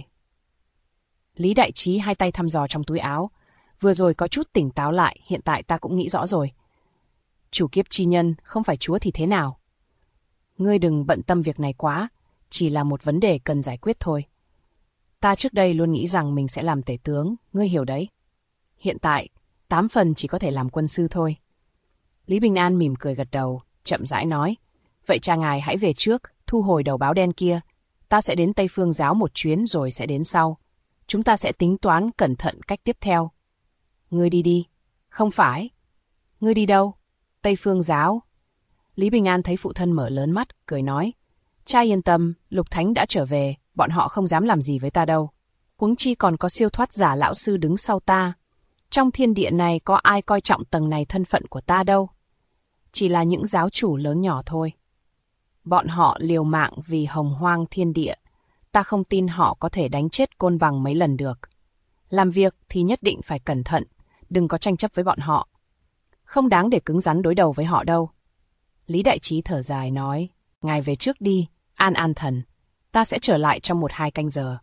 Lý Đại Trí hai tay thăm dò trong túi áo. Vừa rồi có chút tỉnh táo lại, hiện tại ta cũng nghĩ rõ rồi. Chủ kiếp chi nhân, không phải chúa thì thế nào? Ngươi đừng bận tâm việc này quá, chỉ là một vấn đề cần giải quyết thôi. Ta trước đây luôn nghĩ rằng mình sẽ làm tể tướng, ngươi hiểu đấy. Hiện tại, 8 phần chỉ có thể làm quân sư thôi. Lý Bình An mỉm cười gật đầu, chậm rãi nói. Vậy cha ngài hãy về trước, thu hồi đầu báo đen kia. Ta sẽ đến Tây Phương Giáo một chuyến rồi sẽ đến sau. Chúng ta sẽ tính toán cẩn thận cách tiếp theo. Ngươi đi đi. Không phải. Ngươi đi đâu? Tây Phương Giáo. Lý Bình An thấy phụ thân mở lớn mắt, cười nói. Cha yên tâm, Lục Thánh đã trở về, bọn họ không dám làm gì với ta đâu. Huống chi còn có siêu thoát giả lão sư đứng sau ta. Trong thiên địa này có ai coi trọng tầng này thân phận của ta đâu. Chỉ là những giáo chủ lớn nhỏ thôi. Bọn họ liều mạng vì hồng hoang thiên địa. Ta không tin họ có thể đánh chết Côn Bằng mấy lần được. Làm việc thì nhất định phải cẩn thận, đừng có tranh chấp với bọn họ. Không đáng để cứng rắn đối đầu với họ đâu. Lý Đại Trí thở dài nói, ngài về trước đi, an an thần. Ta sẽ trở lại trong 1-2 canh giờ.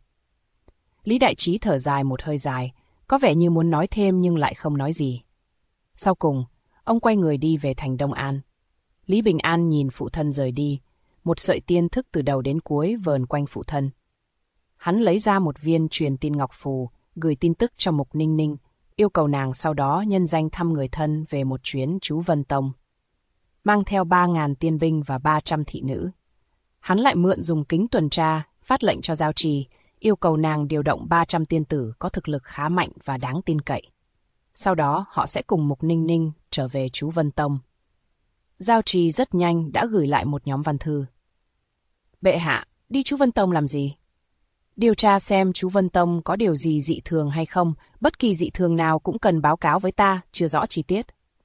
Lý Đại Trí thở dài một hơi dài, có vẻ như muốn nói thêm nhưng lại không nói gì. Sau cùng, ông quay người đi về thành Đông An. Lý Bình An nhìn phụ thân rời đi, một sợi tiên thức từ đầu đến cuối vờn quanh phụ thân. Hắn lấy ra một viên truyền tin ngọc phù, gửi tin tức cho Mục Ninh Ninh, yêu cầu nàng sau đó nhân danh thăm người thân về một chuyến Chú Vân Tông. Mang theo 3.000 tiên binh và 300 thị nữ. Hắn lại mượn dùng kính tuần tra, phát lệnh cho Giao Trì, yêu cầu nàng điều động 300 tiên tử có thực lực khá mạnh và đáng tin cậy. Sau đó họ sẽ cùng Mục Ninh Ninh trở về Chú Vân Tông. Giao Trì rất nhanh đã gửi lại một nhóm văn thư. Bệ hạ, đi Chú Vân Tông làm gì? Điều tra xem Chú Vân Tông có điều gì dị thường hay không, bất kỳ dị thường nào cũng cần báo cáo với ta, chưa rõ chi tiết.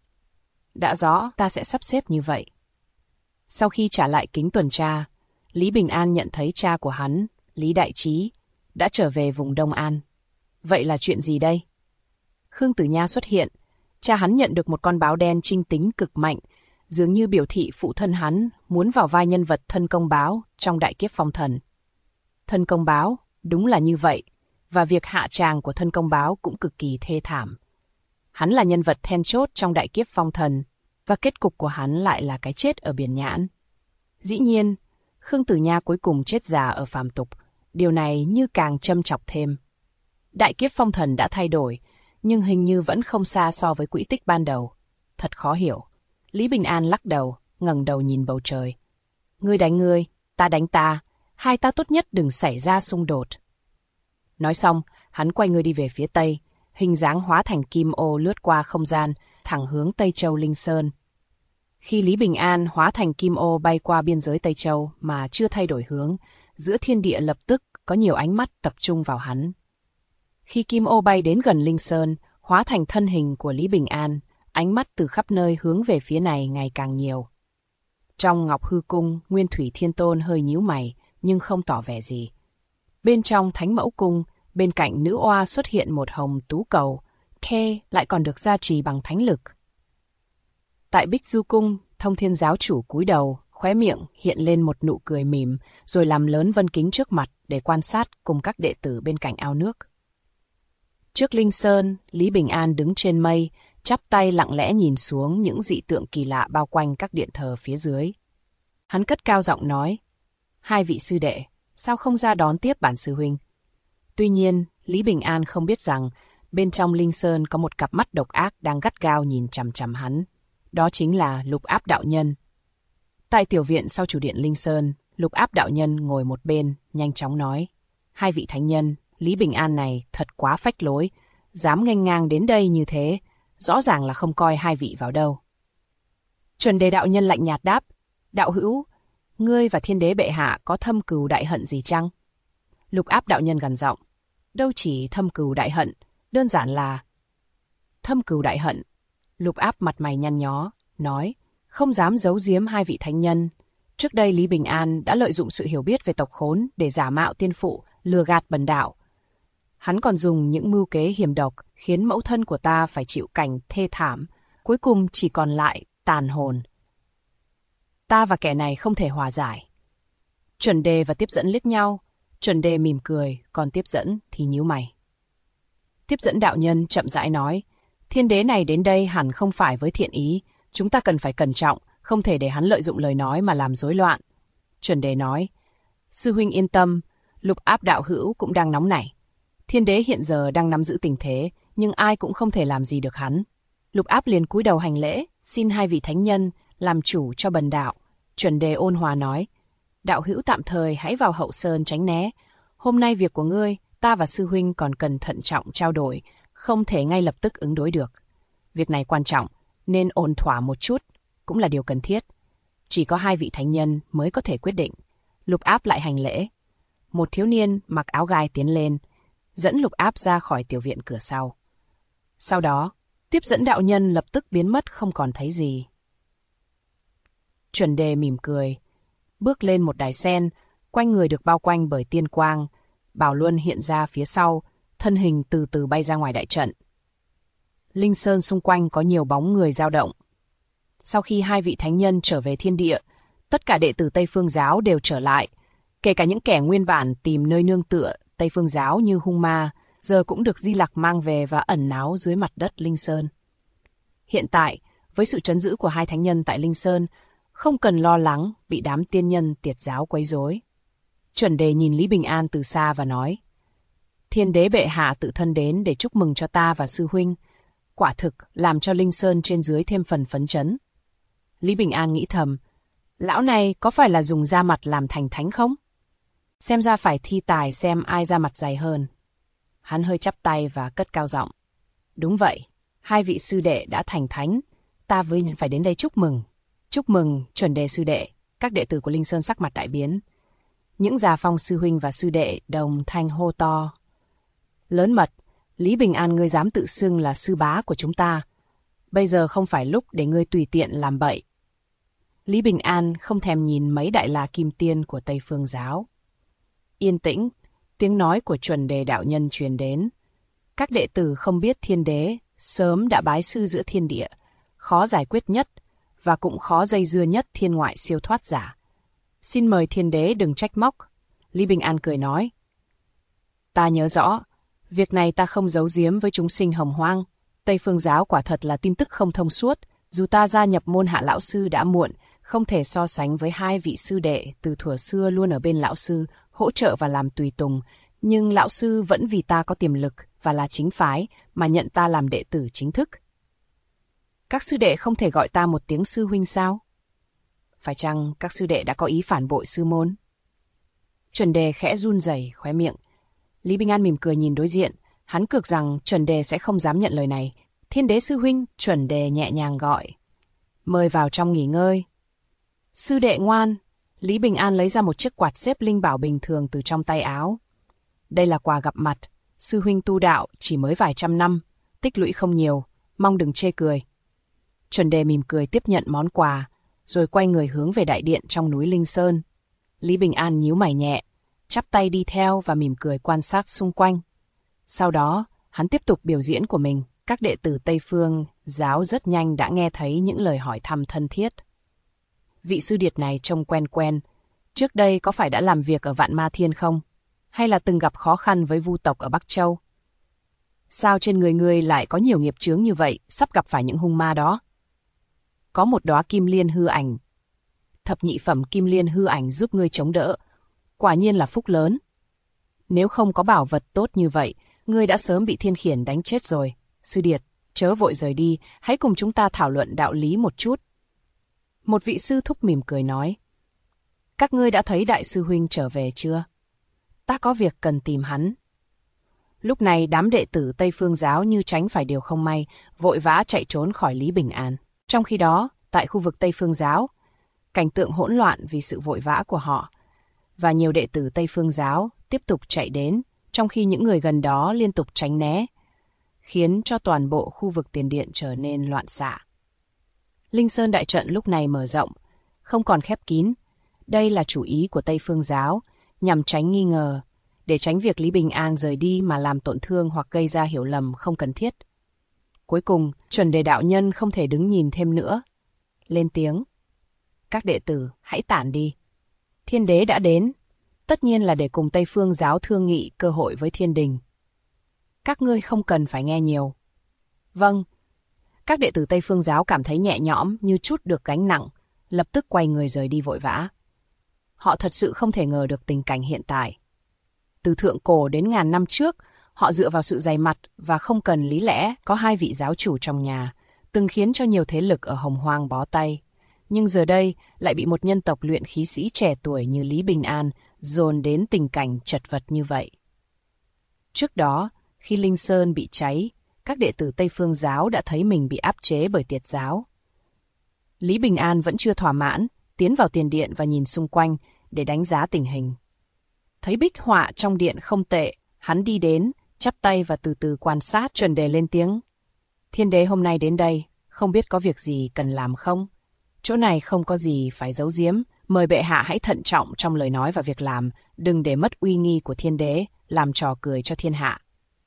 Đã rõ, ta sẽ sắp xếp như vậy. Sau khi trả lại kính tuần tra, Lý Bình An nhận thấy cha của hắn, Lý Đại Trí, đã trở về vùng Đông An. Vậy là chuyện gì đây? Khương Tử Nha xuất hiện, cha hắn nhận được một con báo đen trinh tính cực mạnh, dường như biểu thị phụ thân hắn muốn vào vai nhân vật Thân Công Báo trong Đại Kiếp Phong Thần. Thân Công Báo, đúng là như vậy, và việc hạ tràng của Thân Công Báo cũng cực kỳ thê thảm. Hắn là nhân vật then chốt trong Đại Kiếp Phong Thần, và kết cục của hắn lại là cái chết ở Biển Nhãn. Dĩ nhiên, Khương Tử Nha cuối cùng chết già ở phàm tục, điều này như càng châm chọc thêm. Đại Kiếp Phong Thần đã thay đổi, nhưng hình như vẫn không xa so với quỹ tích ban đầu. Thật khó hiểu. Lý Bình An lắc đầu, ngẩng đầu nhìn bầu trời. Ngươi đánh ngươi, ta đánh ta, hai ta tốt nhất đừng xảy ra xung đột. Nói xong, hắn quay người đi về phía tây, hình dáng hóa thành kim ô lướt qua không gian, thẳng hướng Tây Châu Linh Sơn. Khi Lý Bình An hóa thành kim ô bay qua biên giới Tây Châu mà chưa thay đổi hướng, giữa thiên địa lập tức có nhiều ánh mắt tập trung vào hắn. Khi kim ô bay đến gần Linh Sơn, hóa thành thân hình của Lý Bình An, ánh mắt từ khắp nơi hướng về phía này ngày càng nhiều. Trong Ngọc Hư Cung, Nguyên Thủy Thiên Tôn hơi nhíu mày, nhưng không tỏ vẻ gì. Bên trong Thánh Mẫu Cung, bên cạnh nữ oa xuất hiện một hồng tú cầu, khe lại còn được gia trì bằng thánh lực. Tại Bích Du Cung, Thông Thiên giáo chủ cúi đầu, khóe miệng hiện lên một nụ cười mỉm, rồi làm lớn vân kính trước mặt để quan sát cùng các đệ tử bên cạnh ao nước. Trước Linh Sơn, Lý Bình An đứng trên mây, chắp tay lặng lẽ nhìn xuống những dị tượng kỳ lạ bao quanh các điện thờ phía dưới. Hắn cất cao giọng nói, hai vị sư đệ, sao không ra đón tiếp bản sư huynh? Tuy nhiên, Lý Bình An không biết rằng, bên trong Linh Sơn có một cặp mắt độc ác đang gắt gao nhìn chằm chằm hắn. Đó chính là Lục Áp đạo nhân. Tại tiểu viện sau chủ điện Linh Sơn, Lục Áp đạo nhân ngồi một bên, nhanh chóng nói, hai vị thánh nhân, Lý Bình An này thật quá phách lối, dám nghênh ngang đến đây như thế, rõ ràng là không coi hai vị vào đâu. Chuẩn Đề đạo nhân lạnh nhạt đáp, đạo hữu, ngươi và Thiên Đế bệ hạ có thâm cừu đại hận gì chăng? Lục Áp đạo nhân gằn giọng, đâu chỉ thâm cừu đại hận, đơn giản là thâm cừu đại hận. Lục Áp mặt mày nhăn nhó, nói, không dám giấu giếm hai vị thánh nhân. Trước đây Lý Bình An đã lợi dụng sự hiểu biết về tộc Khốn để giả mạo tiên phụ, lừa gạt bần đạo. Hắn còn dùng những mưu kế hiểm độc khiến mẫu thân của ta phải chịu cảnh thê thảm, cuối cùng chỉ còn lại tàn hồn. Ta và kẻ này không thể hòa giải. Chuẩn Đề và Tiếp Dẫn liếc nhau, Chuẩn Đề mỉm cười, còn Tiếp Dẫn thì nhíu mày. Tiếp Dẫn đạo nhân chậm rãi nói, thiên đế này đến đây hẳn không phải với thiện ý, chúng ta cần phải cẩn trọng, không thể để hắn lợi dụng lời nói mà làm rối loạn. Chuẩn Đề nói, sư huynh yên tâm, Lục Áp đạo hữu cũng đang nóng nảy. Thiên đế hiện giờ đang nắm giữ tình thế, nhưng ai cũng không thể làm gì được hắn. Lục Áp liền cúi đầu hành lễ, xin hai vị thánh nhân làm chủ cho bần đạo. Chuẩn Đề ôn hòa nói, đạo hữu tạm thời hãy vào hậu sơn tránh né. Hôm nay việc của ngươi, ta và sư huynh còn cần thận trọng trao đổi, không thể ngay lập tức ứng đối được. Việc này quan trọng, nên ổn thỏa một chút, cũng là điều cần thiết. Chỉ có hai vị thánh nhân mới có thể quyết định. Lục Áp lại hành lễ. Một thiếu niên mặc áo gai tiến lên, dẫn Lục Áp ra khỏi tiểu viện cửa sau. Sau đó, Tiếp Dẫn đạo nhân lập tức biến mất không còn thấy gì. Chuẩn Đề mỉm cười, bước lên một đài sen, quanh người được bao quanh bởi tiên quang. Bảo Luân hiện ra phía sau, thân hình từ từ bay ra ngoài đại trận. Linh sơn xung quanh có nhiều bóng người dao động. Sau khi hai vị thánh nhân trở về thiên địa, tất cả đệ tử Tây Phương Giáo đều trở lại, kể cả những kẻ nguyên bản tìm nơi nương tựa Tây Phương Giáo như hung ma, giờ cũng được Di Lặc mang về và ẩn náu dưới mặt đất Linh Sơn. Hiện tại, với sự trấn giữ của hai thánh nhân tại Linh Sơn, không cần lo lắng bị đám tiên nhân tiệt giáo quấy rối. Chuẩn Đề nhìn Lý Bình An từ xa và nói, thiên đế bệ hạ tự thân đến để chúc mừng cho ta và sư huynh, quả thực làm cho Linh Sơn trên dưới thêm phần phấn chấn. Lý Bình An nghĩ thầm, lão này có phải là dùng da mặt làm thành thánh không? Xem ra phải thi tài xem ai da mặt dày hơn. Hắn hơi chắp tay và cất cao giọng, đúng vậy, hai vị sư đệ đã thành thánh, ta với phải đến đây chúc mừng. Chúc mừng, Chuẩn Đề sư đệ. Các đệ tử của Linh Sơn sắc mặt đại biến. Những Già Phong sư huynh và sư đệ đồng thanh hô to. Lớn mật, Lý Bình An ngươi dám tự xưng là sư bá của chúng ta. Bây giờ không phải lúc để ngươi tùy tiện làm bậy. Lý Bình An không thèm nhìn mấy đại la kim tiên của Tây Phương Giáo. Yên tĩnh, tiếng nói của Chuẩn Đề đạo nhân truyền đến. Các đệ tử không biết thiên đế sớm đã bái sư giữa thiên địa, khó giải quyết nhất và cũng khó dây dưa nhất thiên ngoại siêu thoát giả. Xin mời thiên đế đừng trách móc. Lý Bình An cười nói. Ta nhớ rõ, việc này ta không giấu giếm với chúng sinh hồng hoang. Tây Phương Giáo quả thật là tin tức không thông suốt. Dù ta gia nhập môn Hạ lão sư đã muộn, không thể so sánh với hai vị sư đệ từ thuở xưa luôn ở bên lão sư, hỗ trợ và làm tùy tùng. Nhưng lão sư vẫn vì ta có tiềm lực và là chính phái mà nhận ta làm đệ tử chính thức. Các sư đệ không thể gọi ta một tiếng sư huynh sao? Phải chăng các sư đệ đã có ý phản bội sư môn? Chuẩn Đề khẽ run rẩy khóe miệng. Lý Bình An mỉm cười nhìn đối diện, hắn cược rằng Chuẩn Đề sẽ không dám nhận lời này. Thiên đế sư huynh, Chuẩn Đề nhẹ nhàng gọi. Mời vào trong nghỉ ngơi. Sư đệ ngoan. Lý Bình An lấy ra một chiếc quạt xếp linh bảo bình thường từ trong tay áo. Đây là quà gặp mặt. Sư huynh tu đạo chỉ mới vài trăm năm, tích lũy không nhiều, mong đừng chê cười. Chuẩn Đề mỉm cười tiếp nhận món quà, rồi quay người hướng về đại điện trong núi Linh Sơn. Lý Bình An nhíu mày nhẹ, chắp tay đi theo và mỉm cười quan sát xung quanh. Sau đó, hắn tiếp tục biểu diễn của mình. Các đệ tử Tây Phương Giáo rất nhanh đã nghe thấy những lời hỏi thăm thân thiết. Vị sư điệt này trông quen quen, trước đây có phải đã làm việc ở Vạn Ma Thiên không? Hay là từng gặp khó khăn với Vu tộc ở Bắc Châu? Sao trên người ngươi lại có nhiều nghiệp chướng như vậy, sắp gặp phải những hung ma đó? Có một đóa kim liên hư ảnh. Thập nhị phẩm kim liên hư ảnh giúp ngươi chống đỡ. Quả nhiên là phúc lớn. Nếu không có bảo vật tốt như vậy, ngươi đã sớm bị Thiên Khiển đánh chết rồi. Sư điệt, chớ vội rời đi, hãy cùng chúng ta thảo luận đạo lý một chút. Một vị sư thúc mỉm cười nói. Các ngươi đã thấy đại sư huynh trở về chưa? Ta có việc cần tìm hắn. Lúc này đám đệ tử Tây Phương Giáo như tránh phải điều không may, vội vã chạy trốn khỏi Lý Bình An. Trong khi đó, tại khu vực Tây Phương Giáo, cảnh tượng hỗn loạn vì sự vội vã của họ, và nhiều đệ tử Tây Phương Giáo tiếp tục chạy đến, trong khi những người gần đó liên tục tránh né. khiến cho toàn bộ khu vực tiền điện trở nên loạn xạ. Linh Sơn đại trận lúc này mở rộng, không còn khép kín. Đây là chủ ý của Tây Phương giáo, nhằm tránh nghi ngờ, để tránh việc Lý Bình An rời đi mà làm tổn thương hoặc gây ra hiểu lầm không cần thiết. Cuối cùng, Chuẩn Đề đạo nhân không thể đứng nhìn thêm nữa. Lên tiếng. Các đệ tử, hãy tản đi. Thiên đế đã đến, tất nhiên là để cùng Tây Phương giáo thương nghị cơ hội với thiên đình. Các ngươi không cần phải nghe nhiều. Vâng. Các đệ tử Tây Phương giáo cảm thấy nhẹ nhõm như trút được gánh nặng, lập tức quay người rời đi vội vã. Họ thật sự không thể ngờ được tình cảnh hiện tại. Từ thượng cổ đến ngàn năm trước, họ dựa vào sự dày mặt và không cần lý lẽ có hai vị giáo chủ trong nhà, từng khiến cho nhiều thế lực ở Hồng Hoang bó tay. Nhưng giờ đây lại bị một nhân tộc luyện khí sĩ trẻ tuổi như Lý Bình An dồn đến tình cảnh chật vật như vậy. Trước đó, khi Linh Sơn bị cháy, các đệ tử Tây Phương giáo đã thấy mình bị áp chế bởi Tiệt giáo. Lý Bình An vẫn chưa thỏa mãn, tiến vào tiền điện và nhìn xung quanh để đánh giá tình hình. Thấy bích họa trong điện không tệ, hắn đi đến, chắp tay và từ từ quan sát. Chuẩn Đề lên tiếng. Thiên đế hôm nay đến đây, không biết có việc gì cần làm không? Chỗ này không có gì phải giấu giếm, mời bệ hạ hãy thận trọng trong lời nói và việc làm, đừng để mất uy nghi của thiên đế, làm trò cười cho thiên hạ.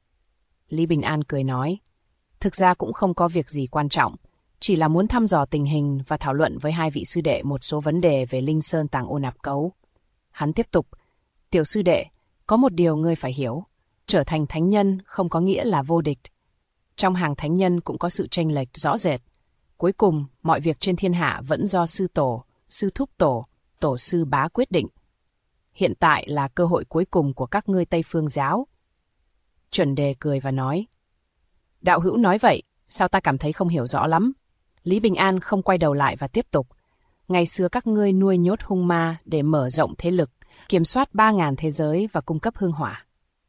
Lý Bình An cười nói, thực ra cũng không có việc gì quan trọng, chỉ là muốn thăm dò tình hình và thảo luận với hai vị sư đệ một số vấn đề về Linh Sơn Tàng Ô Nạp Cấu. Hắn tiếp tục, tiểu sư đệ, có một điều ngươi phải hiểu, trở thành thánh nhân không có nghĩa là vô địch. Trong hàng thánh nhân cũng có sự chênh lệch rõ rệt. Cuối cùng, mọi việc trên thiên hạ vẫn do sư tổ, sư thúc tổ, tổ sư bá quyết định. Hiện tại là cơ hội cuối cùng của các ngươi Tây Phương giáo. Chuẩn Đề cười và nói, đạo hữu nói vậy, sao ta cảm thấy không hiểu rõ lắm. Lý Bình An không quay đầu lại và tiếp tục, ngày xưa các ngươi nuôi nhốt hung ma để mở rộng thế lực, kiểm soát 3.000 thế giới và cung cấp hương hỏa.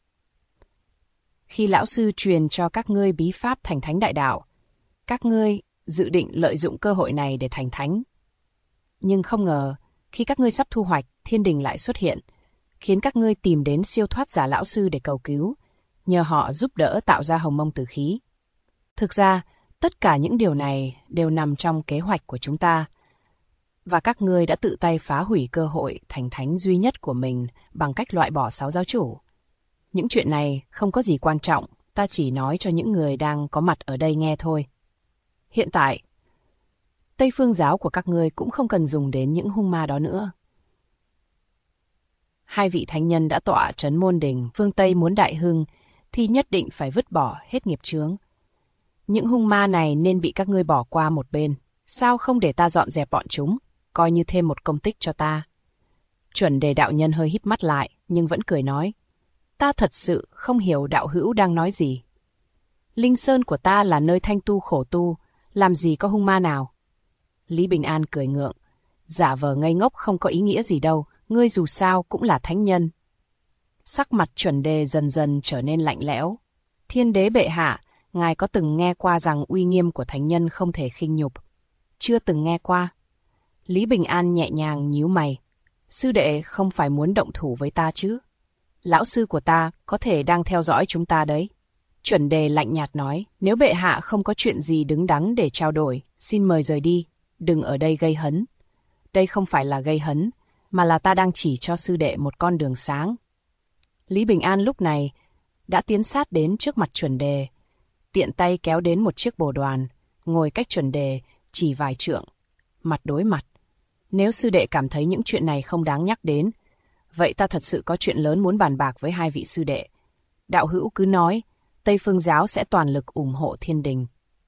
Khi lão sư truyền cho các ngươi bí pháp thành thánh đại đạo, các ngươi dự định lợi dụng cơ hội này để thành thánh. Nhưng không ngờ, khi các ngươi sắp thu hoạch, thiên đình lại xuất hiện, khiến các ngươi tìm đến siêu thoát giả lão sư để cầu cứu, nhờ họ giúp đỡ tạo ra hồng mông tử khí. Thực ra, tất cả những điều này đều nằm trong kế hoạch của chúng ta, và các ngươi đã tự tay phá hủy cơ hội thành thánh duy nhất của mình bằng cách loại bỏ 6 giáo chủ. Những chuyện này không có gì quan trọng, ta chỉ nói cho những người đang có mặt ở đây nghe thôi. Hiện tại, Tây Phương giáo của các ngươi cũng không cần dùng đến những hung ma đó nữa. Hai vị thánh nhân đã tọa trấn môn đình, phương Tây muốn đại hưng, thì nhất định phải vứt bỏ hết nghiệp chướng. Những hung ma này nên bị các ngươi bỏ qua một bên. Sao không để ta dọn dẹp bọn chúng, coi như thêm một công tích cho ta? Chuẩn Đề đạo nhân hơi híp mắt lại, nhưng vẫn cười nói, ta thật sự không hiểu đạo hữu đang nói gì. Linh Sơn của ta là nơi thanh tu khổ tu, làm gì có hung ma nào? Lý Bình An cười ngượng, giả vờ ngây ngốc không có ý nghĩa gì đâu, ngươi dù sao cũng là thánh nhân. Sắc mặt Chuẩn Đề dần dần trở nên lạnh lẽo. Thiên đế bệ hạ, ngài có từng nghe qua rằng uy nghiêm của thánh nhân không thể khinh nhục? Chưa từng nghe qua. Lý Bình An nhẹ nhàng nhíu mày. Sư đệ không phải muốn động thủ với ta chứ? Lão sư của ta có thể đang theo dõi chúng ta đấy. Chuẩn Đề lạnh nhạt nói, nếu bệ hạ không có chuyện gì đứng đắn để trao đổi, xin mời rời đi, đừng ở đây gây hấn. Đây không phải là gây hấn, mà là ta đang chỉ cho sư đệ một con đường sáng. Lý Bình An lúc này đã tiến sát đến trước mặt Chuẩn Đề, tiện tay kéo đến một chiếc bồ đoàn, ngồi cách Chuẩn Đề chỉ vài trượng, mặt đối mặt. Nếu sư đệ cảm thấy những chuyện này không đáng nhắc đến, vậy ta thật sự có chuyện lớn muốn bàn bạc với hai vị sư đệ. Đạo hữu cứ nói, Tây Phương giáo sẽ toàn lực ủng hộ thiên đình.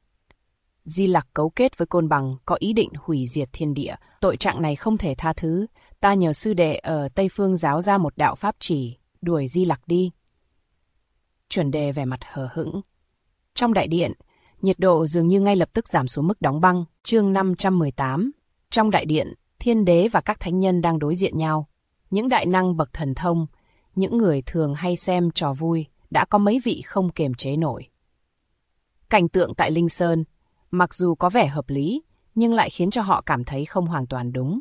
Di Lặc cấu kết với Côn Bằng có ý định hủy diệt thiên địa, tội trạng này không thể tha thứ. Ta nhờ sư đệ ở Tây Phương giáo ra một đạo pháp chỉ, đuổi Di Lặc đi. Chuẩn Đề vẻ mặt hờ hững. Trong đại điện, nhiệt độ dường như ngay lập tức giảm xuống mức đóng băng. Chương 518. Trong đại điện, thiên đế và các thánh nhân đang đối diện nhau. Những đại năng bậc thần thông, những người thường hay xem trò vui, đã có mấy vị không kiềm chế nổi. Cảnh tượng tại Linh Sơn, mặc dù có vẻ hợp lý, nhưng lại khiến cho họ cảm thấy không hoàn toàn đúng.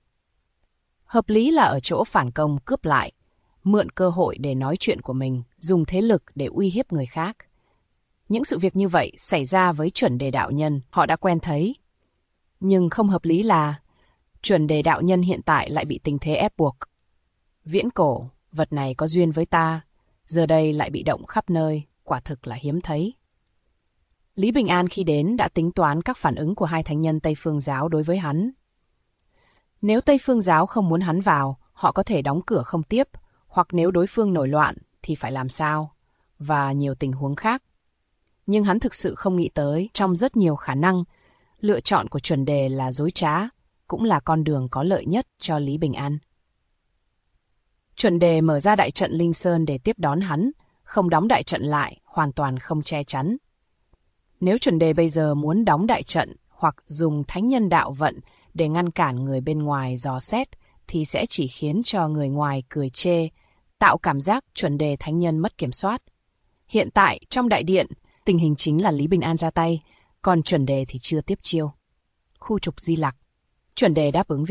Hợp lý là ở chỗ phản công cướp lại, mượn cơ hội để nói chuyện của mình, dùng thế lực để uy hiếp người khác. Những sự việc như vậy xảy ra với chuẩn đề đạo nhân, họ đã quen thấy. Nhưng không hợp lý là chuẩn đề đạo nhân hiện tại lại bị tình thế ép buộc. Viễn cổ, vật này có duyên với ta, giờ đây lại bị động khắp nơi, quả thực là hiếm thấy. Lý Bình An khi đến đã tính toán các phản ứng của hai thánh nhân Tây Phương Giáo đối với hắn. Nếu Tây Phương Giáo không muốn hắn vào, họ có thể đóng cửa không tiếp, hoặc nếu đối phương nổi loạn thì phải làm sao, và nhiều tình huống khác. Nhưng hắn thực sự không nghĩ tới, trong rất nhiều khả năng, lựa chọn của chuẩn đề là dối trá, cũng là con đường có lợi nhất cho Lý Bình An. Chuẩn đề mở ra đại trận Linh Sơn để tiếp đón hắn, không đóng đại trận lại, hoàn toàn không che chắn. Nếu chuẩn đề bây giờ muốn đóng đại trận hoặc dùng thánh nhân đạo vận để ngăn cản người bên ngoài dò xét, thì sẽ chỉ khiến cho người ngoài cười chê, tạo cảm giác chuẩn đề thánh nhân mất kiểm soát. Hiện tại, trong đại điện, tình hình chính là Lý Bình An ra tay, còn chuẩn đề thì chưa tiếp chiêu. Khu trục Di Lặc. Chuẩn đề đáp ứng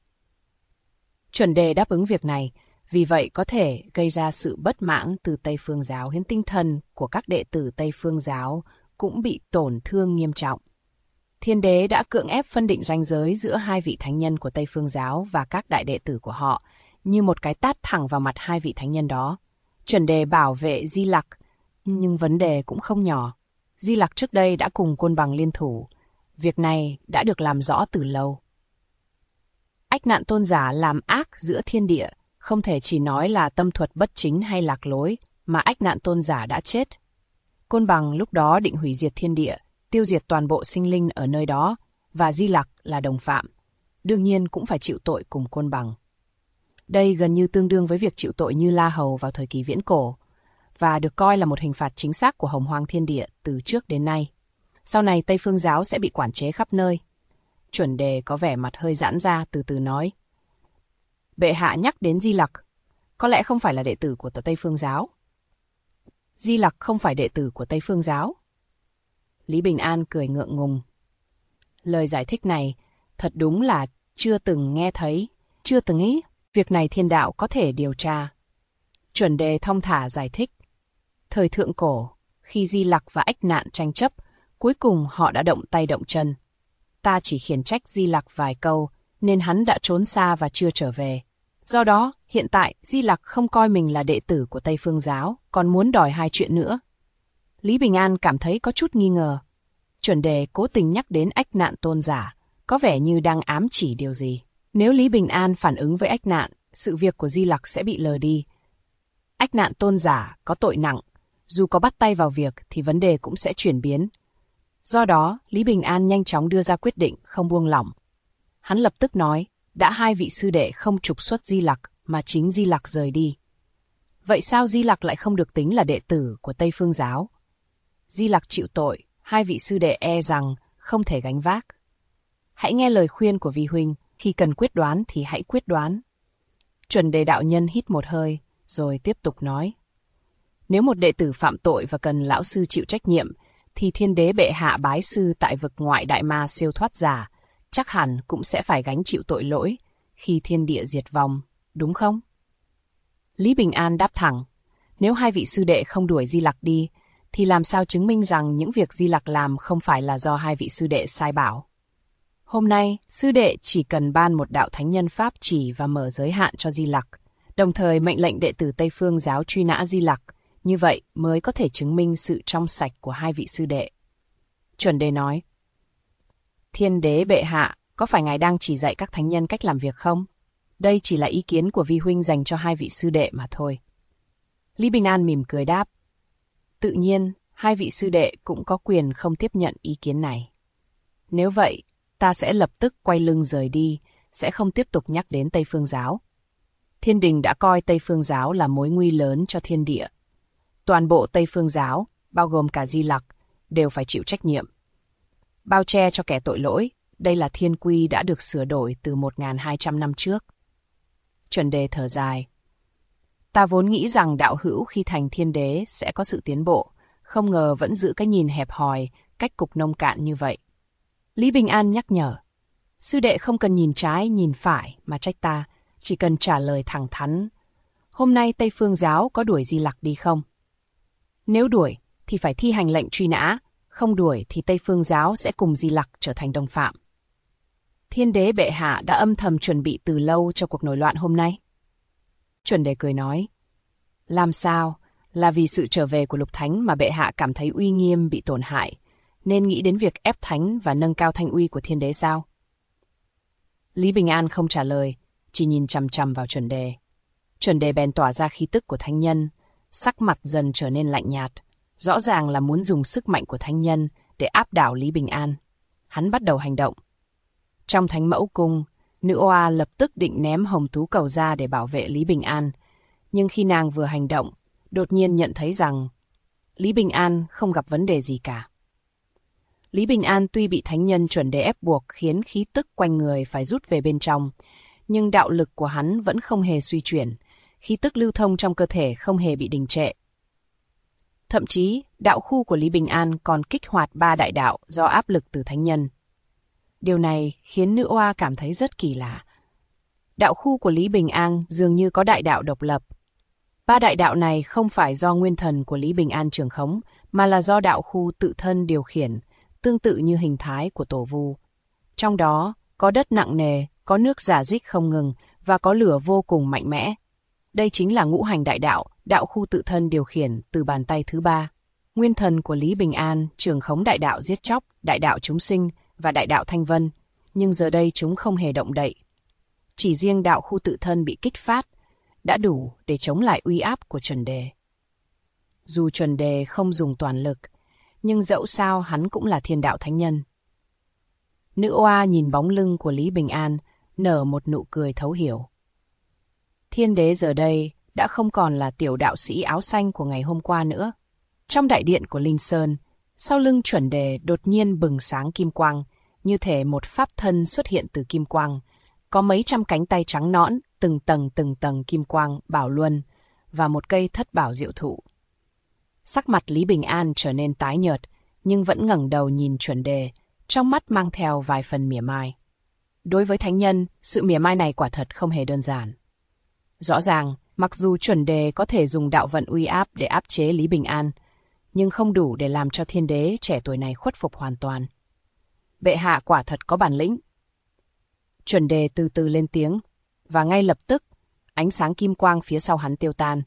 việc này, vì vậy có thể gây ra sự bất mãn từ Tây Phương Giáo, khiến tinh thần của các đệ tử Tây Phương Giáo cũng bị tổn thương nghiêm trọng. Thiên đế đã cưỡng ép phân định ranh giới giữa hai vị thánh nhân của Tây Phương Giáo và các đại đệ tử của họ, như một cái tát thẳng vào mặt hai vị thánh nhân đó. Chuẩn đề bảo vệ Di Lặc, nhưng vấn đề cũng không nhỏ. Di Lặc trước đây đã cùng Côn Bằng liên thủ, việc này đã được làm rõ từ lâu. Ách Nạn Tôn giả làm ác giữa thiên địa, không thể chỉ nói là tâm thuật bất chính hay lạc lối, mà Ách Nạn Tôn giả đã chết. Côn Bằng lúc đó định hủy diệt thiên địa, tiêu diệt toàn bộ sinh linh ở nơi đó, và Di Lặc là đồng phạm, đương nhiên cũng phải chịu tội cùng Côn Bằng. Đây gần như tương đương với việc chịu tội Như La Hầu vào thời kỳ viễn cổ, và được coi là một hình phạt chính xác của Hồng Hoang thiên địa từ trước đến nay. Sau này Tây Phương Giáo sẽ bị quản chế khắp nơi. Chuẩn đề có vẻ mặt hơi giãn ra, từ từ nói. Bệ hạ nhắc đến Di Lặc, có lẽ không phải là đệ tử của Tây Phương Giáo. Di Lặc không phải đệ tử của Tây Phương Giáo. Lý Bình An cười ngượng ngùng. Lời giải thích này thật đúng là chưa từng nghe thấy, chưa từng nghĩ. Việc này thiên đạo có thể điều tra. Chuẩn đề thong thả giải thích. Thời thượng cổ, khi Di Lặc và Ách Nạn tranh chấp, cuối cùng họ đã động tay động chân. Ta chỉ khiển trách Di Lặc vài câu, nên hắn đã trốn xa và chưa trở về. Do đó, hiện tại Di Lặc không coi mình là đệ tử của Tây Phương Giáo, còn muốn đòi hai chuyện nữa. Lý Bình An cảm thấy có chút nghi ngờ. Chuẩn đề cố tình nhắc đến Ách Nạn Tôn giả, có vẻ như đang ám chỉ điều gì. Nếu Lý Bình An phản ứng với Ách Nạn, sự việc của Di Lặc sẽ bị lờ đi. Ách Nạn Tôn giả có tội nặng, dù có bắt tay vào việc thì vấn đề cũng sẽ chuyển biến. Do đó, Lý Bình An nhanh chóng đưa ra quyết định không buông lỏng. Hắn lập tức nói, đã hai vị sư đệ không trục xuất Di Lặc mà chính Di Lặc rời đi. Vậy sao Di Lặc lại không được tính là đệ tử của Tây Phương Giáo? Di Lặc chịu tội, hai vị sư đệ e rằng không thể gánh vác. Hãy nghe lời khuyên của vi huynh, khi cần quyết đoán thì hãy quyết đoán. Chuẩn đề đạo nhân hít một hơi, rồi tiếp tục nói. Nếu một đệ tử phạm tội và cần lão sư chịu trách nhiệm, thì thiên đế bệ hạ bái sư tại vực ngoại đại ma siêu thoát giả, chắc hẳn cũng sẽ phải gánh chịu tội lỗi khi thiên địa diệt vong, đúng không? Lý Bình An đáp thẳng, nếu hai vị sư đệ không đuổi Di Lặc đi, thì làm sao chứng minh rằng những việc Di Lặc làm không phải là do hai vị sư đệ sai bảo? Hôm nay, sư đệ chỉ cần ban một đạo thánh nhân pháp chỉ và mở giới hạn cho Di Lặc, đồng thời mệnh lệnh đệ tử Tây Phương Giáo truy nã Di Lặc, như vậy mới có thể chứng minh sự trong sạch của hai vị sư đệ. Chuẩn đề nói, thiên đế bệ hạ, có phải ngài đang chỉ dạy các thánh nhân cách làm việc không? Đây chỉ là ý kiến của vi huynh dành cho hai vị sư đệ mà thôi. Lý Bình An mỉm cười đáp, tự nhiên, hai vị sư đệ cũng có quyền không tiếp nhận ý kiến này. Nếu vậy, ta sẽ lập tức quay lưng rời đi, sẽ không tiếp tục nhắc đến Tây Phương Giáo. Thiên đình đã coi Tây Phương Giáo là mối nguy lớn cho thiên địa. Toàn bộ Tây Phương Giáo, bao gồm cả Di Lặc, đều phải chịu trách nhiệm. Bao che cho kẻ tội lỗi, đây là thiên quy đã được sửa đổi từ 1.200 năm trước. Chuẩn đề thở dài. Ta vốn nghĩ rằng đạo hữu khi thành thiên đế sẽ có sự tiến bộ, không ngờ vẫn giữ cái nhìn hẹp hòi, cách cục nông cạn như vậy. Lý Bình An nhắc nhở, sư đệ không cần nhìn trái nhìn phải mà trách ta, chỉ cần trả lời thẳng thắn. Hôm nay Tây Phương Giáo có đuổi Di Lặc đi không? Nếu đuổi, thì phải thi hành lệnh truy nã, không đuổi thì Tây Phương giáo sẽ cùng Di Lặc trở thành đồng phạm. Thiên đế bệ hạ đã âm thầm chuẩn bị từ lâu cho cuộc nổi loạn hôm nay. Chuẩn đề cười nói, làm sao, là vì sự trở về của Lục Thánh mà bệ hạ cảm thấy uy nghiêm bị tổn hại, nên nghĩ đến việc ép thánh và nâng cao thanh uy của thiên đế sao? Lý Bình An không trả lời, chỉ nhìn chằm chằm vào Chuẩn đề. Chuẩn đề bèn tỏa ra khí tức của thánh nhân, sắc mặt dần trở nên lạnh nhạt, rõ ràng là muốn dùng sức mạnh của thánh nhân để áp đảo Lý Bình An. Hắn bắt đầu hành động. Trong Thánh Mẫu Cung, nữ oa lập tức định ném hồng tú cầu ra để bảo vệ Lý Bình An, nhưng khi nàng vừa hành động, đột nhiên nhận thấy rằng Lý Bình An không gặp vấn đề gì cả. Lý Bình An tuy bị thánh nhân Chuẩn đề ép buộc khiến khí tức quanh người phải rút về bên trong, nhưng đạo lực của hắn vẫn không hề suy chuyển, khí tức lưu thông trong cơ thể không hề bị đình trệ. Thậm chí, đạo khu của Lý Bình An còn kích hoạt 3 đại đạo do áp lực từ thánh nhân. Điều này khiến nữ oa cảm thấy rất kỳ lạ. Đạo khu của Lý Bình An dường như có đại đạo độc lập. 3 đại đạo này không phải do nguyên thần của Lý Bình An trưởng khống, mà là do đạo khu tự thân điều khiển, tương tự như hình thái của tổ vu. Trong đó, có đất nặng nề, có nước rả rích không ngừng và có lửa vô cùng mạnh mẽ. Đây chính là ngũ hành đại đạo, đạo khu tự thân điều khiển từ bàn tay thứ 3. Nguyên thần của Lý Bình An trưởng khống đại đạo giết chóc, đại đạo chúng sinh và đại đạo thanh vân, nhưng giờ đây chúng không hề động đậy. Chỉ riêng đạo khu tự thân bị kích phát, đã đủ để chống lại uy áp của Chuẩn đề. Dù Chuẩn đề không dùng toàn lực, nhưng dẫu sao hắn cũng là thiên đạo thánh nhân. Nữ oa nhìn bóng lưng của Lý Bình An, nở một nụ cười thấu hiểu. Thiên đế giờ đây đã không còn là tiểu đạo sĩ áo xanh của ngày hôm qua nữa. Trong đại điện của Linh Sơn, sau lưng Chuẩn đề đột nhiên bừng sáng kim quang, như thể một pháp thân xuất hiện từ kim quang. Có mấy trăm cánh tay trắng nõn, từng tầng kim quang, bảo luân, và một cây thất bảo diệu thụ. Sắc mặt Lý Bình An trở nên tái nhợt, nhưng vẫn ngẩng đầu nhìn Chuẩn đề, trong mắt mang theo vài phần mỉa mai. Đối với thánh nhân, sự mỉa mai này quả thật không hề đơn giản. Rõ ràng, mặc dù Chuẩn đề có thể dùng đạo vận uy áp để áp chế Lý Bình An, nhưng không đủ để làm cho thiên đế trẻ tuổi này khuất phục hoàn toàn. Bệ hạ quả thật có bản lĩnh. Chuẩn đề từ từ lên tiếng, và ngay lập tức, ánh sáng kim quang phía sau hắn tiêu tan.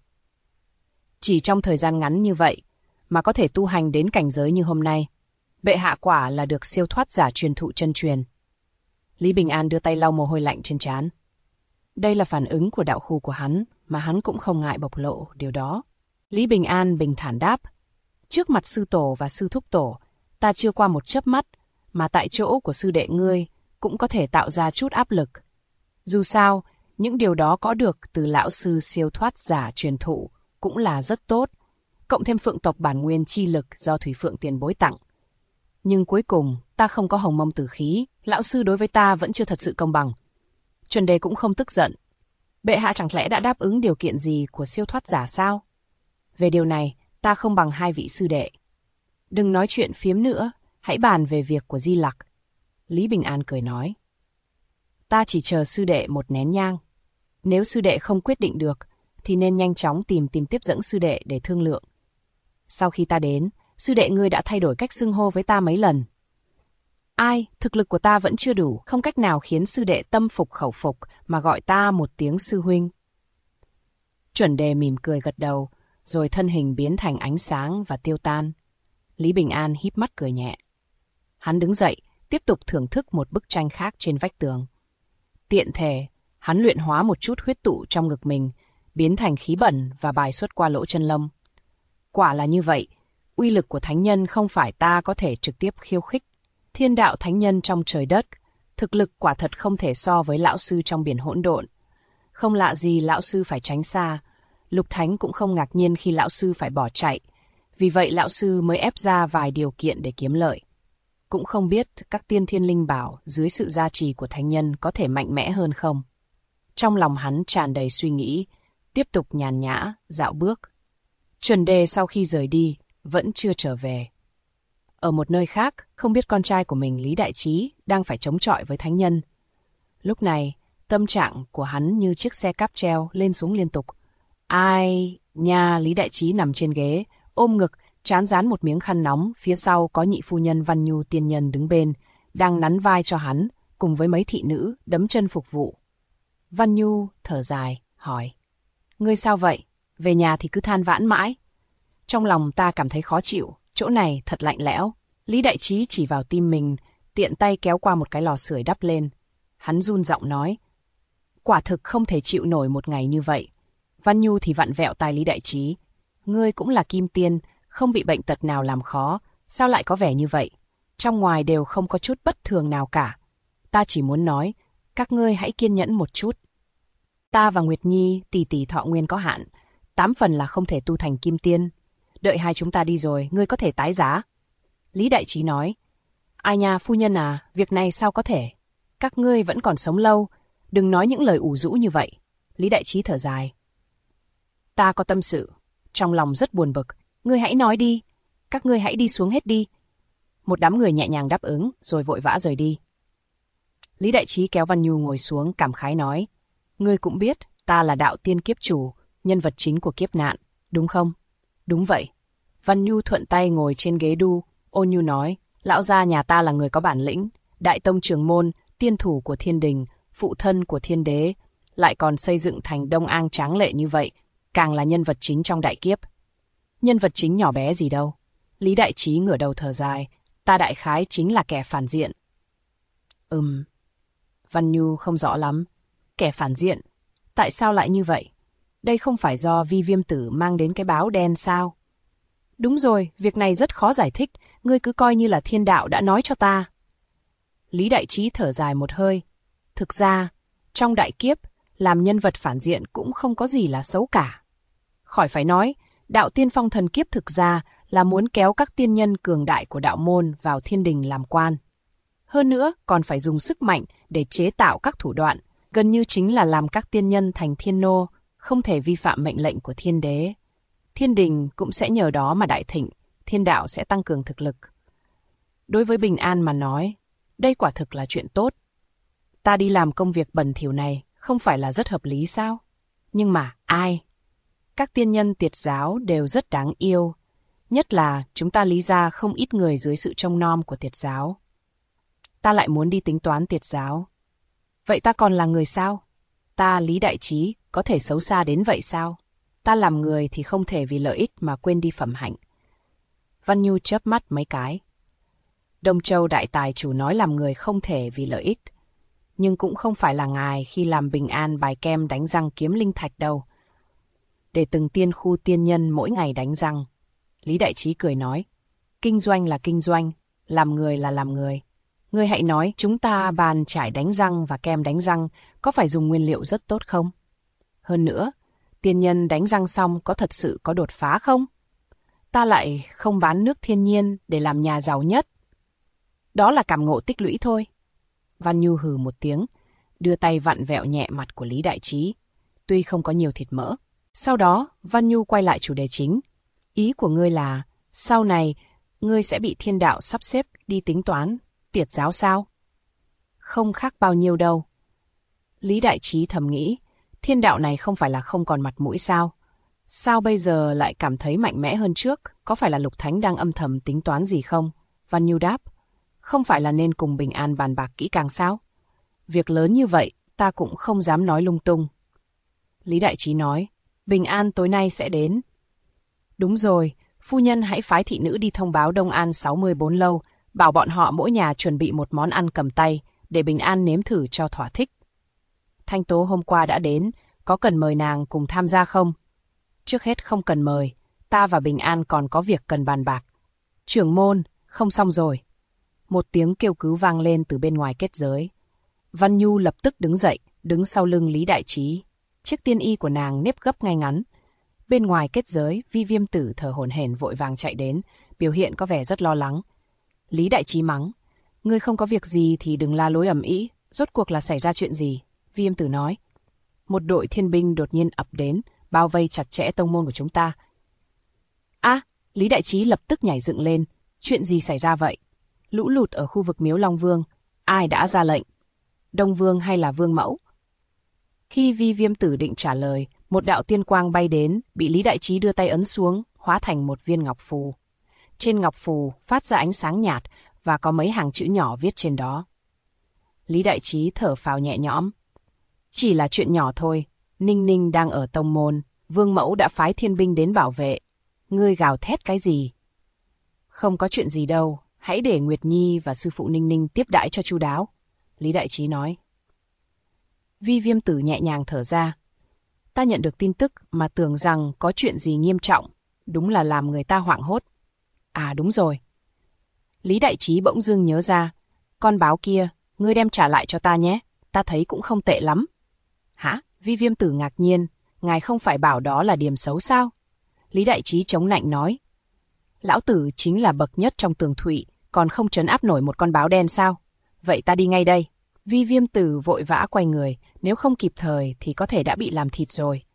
Chỉ trong thời gian ngắn như vậy, mà có thể tu hành đến cảnh giới như hôm nay, bệ hạ quả là được siêu thoát giả truyền thụ chân truyền. Lý Bình An đưa tay lau mồ hôi lạnh trên trán. Đây là phản ứng của đạo khu của hắn, mà hắn cũng không ngại bộc lộ điều đó. Lý Bình An bình thản đáp, trước mặt sư tổ và sư thúc tổ, ta chưa qua một chớp mắt, mà tại chỗ của sư đệ ngươi cũng có thể tạo ra chút áp lực. Dù sao, những điều đó có được từ lão sư siêu thoát giả truyền thụ cũng là rất tốt, cộng thêm phượng tộc bản nguyên chi lực do Thủy Phượng tiền bối tặng. Nhưng cuối cùng, ta không có hồng mông tử khí, lão sư đối với ta vẫn chưa thật sự công bằng. Chuẩn đề cũng không tức giận. Bệ hạ chẳng lẽ đã đáp ứng điều kiện gì của siêu thoát giả sao? Về điều này, ta không bằng 2 vị sư đệ. Đừng nói chuyện phiếm nữa, hãy bàn về việc của Di Lặc. Lý Bình An cười nói. Ta chỉ chờ sư đệ một nén nhang. Nếu sư đệ không quyết định được, thì nên nhanh chóng tìm tiếp dẫn sư đệ để thương lượng. Sau khi ta đến, sư đệ ngươi đã thay đổi cách xưng hô với ta mấy lần. Ai, thực lực của ta vẫn chưa đủ, không cách nào khiến sư đệ tâm phục khẩu phục mà gọi ta một tiếng sư huynh. Chuẩn đề mỉm cười gật đầu, rồi thân hình biến thành ánh sáng và tiêu tan. Lý Bình An híp mắt cười nhẹ. Hắn đứng dậy, tiếp tục thưởng thức một bức tranh khác trên vách tường. Tiện thể, hắn luyện hóa một chút huyết tụ trong ngực mình, biến thành khí bẩn và bài xuất qua lỗ chân lông. Quả là như vậy, uy lực của thánh nhân không phải ta có thể trực tiếp khiêu khích. Thiên đạo thánh nhân trong trời đất, thực lực quả thật không thể so với lão sư trong biển hỗn độn. Không lạ gì lão sư phải tránh xa, Lục Thánh cũng không ngạc nhiên khi lão sư phải bỏ chạy, vì vậy lão sư mới ép ra vài điều kiện để kiếm lợi. Cũng không biết các tiên thiên linh bảo dưới sự gia trì của thánh nhân có thể mạnh mẽ hơn không. Trong lòng hắn tràn đầy suy nghĩ, tiếp tục nhàn nhã, dạo bước. Chuẩn đề sau khi rời đi, vẫn chưa trở về. Ở một nơi khác, không biết con trai của mình Lý Đại Trí đang phải chống chọi với thánh nhân. Lúc này, tâm trạng của hắn như chiếc xe cáp treo lên xuống liên tục. Ai nha, Lý Đại Trí nằm trên ghế, ôm ngực, trán dán một miếng khăn nóng, phía sau có nhị phu nhân Văn Nhu tiên nhân đứng bên, đang nắn vai cho hắn, cùng với mấy thị nữ đấm chân phục vụ. Văn Nhu thở dài, hỏi: Ngươi sao vậy? Về nhà thì cứ than vãn mãi. Trong lòng ta cảm thấy khó chịu, chỗ này thật lạnh lẽo. Lý Đại Trí chỉ vào tim mình, tiện tay kéo qua một cái lò sưởi đắp lên. Hắn run giọng nói: Quả thực không thể chịu nổi một ngày như vậy. Văn Nhu thì vặn vẹo tai Lý Đại Trí: Ngươi cũng là kim tiên, không bị bệnh tật nào làm khó, sao lại có vẻ như vậy? Trong ngoài đều không có chút bất thường nào cả. Ta chỉ muốn nói, các ngươi hãy kiên nhẫn một chút. Ta và Nguyệt Nhi tỷ tỷ thọ nguyên có hạn, 8 phần là không thể tu thành kim tiên. Đợi hai chúng ta đi rồi, ngươi có thể tái giá. Lý Đại Trí nói: Ai nha, phu nhân à, việc này sao có thể? Các ngươi vẫn còn sống lâu, đừng nói những lời ủ rũ như vậy. Lý Đại Trí thở dài: Ta có tâm sự, trong lòng rất buồn bực, ngươi hãy nói đi, các ngươi hãy đi xuống hết đi. Một đám người nhẹ nhàng đáp ứng, rồi vội vã rời đi. Lý Đại Trí kéo Văn Nhu ngồi xuống, cảm khái nói: Ngươi cũng biết, ta là đạo tiên kiếp chủ, nhân vật chính của kiếp nạn, đúng không? Đúng vậy. Văn Nhu thuận tay ngồi trên ghế đu, ôn nhu nói: Lão gia nhà ta là người có bản lĩnh, đại tông trưởng môn, tiên thủ của thiên đình, phụ thân của thiên đế, lại còn xây dựng thành Đông An tráng lệ như vậy, càng là nhân vật chính trong đại kiếp. Nhân vật chính nhỏ bé gì đâu. Lý Đại Trí ngửa đầu thở dài: Ta đại khái chính là kẻ phản diện. Văn Nhu không rõ lắm. Kẻ phản diện? Tại sao lại như vậy? Đây không phải do Vi Viêm Tử mang đến cái báo đen sao? Đúng rồi, việc này rất khó giải thích, ngươi cứ coi như là thiên đạo đã nói cho ta. Lý Đại Trí thở dài một hơi. Thực ra, trong đại kiếp, làm nhân vật phản diện cũng không có gì là xấu cả. Khỏi phải nói, đạo tiên phong thần kiếp thực ra là muốn kéo các tiên nhân cường đại của đạo môn vào thiên đình làm quan. Hơn nữa, còn phải dùng sức mạnh để chế tạo các thủ đoạn, gần như chính là làm các tiên nhân thành thiên nô, không thể vi phạm mệnh lệnh của thiên đế. Thiên đình cũng sẽ nhờ đó mà đại thịnh, thiên đạo sẽ tăng cường thực lực. Đối với Bình An mà nói, đây quả thực là chuyện tốt. Ta đi làm công việc bẩn thỉu này không phải là rất hợp lý sao? Nhưng mà ai? Các tiên nhân Tiệt giáo đều rất đáng yêu, nhất là chúng ta Lý gia không ít người dưới sự trông nom của Tiệt giáo. Ta lại muốn đi tính toán Tiệt giáo. Vậy ta còn là người sao? Ta Lý Đại Trí có thể xấu xa đến vậy sao? Ta làm người thì không thể vì lợi ích mà quên đi phẩm hạnh. Văn Nhu chớp mắt mấy cái. Đông Châu đại tài chủ nói làm người không thể vì lợi ích, nhưng cũng không phải là ngài khi làm Bình An bài kem đánh răng kiếm linh thạch đâu. Để từng tiên khu tiên nhân mỗi ngày đánh răng. Lý Đại Trí cười nói: Kinh doanh là kinh doanh, làm người là làm người. Ngươi hãy nói chúng ta bàn chải đánh răng và kem đánh răng có phải dùng nguyên liệu rất tốt không? Hơn nữa, tiên nhân đánh răng xong có thật sự có đột phá không? Ta lại không bán nước thiên nhiên để làm nhà giàu nhất. Đó là cảm ngộ tích lũy thôi. Văn Nhu hừ một tiếng, đưa tay vặn vẹo nhẹ mặt của Lý Đại Trí, tuy không có nhiều thịt mỡ. Sau đó, Văn Nhu quay lại chủ đề chính. Ý của ngươi là, sau này, ngươi sẽ bị thiên đạo sắp xếp đi tính toán Tiệt giáo sao? Không khác bao nhiêu đâu. Lý Đại Trí thầm nghĩ, thiên đạo này không phải là không còn mặt mũi sao? Sao bây giờ lại cảm thấy mạnh mẽ hơn trước? Có phải là Lục Thánh đang âm thầm tính toán gì không? Văn Nhu đáp, không phải là nên cùng Bình An bàn bạc kỹ càng sao? Việc lớn như vậy, ta cũng không dám nói lung tung. Lý Đại Trí nói, Bình An tối nay sẽ đến. Đúng rồi, phu nhân hãy phái thị nữ đi thông báo Đông An 64 lâu, bảo bọn họ mỗi nhà chuẩn bị một món ăn cầm tay, để Bình An nếm thử cho thỏa thích. Thanh Tố hôm qua đã đến, có cần mời nàng cùng tham gia không? Trước hết không cần mời, ta và Bình An còn có việc cần bàn bạc. Trưởng môn, không xong rồi. Một tiếng kêu cứu vang lên từ bên ngoài kết giới. Văn Nhu lập tức đứng dậy, đứng sau lưng Lý Đại Trí. Chiếc tiên y của nàng nếp gấp ngay ngắn. Bên ngoài kết giới, Vi Viêm Tử thở hổn hển vội vàng chạy đến, biểu hiện có vẻ rất lo lắng. Lý Đại Trí mắng, ngươi không có việc gì thì đừng la lối ầm ĩ, rốt cuộc là xảy ra chuyện gì? Vi Viêm Tử nói, một đội thiên binh đột nhiên ập đến, bao vây chặt chẽ tông môn của chúng ta. Lý Đại Trí lập tức nhảy dựng lên, chuyện gì xảy ra vậy? Lũ lụt ở khu vực Miếu Long Vương, ai đã ra lệnh? Đông Vương hay là Vương Mẫu? Khi Vi Viêm Tử định trả lời, một đạo tiên quang bay đến, bị Lý Đại Trí đưa tay ấn xuống, hóa thành một viên ngọc phù. Trên ngọc phù phát ra ánh sáng nhạt và có mấy hàng chữ nhỏ viết trên đó. Lý Đại Trí thở phào nhẹ nhõm. Chỉ là chuyện nhỏ thôi, Ninh Ninh đang ở tông môn, Vương Mẫu đã phái thiên binh đến bảo vệ. Ngươi gào thét cái gì? Không có chuyện gì đâu, hãy để Nguyệt Nhi và sư phụ Ninh Ninh tiếp đãi cho chu đáo, Lý Đại Trí nói. Vi Viêm Tử nhẹ nhàng thở ra. Ta nhận được tin tức mà tưởng rằng có chuyện gì nghiêm trọng, đúng là làm người ta hoảng hốt. À đúng rồi. Lý Đại Trí bỗng dưng nhớ ra, con báo kia, ngươi đem trả lại cho ta nhé, ta thấy cũng không tệ lắm. Hả? Vi Viêm Tử ngạc nhiên, ngài không phải bảo đó là điểm xấu sao? Lý Đại Trí chống nạnh nói. Lão tử chính là bậc nhất trong tường thụy, còn không trấn áp nổi một con báo đen sao? Vậy ta đi ngay đây. Vi Viêm Tử vội vã quay người, nếu không kịp thời thì có thể đã bị làm thịt rồi.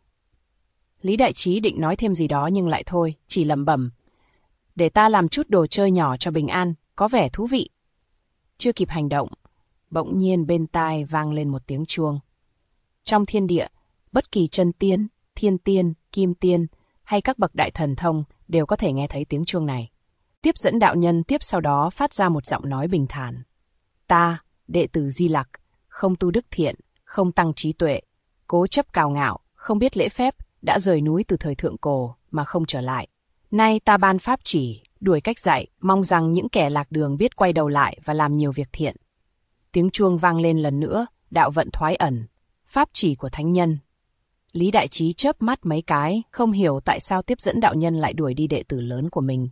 Lý Đại Trí định nói thêm gì đó nhưng lại thôi, chỉ lẩm bẩm. Để ta làm chút đồ chơi nhỏ cho bình an, có vẻ thú vị. Chưa kịp hành động, bỗng nhiên bên tai vang lên một tiếng chuông. Trong thiên địa, bất kỳ chân tiên, thiên tiên, kim tiên hay các bậc đại thần thông đều có thể nghe thấy tiếng chuông này. Tiếp dẫn đạo nhân tiếp sau đó phát ra một giọng nói bình thản. Ta, đệ tử Di Lặc, không tu đức thiện, không tăng trí tuệ, cố chấp cao ngạo, không biết lễ phép, đã rời núi từ thời thượng cổ mà không trở lại. Nay ta ban pháp chỉ, đuổi cách dạy, mong rằng những kẻ lạc đường biết quay đầu lại và làm nhiều việc thiện. Tiếng chuông vang lên lần nữa, đạo vận thoái ẩn, pháp chỉ của thánh nhân. Lý Đại Trí chớp mắt mấy cái, không hiểu tại sao tiếp dẫn đạo nhân lại đuổi đi đệ tử lớn của mình.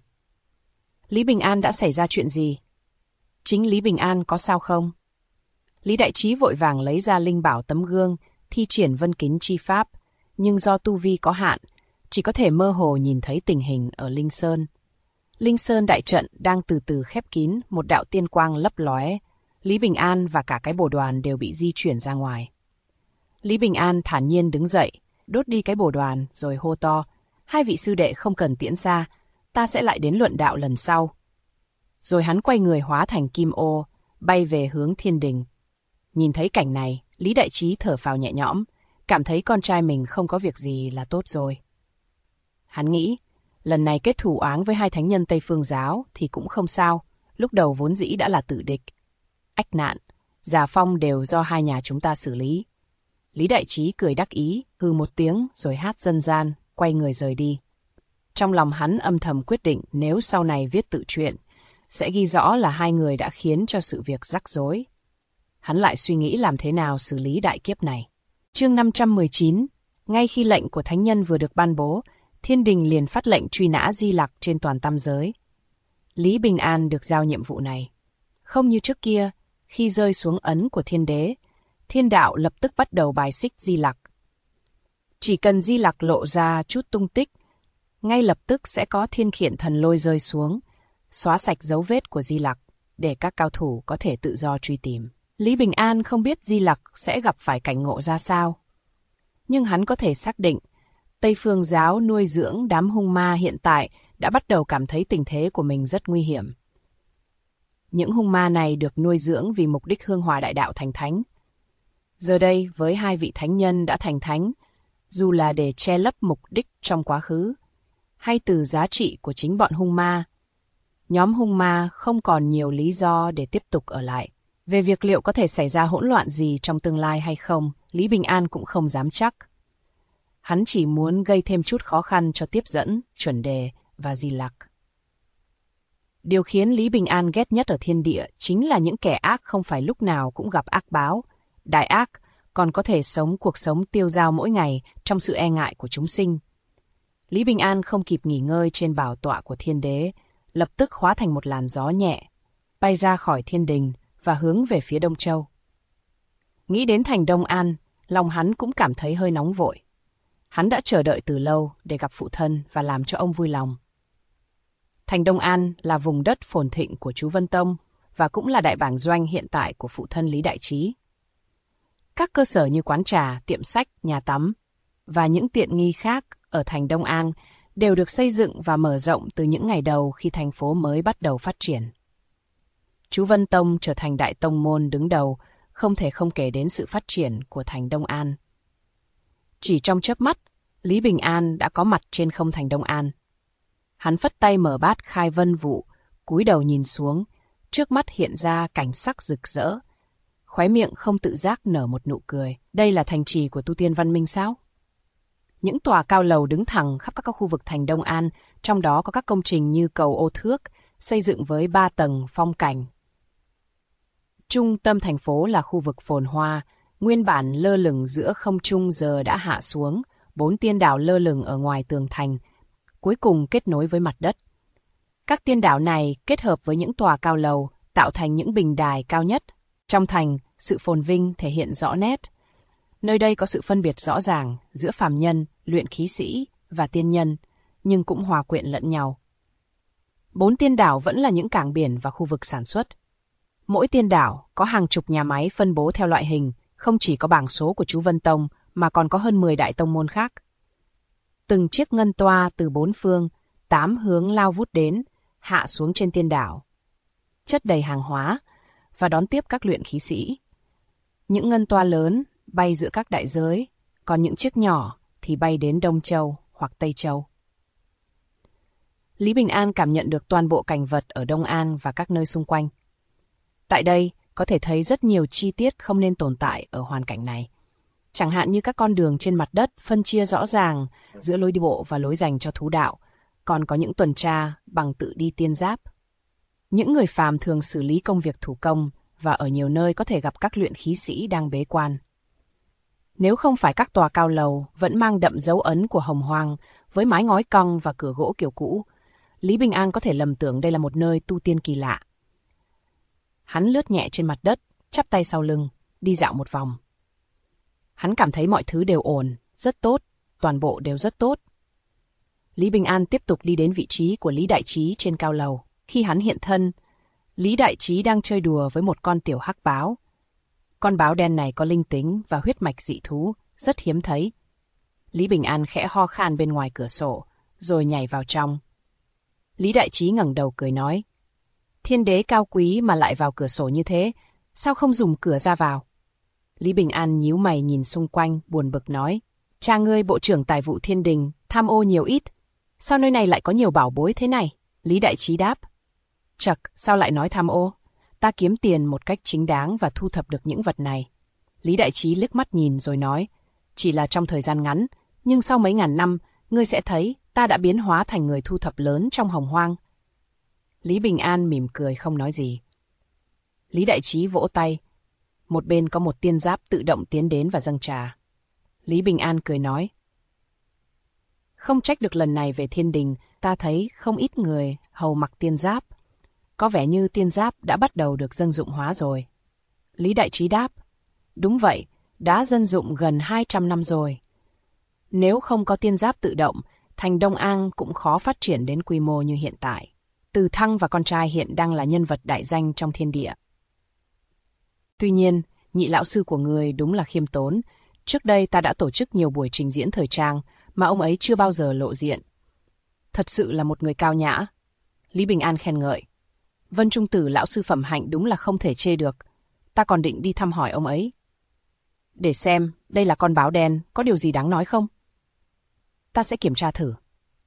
Lý Bình An đã xảy ra chuyện gì? Chính Lý Bình An có sao không? Lý Đại Trí vội vàng lấy ra linh bảo tấm gương, thi triển vân kính chi pháp, nhưng do tu vi có hạn, chỉ có thể mơ hồ nhìn thấy tình hình ở Linh Sơn. Linh Sơn đại trận đang từ từ khép kín, một đạo tiên quang lấp lóe. Lý Bình An và cả cái bồ đoàn đều bị di chuyển ra ngoài. Lý Bình An thản nhiên đứng dậy, đốt đi cái bồ đoàn rồi hô to. Hai vị sư đệ không cần tiễn xa, ta sẽ lại đến luận đạo lần sau. Rồi hắn quay người hóa thành kim ô, bay về hướng thiên đình. Nhìn thấy cảnh này, Lý Đại Trí thở phào nhẹ nhõm, cảm thấy con trai mình không có việc gì là tốt rồi. Hắn nghĩ, lần này kết thù oán với hai thánh nhân Tây Phương giáo thì cũng không sao, lúc đầu vốn dĩ đã là tử địch. Ách nạn, Già Phong đều do hai nhà chúng ta xử lý. Lý Đại Trí cười đắc ý, hừ một tiếng rồi hát dân gian, quay người rời đi. Trong lòng hắn âm thầm quyết định nếu sau này viết tự truyện, sẽ ghi rõ là hai người đã khiến cho sự việc rắc rối. Hắn lại suy nghĩ làm thế nào xử lý đại kiếp này. Chương 519, ngay khi lệnh của thánh nhân vừa được ban bố, thiên đình liền phát lệnh truy nã Di Lặc trên toàn tam giới. Lý Bình An được giao nhiệm vụ này. Không như trước kia, khi rơi xuống ấn của thiên đế, thiên đạo lập tức bắt đầu bài xích Di Lặc. Chỉ cần Di Lặc lộ ra chút tung tích, ngay lập tức sẽ có thiên khiển thần lôi rơi xuống, xóa sạch dấu vết của Di Lặc, để các cao thủ có thể tự do truy tìm. Lý Bình An không biết Di Lặc sẽ gặp phải cảnh ngộ ra sao. Nhưng hắn có thể xác định, Tây Phương giáo nuôi dưỡng đám hung ma hiện tại đã bắt đầu cảm thấy tình thế của mình rất nguy hiểm. Những hung ma này được nuôi dưỡng vì mục đích hương hòa đại đạo thành thánh. Giờ đây, với hai vị thánh nhân đã thành thánh, dù là để che lấp mục đích trong quá khứ, hay từ giá trị của chính bọn hung ma, nhóm hung ma không còn nhiều lý do để tiếp tục ở lại. Về việc liệu có thể xảy ra hỗn loạn gì trong tương lai hay không, Lý Bình An cũng không dám chắc. Hắn chỉ muốn gây thêm chút khó khăn cho tiếp dẫn, chuẩn đề và Di Lặc. Điều khiến Lý Bình An ghét nhất ở thiên địa chính là những kẻ ác không phải lúc nào cũng gặp ác báo. Đại ác còn có thể sống cuộc sống tiêu dao mỗi ngày trong sự e ngại của chúng sinh. Lý Bình An không kịp nghỉ ngơi trên bảo tọa của thiên đế, lập tức hóa thành một làn gió nhẹ, bay ra khỏi thiên đình và hướng về phía Đông Châu. Nghĩ đến thành Đông An, lòng hắn cũng cảm thấy hơi nóng vội. Hắn đã chờ đợi từ lâu để gặp phụ thân và làm cho ông vui lòng. Thành Đông An là vùng đất phồn thịnh của chú Vân Tông và cũng là đại bản doanh hiện tại của phụ thân Lý Đại Trí. Các cơ sở như quán trà, tiệm sách, nhà tắm và những tiện nghi khác ở thành Đông An đều được xây dựng và mở rộng từ những ngày đầu khi thành phố mới bắt đầu phát triển. Chú Vân Tông trở thành đại tông môn đứng đầu, không thể không kể đến sự phát triển của thành Đông An. Chỉ trong chớp mắt, Lý Bình An đã có mặt trên không thành Đông An. Hắn phất tay mở bát khai vân vụ, cúi đầu nhìn xuống, trước mắt hiện ra cảnh sắc rực rỡ. Khóe miệng không tự giác nở một nụ cười. Đây là thành trì của tu tiên văn minh sao? Những tòa cao lầu đứng thẳng khắp các khu vực thành Đông An, trong đó có các công trình như cầu Ô Thước, xây dựng với 3 tầng phong cảnh. Trung tâm thành phố là khu vực phồn hoa, nguyên bản lơ lửng giữa không trung giờ đã hạ xuống, 4 tiên đảo lơ lửng ở ngoài tường thành, cuối cùng kết nối với mặt đất. Các tiên đảo này kết hợp với những tòa cao lầu, tạo thành những bình đài cao nhất. Trong thành, sự phồn vinh thể hiện rõ nét. Nơi đây có sự phân biệt rõ ràng giữa phàm nhân, luyện khí sĩ và tiên nhân, nhưng cũng hòa quyện lẫn nhau. 4 tiên đảo vẫn là những cảng biển và khu vực sản xuất. Mỗi tiên đảo có hàng chục nhà máy phân bố theo loại hình, không chỉ có bảng số của chú Vân Tông mà còn có hơn 10 đại tông môn khác. Từng chiếc ngân toa từ 4 phương, 8 hướng lao vút đến, hạ xuống trên tiên đảo, chất đầy hàng hóa và đón tiếp các luyện khí sĩ. Những ngân toa lớn bay giữa các đại giới, còn những chiếc nhỏ thì bay đến Đông Châu hoặc Tây Châu. Lý Bình An cảm nhận được toàn bộ cảnh vật ở Đông An và các nơi xung quanh. Tại đây, có thể thấy rất nhiều chi tiết không nên tồn tại ở hoàn cảnh này. Chẳng hạn như các con đường trên mặt đất phân chia rõ ràng giữa lối đi bộ và lối dành cho thú đạo, còn có những tuần tra bằng tự đi tiên giáp. Những người phàm thường xử lý công việc thủ công và ở nhiều nơi có thể gặp các luyện khí sĩ đang bế quan. Nếu không phải các tòa cao lầu vẫn mang đậm dấu ấn của Hồng Hoang với mái ngói cong và cửa gỗ kiểu cũ, Lý Bình An có thể lầm tưởng đây là một nơi tu tiên kỳ lạ. Hắn lướt nhẹ trên mặt đất, chắp tay sau lưng, đi dạo một vòng. Hắn cảm thấy mọi thứ đều ổn, rất tốt, toàn bộ đều rất tốt. Lý Bình An tiếp tục đi đến vị trí của Lý Đại Trí trên cao lầu. Khi hắn hiện thân, Lý Đại Trí đang chơi đùa với một con tiểu hắc báo. Con báo đen này có linh tính và huyết mạch dị thú, rất hiếm thấy. Lý Bình An khẽ ho khan bên ngoài cửa sổ, rồi nhảy vào trong. Lý Đại Trí ngẩng đầu cười nói, thiên đế cao quý mà lại vào cửa sổ như thế, sao không dùng cửa ra vào? Lý Bình An nhíu mày nhìn xung quanh, buồn bực nói, cha ngươi bộ trưởng tài vụ thiên đình, tham ô nhiều ít, sao nơi này lại có nhiều bảo bối thế này? Lý Đại Trí đáp, chậc, sao lại nói tham ô? Ta kiếm tiền một cách chính đáng và thu thập được những vật này. Lý Đại Trí liếc mắt nhìn rồi nói, chỉ là trong thời gian ngắn, nhưng sau mấy ngàn năm, ngươi sẽ thấy ta đã biến hóa thành người thu thập lớn trong Hồng Hoang. Lý Bình An mỉm cười không nói gì. Lý Đại Trí vỗ tay. Một bên có một tiên giáp tự động tiến đến và dâng trà. Lý Bình An cười nói, không trách được lần này về thiên đình, ta thấy không ít người hầu mặc tiên giáp. Có vẻ như tiên giáp đã bắt đầu được dân dụng hóa rồi. Lý Đại Trí đáp, đúng vậy, đã dân dụng gần 200 năm rồi. Nếu không có tiên giáp tự động, thành Đông An cũng khó phát triển đến quy mô như hiện tại. Từ Thăng và con trai hiện đang là nhân vật đại danh trong thiên địa. Tuy nhiên, nhị lão sư của người đúng là khiêm tốn. Trước đây ta đã tổ chức nhiều buổi trình diễn thời trang mà ông ấy chưa bao giờ lộ diện. Thật sự là một người cao nhã. Lý Bình An khen ngợi. Vân Trung Tử lão sư phẩm hạnh đúng là không thể chê được. Ta còn định đi thăm hỏi ông ấy. Để xem, đây là con báo đen, có điều gì đáng nói không? Ta sẽ kiểm tra thử.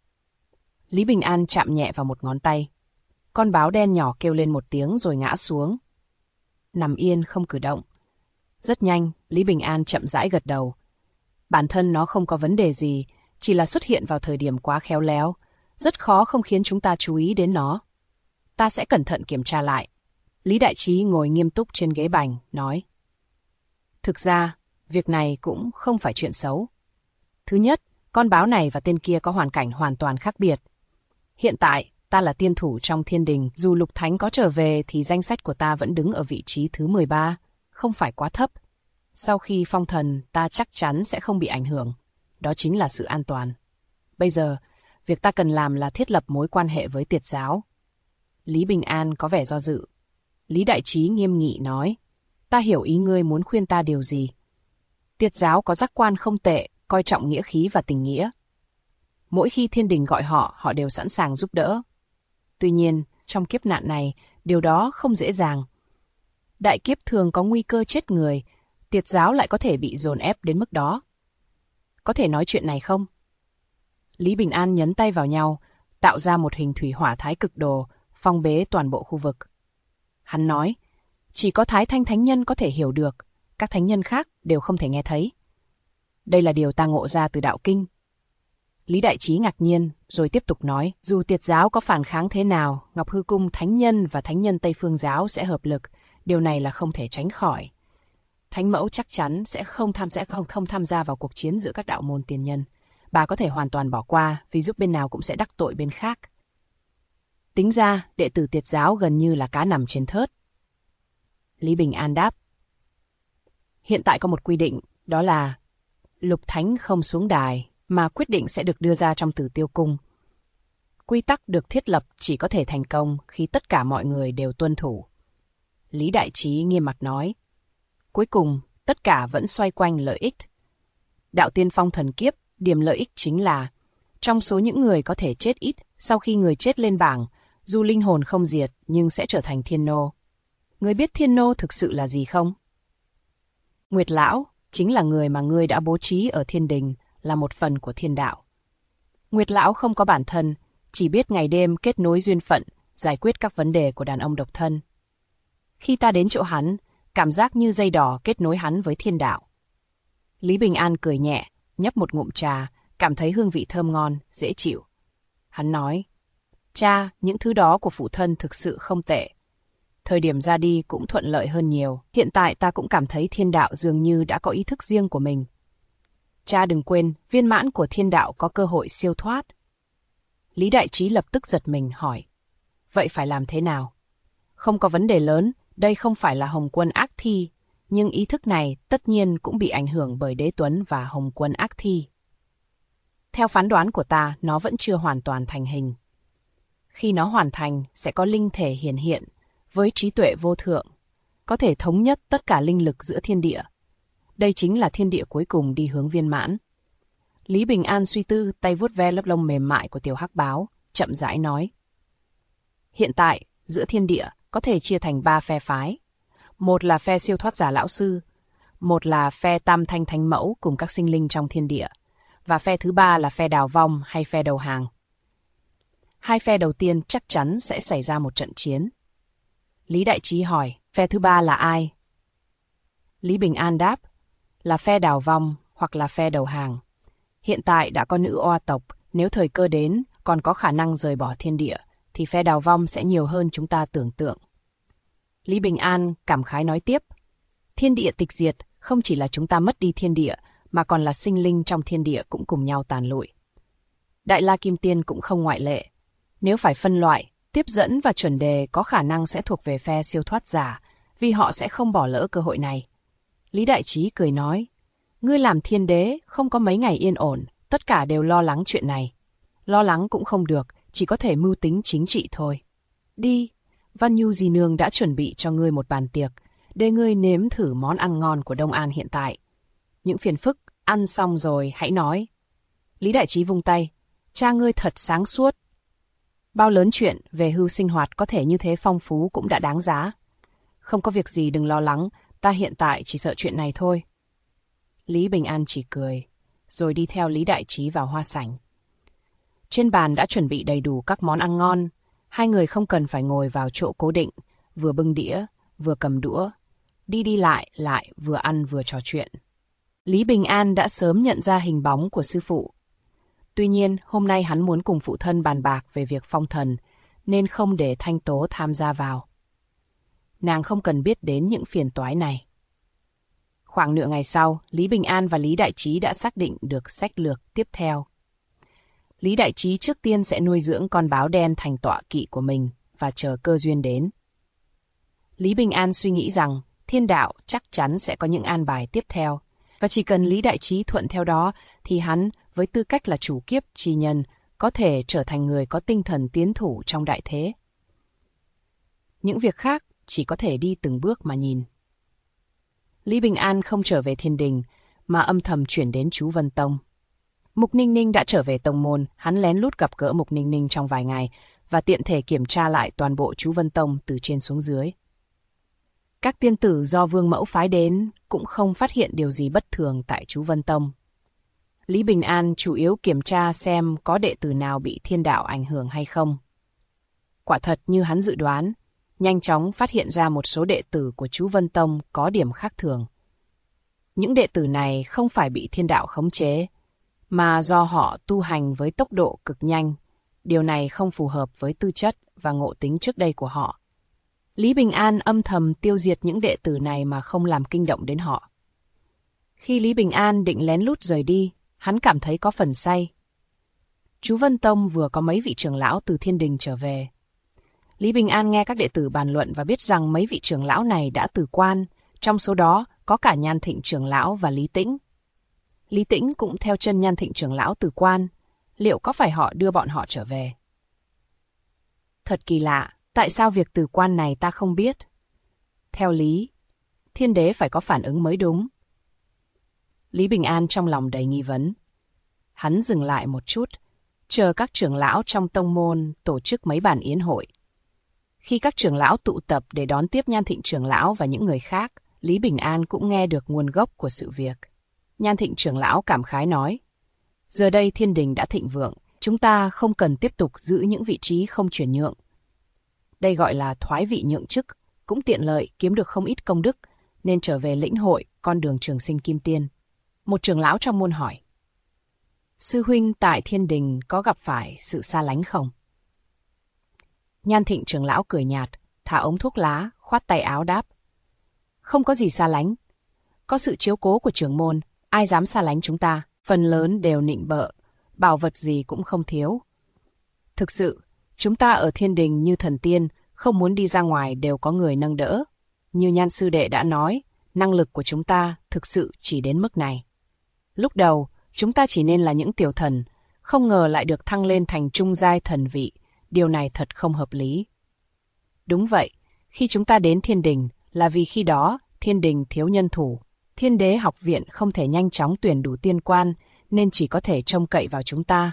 Lý Bình An chạm nhẹ vào một ngón tay. Con báo đen nhỏ kêu lên một tiếng rồi ngã xuống. Nằm yên không cử động. Rất nhanh, Lý Bình An chậm rãi gật đầu. Bản thân nó không có vấn đề gì, chỉ là xuất hiện vào thời điểm quá khéo léo. Rất khó không khiến chúng ta chú ý đến nó. Ta sẽ cẩn thận kiểm tra lại. Lý Đại Trí ngồi nghiêm túc trên ghế bành, nói. Thực ra, việc này cũng không phải chuyện xấu. Thứ nhất, con báo này và tên kia có hoàn cảnh hoàn toàn khác biệt. Hiện tại, ta là tiên thủ trong thiên đình, dù Lục Thánh có trở về thì danh sách của ta vẫn đứng ở vị trí thứ 13, không phải quá thấp. Sau khi phong thần, ta chắc chắn sẽ không bị ảnh hưởng. Đó chính là sự an toàn. Bây giờ, việc ta cần làm là thiết lập mối quan hệ với Tiệt giáo. Lý Bình An có vẻ do dự. Lý Đại Trí nghiêm nghị nói, ta hiểu ý ngươi muốn khuyên ta điều gì. Tiệt giáo có giác quan không tệ, coi trọng nghĩa khí và tình nghĩa. Mỗi khi thiên đình gọi họ, họ đều sẵn sàng giúp đỡ. Tuy nhiên, trong kiếp nạn này, điều đó không dễ dàng. Đại kiếp thường có nguy cơ chết người, Tiệt giáo lại có thể bị dồn ép đến mức đó. Có thể nói chuyện này không? Lý Bình An nhấn tay vào nhau, tạo ra một hình thủy hỏa thái cực đồ, phong bế toàn bộ khu vực. Hắn nói, chỉ có Thái Thanh Thánh Nhân có thể hiểu được, các thánh nhân khác đều không thể nghe thấy. Đây là điều ta ngộ ra từ đạo kinh. Lý Đại Trí ngạc nhiên, rồi tiếp tục nói, dù Tiệt giáo có phản kháng thế nào, Ngọc Hư Cung Thánh Nhân và Thánh Nhân Tây Phương giáo sẽ hợp lực, điều này là không thể tránh khỏi. Thánh Mẫu chắc chắn sẽ không tham gia vào cuộc chiến giữa các đạo môn tiền nhân. Bà có thể hoàn toàn bỏ qua vì giúp bên nào cũng sẽ đắc tội bên khác. Tính ra, đệ tử Tiệt giáo gần như là cá nằm trên thớt. Lý Bình An đáp. Hiện tại có một quy định, đó là Lục Thánh không xuống đài, mà quyết định sẽ được đưa ra trong Tử Tiêu Cung. Quy tắc được thiết lập chỉ có thể thành công khi tất cả mọi người đều tuân thủ. Lý Đại Trí nghiêm mặt nói. Cuối cùng, tất cả vẫn xoay quanh lợi ích. Đạo tiên phong thần kiếp, điểm lợi ích chính là trong số những người có thể chết ít, sau khi người chết lên bảng, dù linh hồn không diệt nhưng sẽ trở thành thiên nô. Ngươi biết thiên nô thực sự là gì không? Nguyệt Lão chính là người mà ngươi đã bố trí ở thiên đình, là một phần của thiên đạo. Nguyệt Lão không có bản thân, chỉ biết ngày đêm kết nối duyên phận, giải quyết các vấn đề của đàn ông độc thân. Khi ta đến chỗ hắn, cảm giác như dây đỏ kết nối hắn với thiên đạo. Lý Bình An cười nhẹ, nhấp một ngụm trà, cảm thấy hương vị thơm ngon, dễ chịu. Hắn nói, cha, những thứ đó của phụ thân thực sự không tệ. Thời điểm ra đi cũng thuận lợi hơn nhiều. Hiện tại ta cũng cảm thấy thiên đạo dường như đã có ý thức riêng của mình. Cha đừng quên, viên mãn của thiên đạo có cơ hội siêu thoát. Lý Đại Trí lập tức giật mình hỏi, vậy phải làm thế nào? Không có vấn đề lớn, đây không phải là Hồng Quân Ác Thi, nhưng ý thức này tất nhiên cũng bị ảnh hưởng bởi Đế Tuấn và Hồng Quân Ác Thi. Theo phán đoán của ta, nó vẫn chưa hoàn toàn thành hình. Khi nó hoàn thành, sẽ có linh thể hiển hiện, với trí tuệ vô thượng, có thể thống nhất tất cả linh lực giữa thiên địa. Đây chính là thiên địa cuối cùng đi hướng viên mãn. Lý Bình An suy tư, tay vuốt ve lớp lông mềm mại của tiểu hắc báo, chậm rãi nói. Hiện tại, giữa thiên địa có thể chia thành 3 phe phái. Một là phe siêu thoát giả lão sư, một là phe tam thanh thánh mẫu cùng các sinh linh trong thiên địa, và phe thứ 3 là phe đào vong hay phe đầu hàng. Hai phe đầu tiên chắc chắn sẽ xảy ra một trận chiến. Lý Đại Trí hỏi, phe thứ 3 là ai? Lý Bình An đáp, là phe đào vong hoặc là phe đầu hàng. Hiện tại đã có nữ oa tộc, nếu thời cơ đến còn có khả năng rời bỏ thiên địa, thì phe đào vong sẽ nhiều hơn chúng ta tưởng tượng. Lý Bình An cảm khái nói tiếp, thiên địa tịch diệt không chỉ là chúng ta mất đi thiên địa, mà còn là sinh linh trong thiên địa cũng cùng nhau tàn lụi. Đại La Kim Tiên cũng không ngoại lệ. Nếu phải phân loại, tiếp dẫn và chuẩn đề có khả năng sẽ thuộc về phe siêu thoát giả, vì họ sẽ không bỏ lỡ cơ hội này. Lý Đại Trí cười nói, ngươi làm thiên đế không có mấy ngày yên ổn, tất cả đều lo lắng chuyện này. Lo lắng cũng không được, chỉ có thể mưu tính chính trị thôi. Đi, Văn Nhu dì nương đã chuẩn bị cho ngươi một bàn tiệc, để ngươi nếm thử món ăn ngon của Đông An hiện tại. Những phiền phức, ăn xong rồi hãy nói. Lý Đại Trí vung tay, cha ngươi thật sáng suốt. Bao lớn chuyện về hưu sinh hoạt có thể như thế phong phú cũng đã đáng giá. Không có việc gì đừng lo lắng, ta hiện tại chỉ sợ chuyện này thôi. Lý Bình An chỉ cười, rồi đi theo Lý Đại Trí vào hoa sảnh. Trên bàn đã chuẩn bị đầy đủ các món ăn ngon, hai người không cần phải ngồi vào chỗ cố định, vừa bưng đĩa, vừa cầm đũa, đi đi lại vừa ăn vừa trò chuyện. Lý Bình An đã sớm nhận ra hình bóng của sư phụ. Tuy nhiên, hôm nay hắn muốn cùng phụ thân bàn bạc về việc phong thần, nên không để Thanh Tố tham gia vào. Nàng không cần biết đến những phiền toái này. Khoảng nửa ngày sau, Lý Bình An và Lý Đại Trí đã xác định được sách lược tiếp theo. Lý Đại Trí trước tiên sẽ nuôi dưỡng con báo đen thành tọa kỵ của mình và chờ cơ duyên đến. Lý Bình An suy nghĩ rằng thiên đạo chắc chắn sẽ có những an bài tiếp theo, và chỉ cần Lý Đại Trí thuận theo đó thì hắn, với tư cách là chủ kiếp chi nhân, có thể trở thành người có tinh thần tiến thủ trong đại thế. Những việc khác chỉ có thể đi từng bước mà nhìn. Lý Bình An không trở về thiên đình, mà âm thầm chuyển đến chú Vân Tông. Mục Ninh Ninh đã trở về tông môn, hắn lén lút gặp gỡ Mục Ninh Ninh trong vài ngày, và tiện thể kiểm tra lại toàn bộ chú Vân Tông từ trên xuống dưới. Các tiên tử do Vương Mẫu phái đến cũng không phát hiện điều gì bất thường tại chú Vân Tông. Lý Bình An chủ yếu kiểm tra xem có đệ tử nào bị thiên đạo ảnh hưởng hay không. Quả thật như hắn dự đoán, nhanh chóng phát hiện ra một số đệ tử của chú Vân Tông có điểm khác thường. Những đệ tử này không phải bị thiên đạo khống chế, mà do họ tu hành với tốc độ cực nhanh. Điều này không phù hợp với tư chất và ngộ tính trước đây của họ. Lý Bình An âm thầm tiêu diệt những đệ tử này mà không làm kinh động đến họ. Khi Lý Bình An định lén lút rời đi, hắn cảm thấy có phần say. Chú Vân Tông vừa có mấy vị trưởng lão từ Thiên Đình trở về. Lý Bình An nghe các đệ tử bàn luận và biết rằng mấy vị trưởng lão này đã từ quan, trong số đó có cả Nhan Thịnh trưởng lão và Lý Tĩnh. Lý Tĩnh cũng theo chân Nhan Thịnh trưởng lão từ quan, liệu có phải họ đưa bọn họ trở về? Thật kỳ lạ, tại sao việc từ quan này ta không biết? Theo lý, thiên đế phải có phản ứng mới đúng. Lý Bình An trong lòng đầy nghi vấn. Hắn dừng lại một chút, chờ các trưởng lão trong tông môn tổ chức mấy bàn yến hội. Khi các trưởng lão tụ tập để đón tiếp Nhan Thịnh trưởng lão và những người khác, Lý Bình An cũng nghe được nguồn gốc của sự việc. Nhan Thịnh trưởng lão cảm khái nói, giờ đây Thiên Đình đã thịnh vượng, chúng ta không cần tiếp tục giữ những vị trí không chuyển nhượng. Đây gọi là thoái vị nhượng chức, cũng tiện lợi kiếm được không ít công đức, nên trở về lĩnh hội con đường trường sinh kim tiên. Một trưởng lão trong môn hỏi, sư huynh tại Thiên Đình có gặp phải sự xa lánh không? Nhan Thịnh trưởng lão cười nhạt, thả ống thuốc lá, khoát tay áo đáp, không có gì xa lánh. Có sự chiếu cố của trưởng môn, ai dám xa lánh chúng ta, phần lớn đều nịnh bợ, bảo vật gì cũng không thiếu. Thực sự, chúng ta ở Thiên Đình như thần tiên, không muốn đi ra ngoài đều có người nâng đỡ. Như Nhan sư đệ đã nói, năng lực của chúng ta thực sự chỉ đến mức này. Lúc đầu, chúng ta chỉ nên là những tiểu thần, không ngờ lại được thăng lên thành trung giai thần vị, điều này thật không hợp lý. Đúng vậy, khi chúng ta đến Thiên Đình là vì khi đó Thiên Đình thiếu nhân thủ, Thiên Đế học viện không thể nhanh chóng tuyển đủ tiên quan nên chỉ có thể trông cậy vào chúng ta.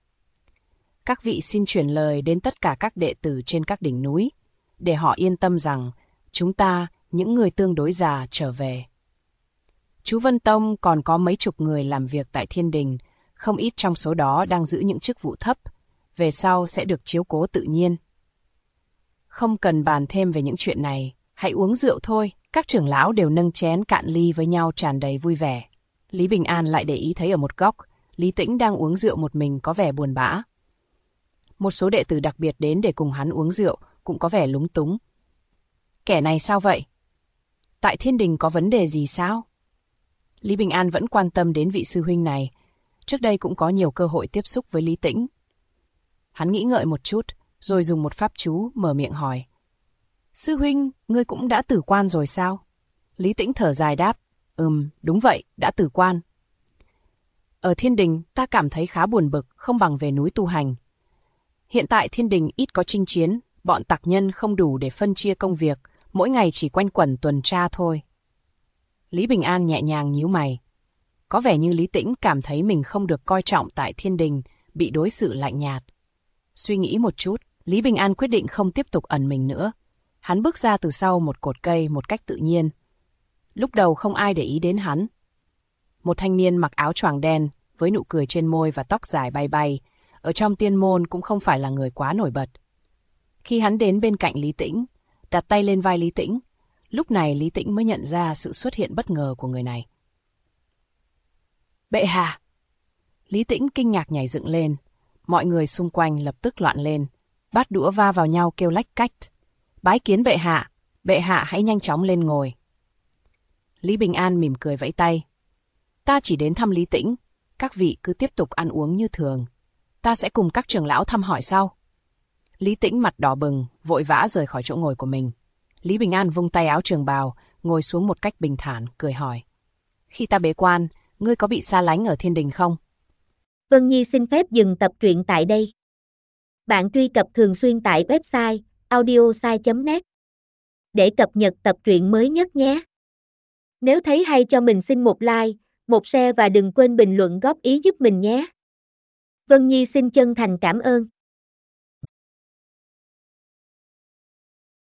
Các vị xin chuyển lời đến tất cả các đệ tử trên các đỉnh núi, để họ yên tâm rằng chúng ta, những người tương đối già, trở về. Chú Vân Tông còn có mấy chục người làm việc tại Thiên Đình, không ít trong số đó đang giữ những chức vụ thấp, về sau sẽ được chiếu cố tự nhiên. Không cần bàn thêm về những chuyện này, hãy uống rượu thôi. Các trưởng lão đều nâng chén cạn ly với nhau tràn đầy vui vẻ. Lý Bình An lại để ý thấy ở một góc, Lý Tĩnh đang uống rượu một mình có vẻ buồn bã. Một số đệ tử đặc biệt đến để cùng hắn uống rượu cũng có vẻ lúng túng. Kẻ này sao vậy? Tại Thiên Đình có vấn đề gì sao? Lý Bình An vẫn quan tâm đến vị sư huynh này. Trước đây cũng có nhiều cơ hội tiếp xúc với Lý Tĩnh. Hắn nghĩ ngợi một chút, rồi dùng một pháp chú mở miệng hỏi. Sư huynh, ngươi cũng đã tử quan rồi sao? Lý Tĩnh thở dài đáp. Đúng vậy, đã tử quan. Ở Thiên Đình, ta cảm thấy khá buồn bực, không bằng về núi tu hành. Hiện tại Thiên Đình ít có chinh chiến, bọn tặc nhân không đủ để phân chia công việc, mỗi ngày chỉ quanh quẩn tuần tra thôi. Lý Bình An nhẹ nhàng nhíu mày. Có vẻ như Lý Tĩnh cảm thấy mình không được coi trọng tại Thiên Đình, bị đối xử lạnh nhạt. Suy nghĩ một chút, Lý Bình An quyết định không tiếp tục ẩn mình nữa. Hắn bước ra từ sau một cột cây một cách tự nhiên. Lúc đầu không ai để ý đến hắn. Một thanh niên mặc áo choàng đen, với nụ cười trên môi và tóc dài bay bay, ở trong tiên môn cũng không phải là người quá nổi bật. Khi hắn đến bên cạnh Lý Tĩnh, đặt tay lên vai Lý Tĩnh, lúc này Lý Tĩnh mới nhận ra sự xuất hiện bất ngờ của người này. Bệ hạ! Lý Tĩnh kinh ngạc nhảy dựng lên. Mọi người xung quanh lập tức loạn lên. Bát đũa va vào nhau kêu lách cách. Bái kiến bệ hạ hãy nhanh chóng lên ngồi. Lý Bình An mỉm cười vẫy tay. Ta chỉ đến thăm Lý Tĩnh, các vị cứ tiếp tục ăn uống như thường. Ta sẽ cùng các trưởng lão thăm hỏi sau. Lý Tĩnh mặt đỏ bừng, vội vã rời khỏi chỗ ngồi của mình. Lý Bình An vung tay áo trường bào, ngồi xuống một cách bình thản, cười hỏi. Khi ta bế quan, ngươi có bị xa lánh ở Thiên Đình không? Vân Nhi xin phép dừng tập truyện tại đây. Bạn truy cập thường xuyên tại website audiosai.net để cập nhật tập truyện mới nhất nhé. Nếu thấy hay cho mình xin một like, một share và đừng quên bình luận góp ý giúp mình nhé. Vân Nhi xin chân thành cảm ơn.